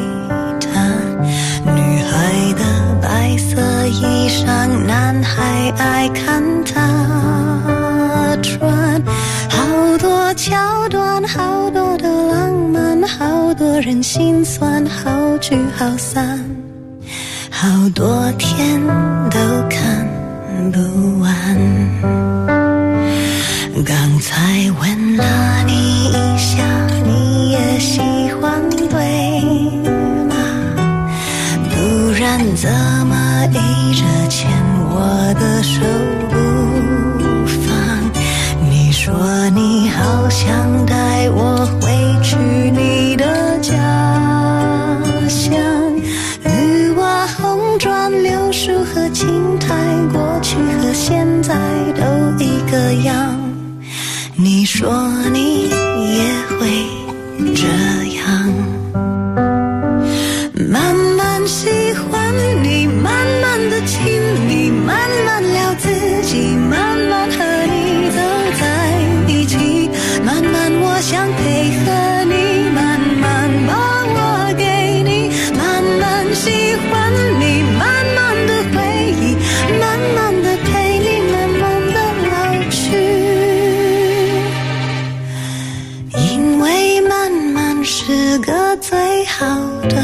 Speaker 4: 女孩的白色衣裳，男孩爱看她穿，好多桥段，好多的浪漫，好多人心酸，好聚好散，好多天都看不完。刚才问了你一下，你也喜欢对吗？不然怎么一直牵我的手不放？你说你好想带我回去你的家乡，绿瓦红砖柳树和青苔，过去和现在都一个样。你说你也会这样，慢慢喜欢你，慢慢的亲你，慢慢聊自己，慢慢和你走在一起，慢慢我想配合你，慢慢把我给你，慢慢喜欢你，慢慢的回忆，慢慢的陪你，慢慢的老去，因为慢慢是个最好的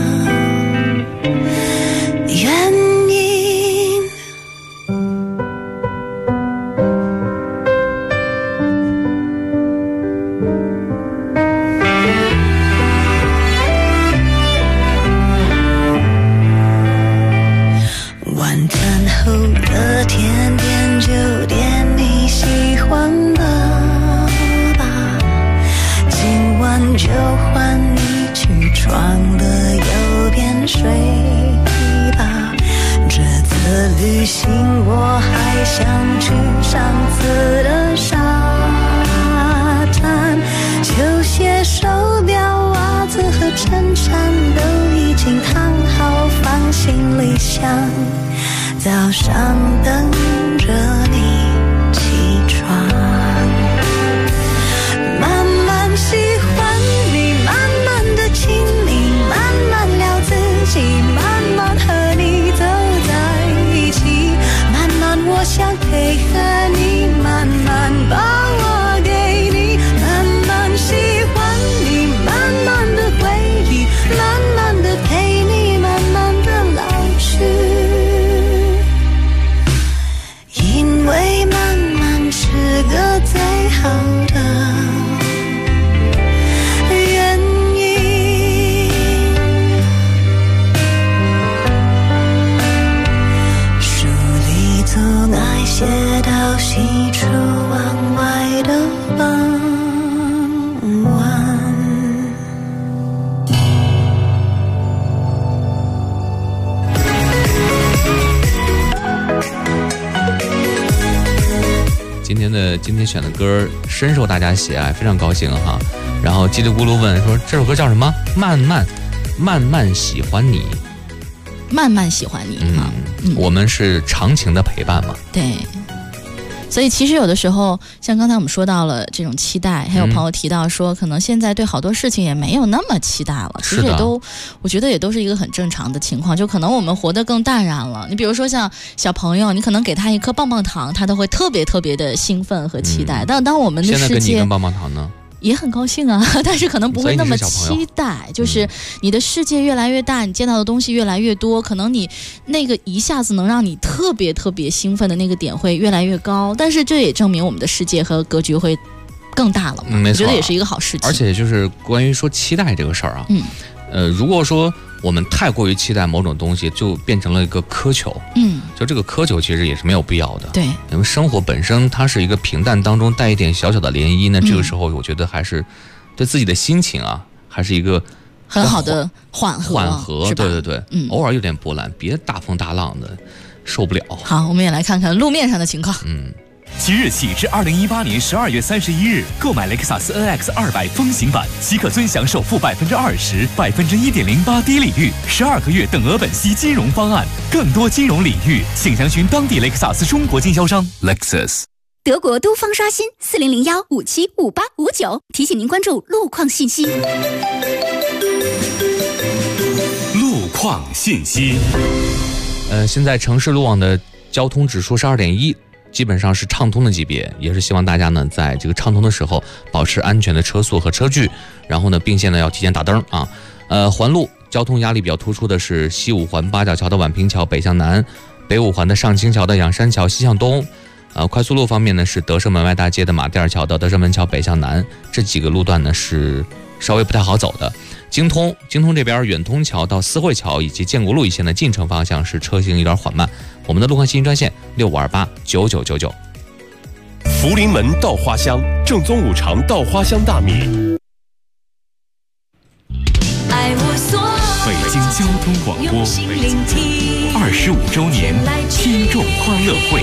Speaker 4: 原因。 唤你去床的右边睡吧。这次旅行我还想去上次的沙滩，球鞋、手表、袜子和衬衫都已经烫好放行李箱，早上等着你起床。慢慢喜欢你，慢慢的亲你，慢慢聊自己，慢慢和你走在一起，慢慢我想配合你，慢慢把我给你，慢慢喜欢你，慢慢的回忆，慢慢的陪你，慢慢的老去，因为慢慢是个最好的原因。书里总爱写到喜出望外的傍晚。
Speaker 14: 今天选的歌深受大家喜爱，非常高兴哈。然后叽里咕噜问说这首歌叫什么？慢慢喜欢你，
Speaker 15: 慢慢喜欢你哈。
Speaker 14: 我们是长情的陪伴嘛。
Speaker 15: 对。所以其实有的时候，像刚才我们说到了这种期待，还有朋友提到说，可能现在对好多事情也没有那么期待了。其实也都，我觉得也都是一个很正常的情况。就可能我们活得更淡然了。你比如说像小朋友，你可能给他一颗棒棒糖，他都会特别特别的兴奋和期待。但当我们的世界
Speaker 14: 现在给你一根棒棒糖呢？
Speaker 15: 也很高兴啊，但是可能不会那么期待。就是你的世界越来越大，你见到的东西越来越多，可能你那个一下子能让你特别特别兴奋的那个点会越来越高。但是这也证明我们的世界和格局会更大了嘛。
Speaker 14: 没错，
Speaker 15: 我觉得也是一个好事情。
Speaker 14: 而且就是关于说期待这个事儿啊，如果说我们太过于期待某种东西，就变成了一个苛求。就这个苛求其实也是没有必要的。
Speaker 15: 对，
Speaker 14: 因为生活本身它是一个平淡当中带一点小小的涟漪呢，这个时候我觉得还是对自己的心情啊，还是一个
Speaker 15: 很好的缓和。
Speaker 14: 对，偶尔有点波澜，别大风大浪的，受不了。
Speaker 15: 好，我们也来看看路面上的情况。
Speaker 30: 即日起至2018年12月31日，购买雷克萨斯 NX 200风行版即可尊享首付20%、1.08%低利率、12个月等额本息金融方案。更多金融领域，请详询当地雷克萨斯中国经销商。Lexus。
Speaker 13: 德国都方刷新4001575859，提醒您关注路况信息。
Speaker 30: 路况信息。
Speaker 14: 现在城市路网的交通指数是2.1。基本上是畅通的级别，也是希望大家呢在这个畅通的时候保持安全的车速和车距，然后呢并线呢要提前打灯啊。环路交通压力比较突出的是西五环八角桥的宛平桥北向南，北五环的上清桥的仰山桥西向东。快速路方面呢是德胜门外大街的马甸尔桥到德胜门桥北向南，这几个路段呢是稍微不太好走的。京通这边远通桥到思汇桥以及建国路一线的进城方向是车行有点缓慢。我们的路况信息专线65289999。
Speaker 30: 福临门稻花香，正宗五常稻花香大米。北京交通广播25周年听众欢乐会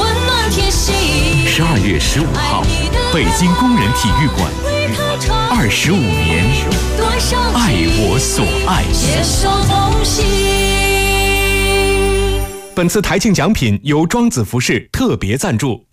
Speaker 30: ，12月15号，北京工人体育馆，25年，爱我所爱。
Speaker 16: 本次台庆奖品由庄子服饰特别赞助。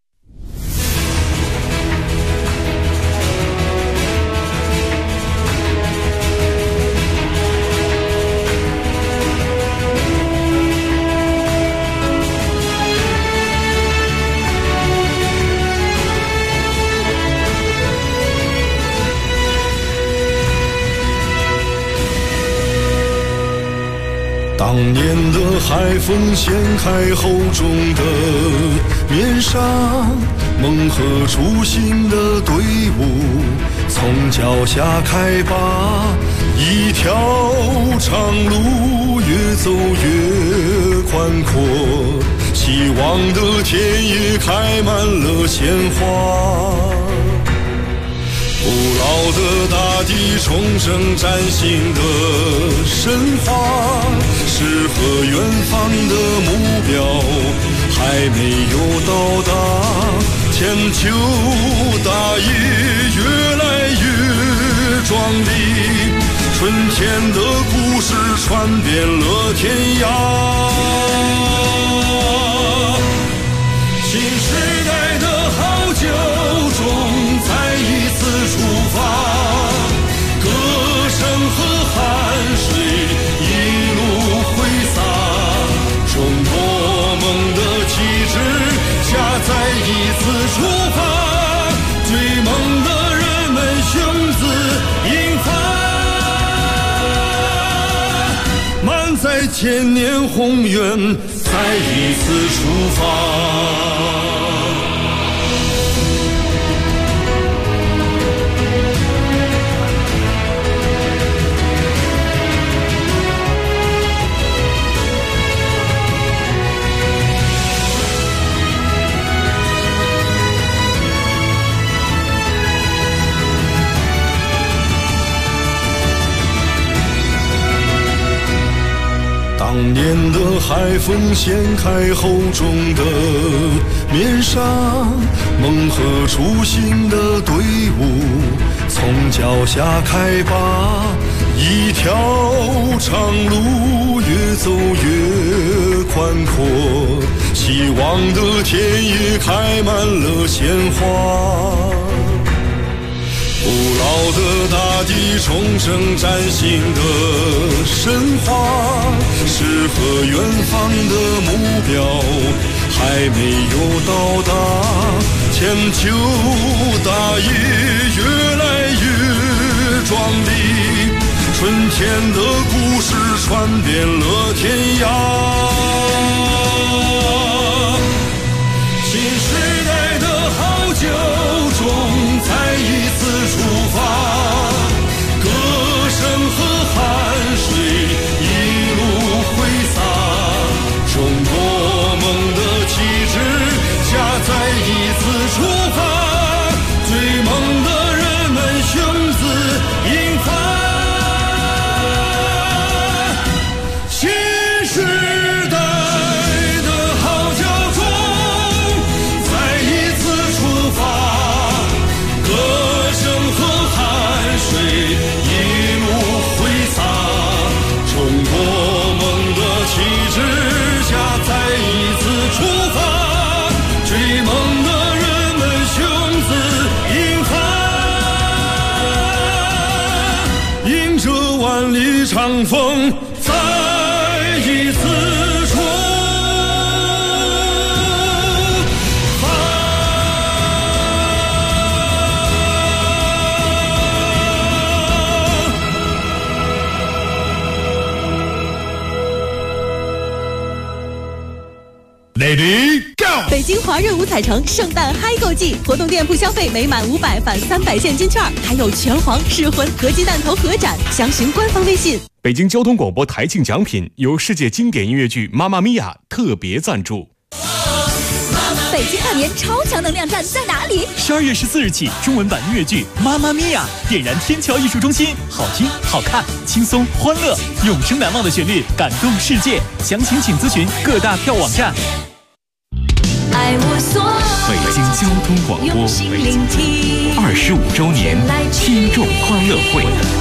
Speaker 18: 当年的海风掀开厚重的面纱，梦和初心的队伍从脚下开拔，一条长路越走越宽阔，希望的田野开满了鲜花，不老的大地重生崭新的神话，诗和远方的目标还没有到达，千秋大业越来越壮丽，春天的故事传遍了天涯。新时代的好酒中再一次出发，歌声和汗水一路挥洒，中国梦的旗帜下再一次出发，追梦的人们雄姿英发，满载千年宏愿再一次出发。当年的海风掀开厚重的面纱，梦和初心的队伍从脚下开拔，一条长路越走越宽阔，希望的田野开满了鲜花，古老的大地重生崭新的神话，诗和远方的目标还没有到达，千秋大业越来越壮丽，春天的故事传遍了天涯。新时代的好酒中再一次出发，歌声和汗水一路挥洒，中国梦的旗帜下再一次出发，追梦的人们雄姿英发，新时代的号角中再一次出发，歌声和汗水一路挥洒，中国梦的旗帜下再一次出发，追梦的人们雄姿英发，迎着万里长风再一次出发。
Speaker 23: Lady Go！
Speaker 5: 北京华润五彩城圣诞嗨购季，活动店铺消费每满500返300现金券，还有拳皇、噬魂、合击弹头合斩，详询官方微信。
Speaker 16: 北京交通广播台庆奖品由世界经典音乐剧《妈妈咪呀》特别赞助。
Speaker 13: 北京大年超强能量站在哪里
Speaker 23: ？12月14日起，中文版音乐剧《妈妈咪呀》点燃天桥艺术中心，好听、好看、轻松、欢乐，永生难忘的旋律，感动世界。详情请咨询各大票网站。
Speaker 30: 北京交通广播25周年听众欢乐会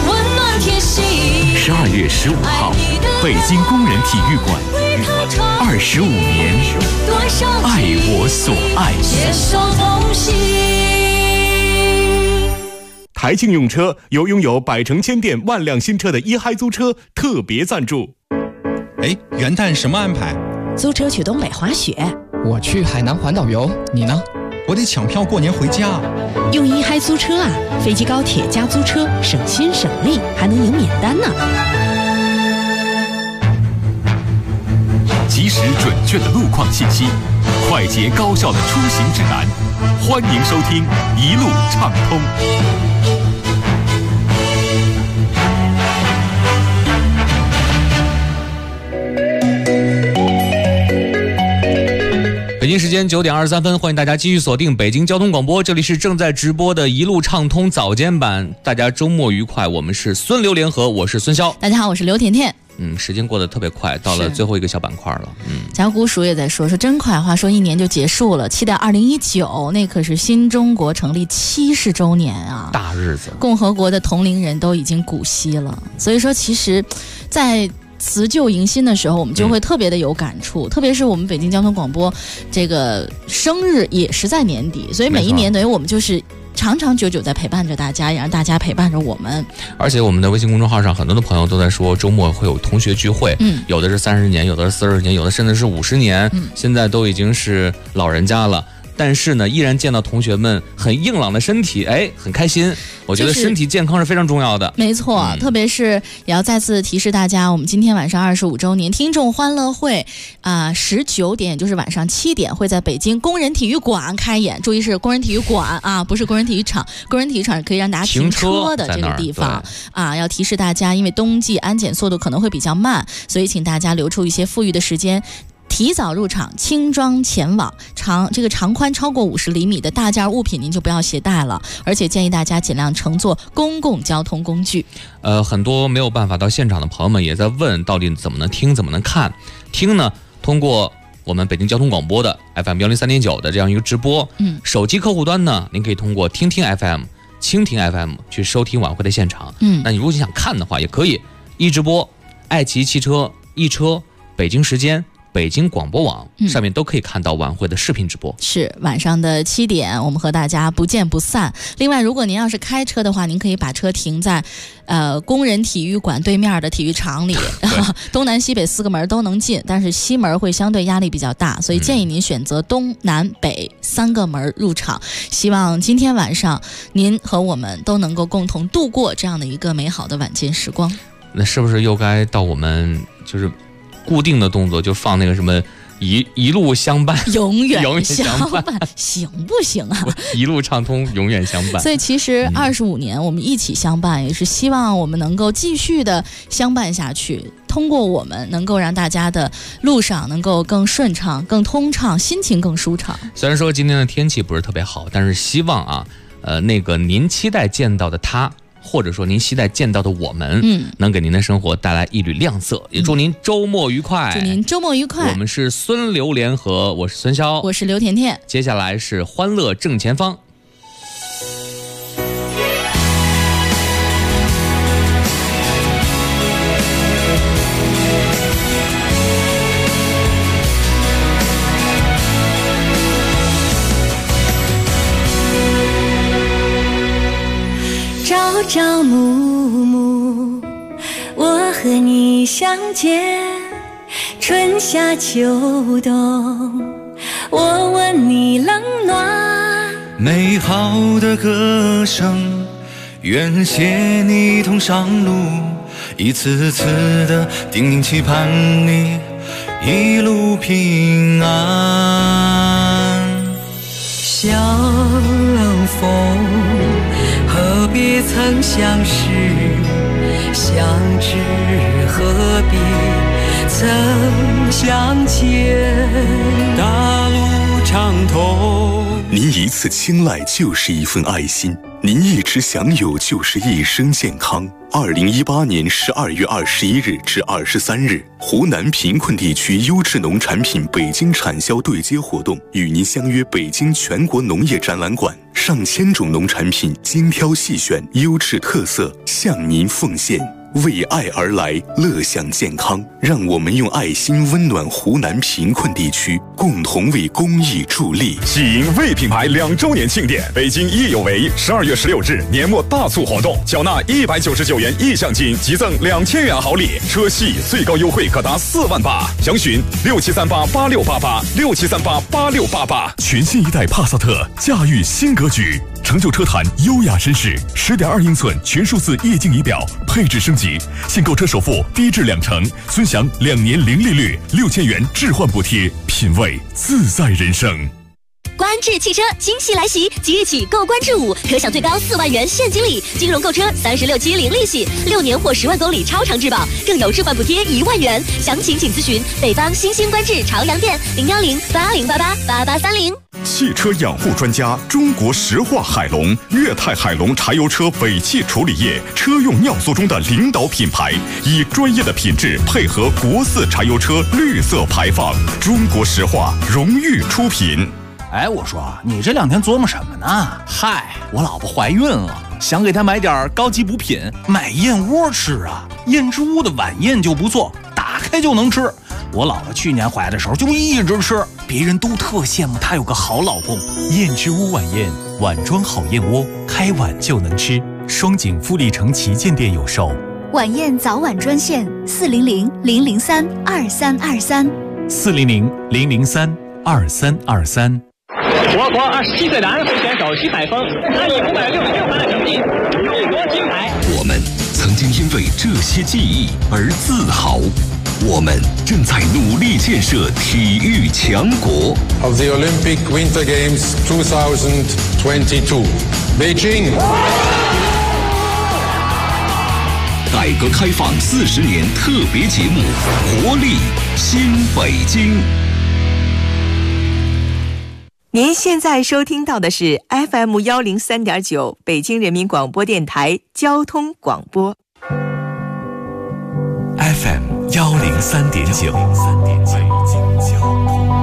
Speaker 30: ，12月15号，北京工人体育馆，25年，爱我所爱。
Speaker 16: 台庆用车由拥有百城千店万辆新车的一嗨租车特别赞助。
Speaker 10: 哎，元旦什么安排？
Speaker 8: 租车去东北滑雪。
Speaker 17: 我去海南环岛游，你呢？
Speaker 10: 我得抢票过年回家。
Speaker 8: 用一嗨租车啊，飞机高铁加租车，省心省力，还能赢免单呢。
Speaker 30: 及时准确的路况信息，快捷高效的出行指南，欢迎收听一路畅通。
Speaker 14: 北京京时间9点23分，欢迎大家继续锁定北京交通广播，这里是正在直播的一路畅通早间版，大家周末愉快。我们是孙刘联合，我是孙潇。
Speaker 15: 大家好，我是刘甜甜。
Speaker 14: 时间过得特别快，到了最后一个小板块了。
Speaker 15: 甲骨鼠也在说真快，话说1年就结束了，期待2019，那可是新中国成立70周年啊，
Speaker 14: 大日子。
Speaker 15: 共和国的同龄人都已经古稀了，所以说其实，在辞旧迎新的时候，我们就会特别的有感触，特别是我们北京交通广播这个生日也是在年底，所以每一年等于我们就是长长久久在陪伴着大家，也让大家陪伴着我们。
Speaker 14: 而且我们的微信公众号上很多的朋友都在说周末会有同学聚会，有的是30年，有的是40年，有的甚至是50年，现在都已经是老人家了。但是呢，依然见到同学们很硬朗的身体，很开心。我觉得身体健康是非常重要的。
Speaker 15: 没错，特别是也要再次提示大家，我们今天晚上25周年听众欢乐会19点，也就是晚上7点，会在北京工人体育馆开演。注意是工人体育馆啊，不是工人体育场。工人体育场可以让大家停车的这个地方啊，要提示大家，因为冬季安检速度可能会比较慢，所以请大家留出一些富裕的时间。提早入场，轻装前往，长宽超过50厘米的大件物品您就不要携带了，而且建议大家尽量乘坐公共交通工具。
Speaker 14: 很多没有办法到现场的朋友们也在问，到底怎么能听，怎么能看？听呢，通过我们北京交通广播的 FM 103.9的这样一个直播，手机客户端呢，您可以通过听听 FM、蜻蜓 FM 去收听晚会的现场。那你如果你想看的话，也可以一直播、爱奇艺汽车、易车、北京时间、北京广播网上面都可以看到晚会的视频直播。
Speaker 15: 是晚上的7点，我们和大家不见不散。另外，如果您要是开车的话，您可以把车停在工人体育馆对面的体育场里，东南西北4个门都能进，但是西门会相对压力比较大，所以建议您选择东南北3个门入场。希望今天晚上您和我们都能够共同度过这样的一个美好的晚间时光。
Speaker 14: 那是不是又该到我们就是固定的动作，就放那个什么一路相伴，
Speaker 15: 永远相伴，行不行啊？
Speaker 14: 一路畅通，永远相伴。
Speaker 15: 所以其实25年我们一起相伴，也是希望我们能够继续的相伴下去。通过我们能够让大家的路上能够更顺畅、更通畅，心情更舒畅。
Speaker 14: 虽然说今天的天气不是特别好，但是希望那个您期待见到的他，或者说您期待见到的我们，能给您的生活带来一缕亮色。也祝您周末愉快。
Speaker 15: 祝您周末愉快。
Speaker 14: 我们是孙刘联合，我是孙潇，
Speaker 15: 我是刘甜甜。
Speaker 14: 接下来是欢乐正前方。
Speaker 4: 朝朝暮暮，我和你相见，春夏秋冬，我问你冷暖。
Speaker 18: 美好的歌声，愿携你同上路，一次次的叮咛期盼你一路平安。
Speaker 4: 相逢何必曾相识，相知何必曾相见。
Speaker 18: 大路畅通，您一次青睐就是一份爱心，您一直享有就是一生健康。2018年12月21日至23日，湖南贫困地区优质农产品北京产销对接活动与您相约北京全国农业展览馆，上千种农产品精挑细选，优质特色向您奉献。为爱而来，乐享健康，让我们用爱心温暖湖南贫困地区，共同为公益助力。
Speaker 30: 喜迎为品牌2周年庆典，北京益有为12月16日年末大促活动，缴纳199元意向金，即赠2000元好礼，车系最高优惠可达4万8，详询67388688，67388688。全新一代帕萨特，驾驭新格局。成就车坛优雅绅士，10.2英寸全数字液晶仪表，配置升级，现购车首付低至2成，尊享2年零利率，6000元置换补贴，品味自在人生。
Speaker 3: 瓜观致汽车惊喜来袭，即日起购观致5可享最高4万元现金礼，金融购车36期零利息，6年或10万公里超长质保，更有置换补贴1万元。详情请咨询北方新兴观致朝阳店01080888830。
Speaker 12: 汽车养护专家中国石化海龙，粤泰海龙柴油车尾气处理液车用尿素中的领导品牌，以专业的品质配合国4柴油车绿色排放，中国石化荣誉出品。
Speaker 11: 哎，我说你这2天琢磨什么呢？嗨，我老婆怀孕了，想给她买点高级补品，买燕窝吃啊。燕之屋的晚宴就不错，打开就能吃。我老婆去年怀的时候就一直吃，别人都特羡慕她有个好老公。
Speaker 9: 燕之屋晚宴，碗装好燕窝，开碗就能吃。双井富力城旗舰店有售。
Speaker 13: 晚宴早晚专线
Speaker 9: 400-003-2323，400-003-2323。
Speaker 2: 我国27岁男飞选手徐海峰，他以566分的成绩勇夺金牌。
Speaker 12: 我们曾经因为这些记忆而自豪，我们正在努力建设体育强国。
Speaker 19: Of the Olympic Winter Games 2022, Beijing。
Speaker 12: 改革开放40年特别节目《活力新北京》。
Speaker 20: 您现在收听到的是 FM 103.9北京人民广播电台交通广播。
Speaker 9: FM 103.9。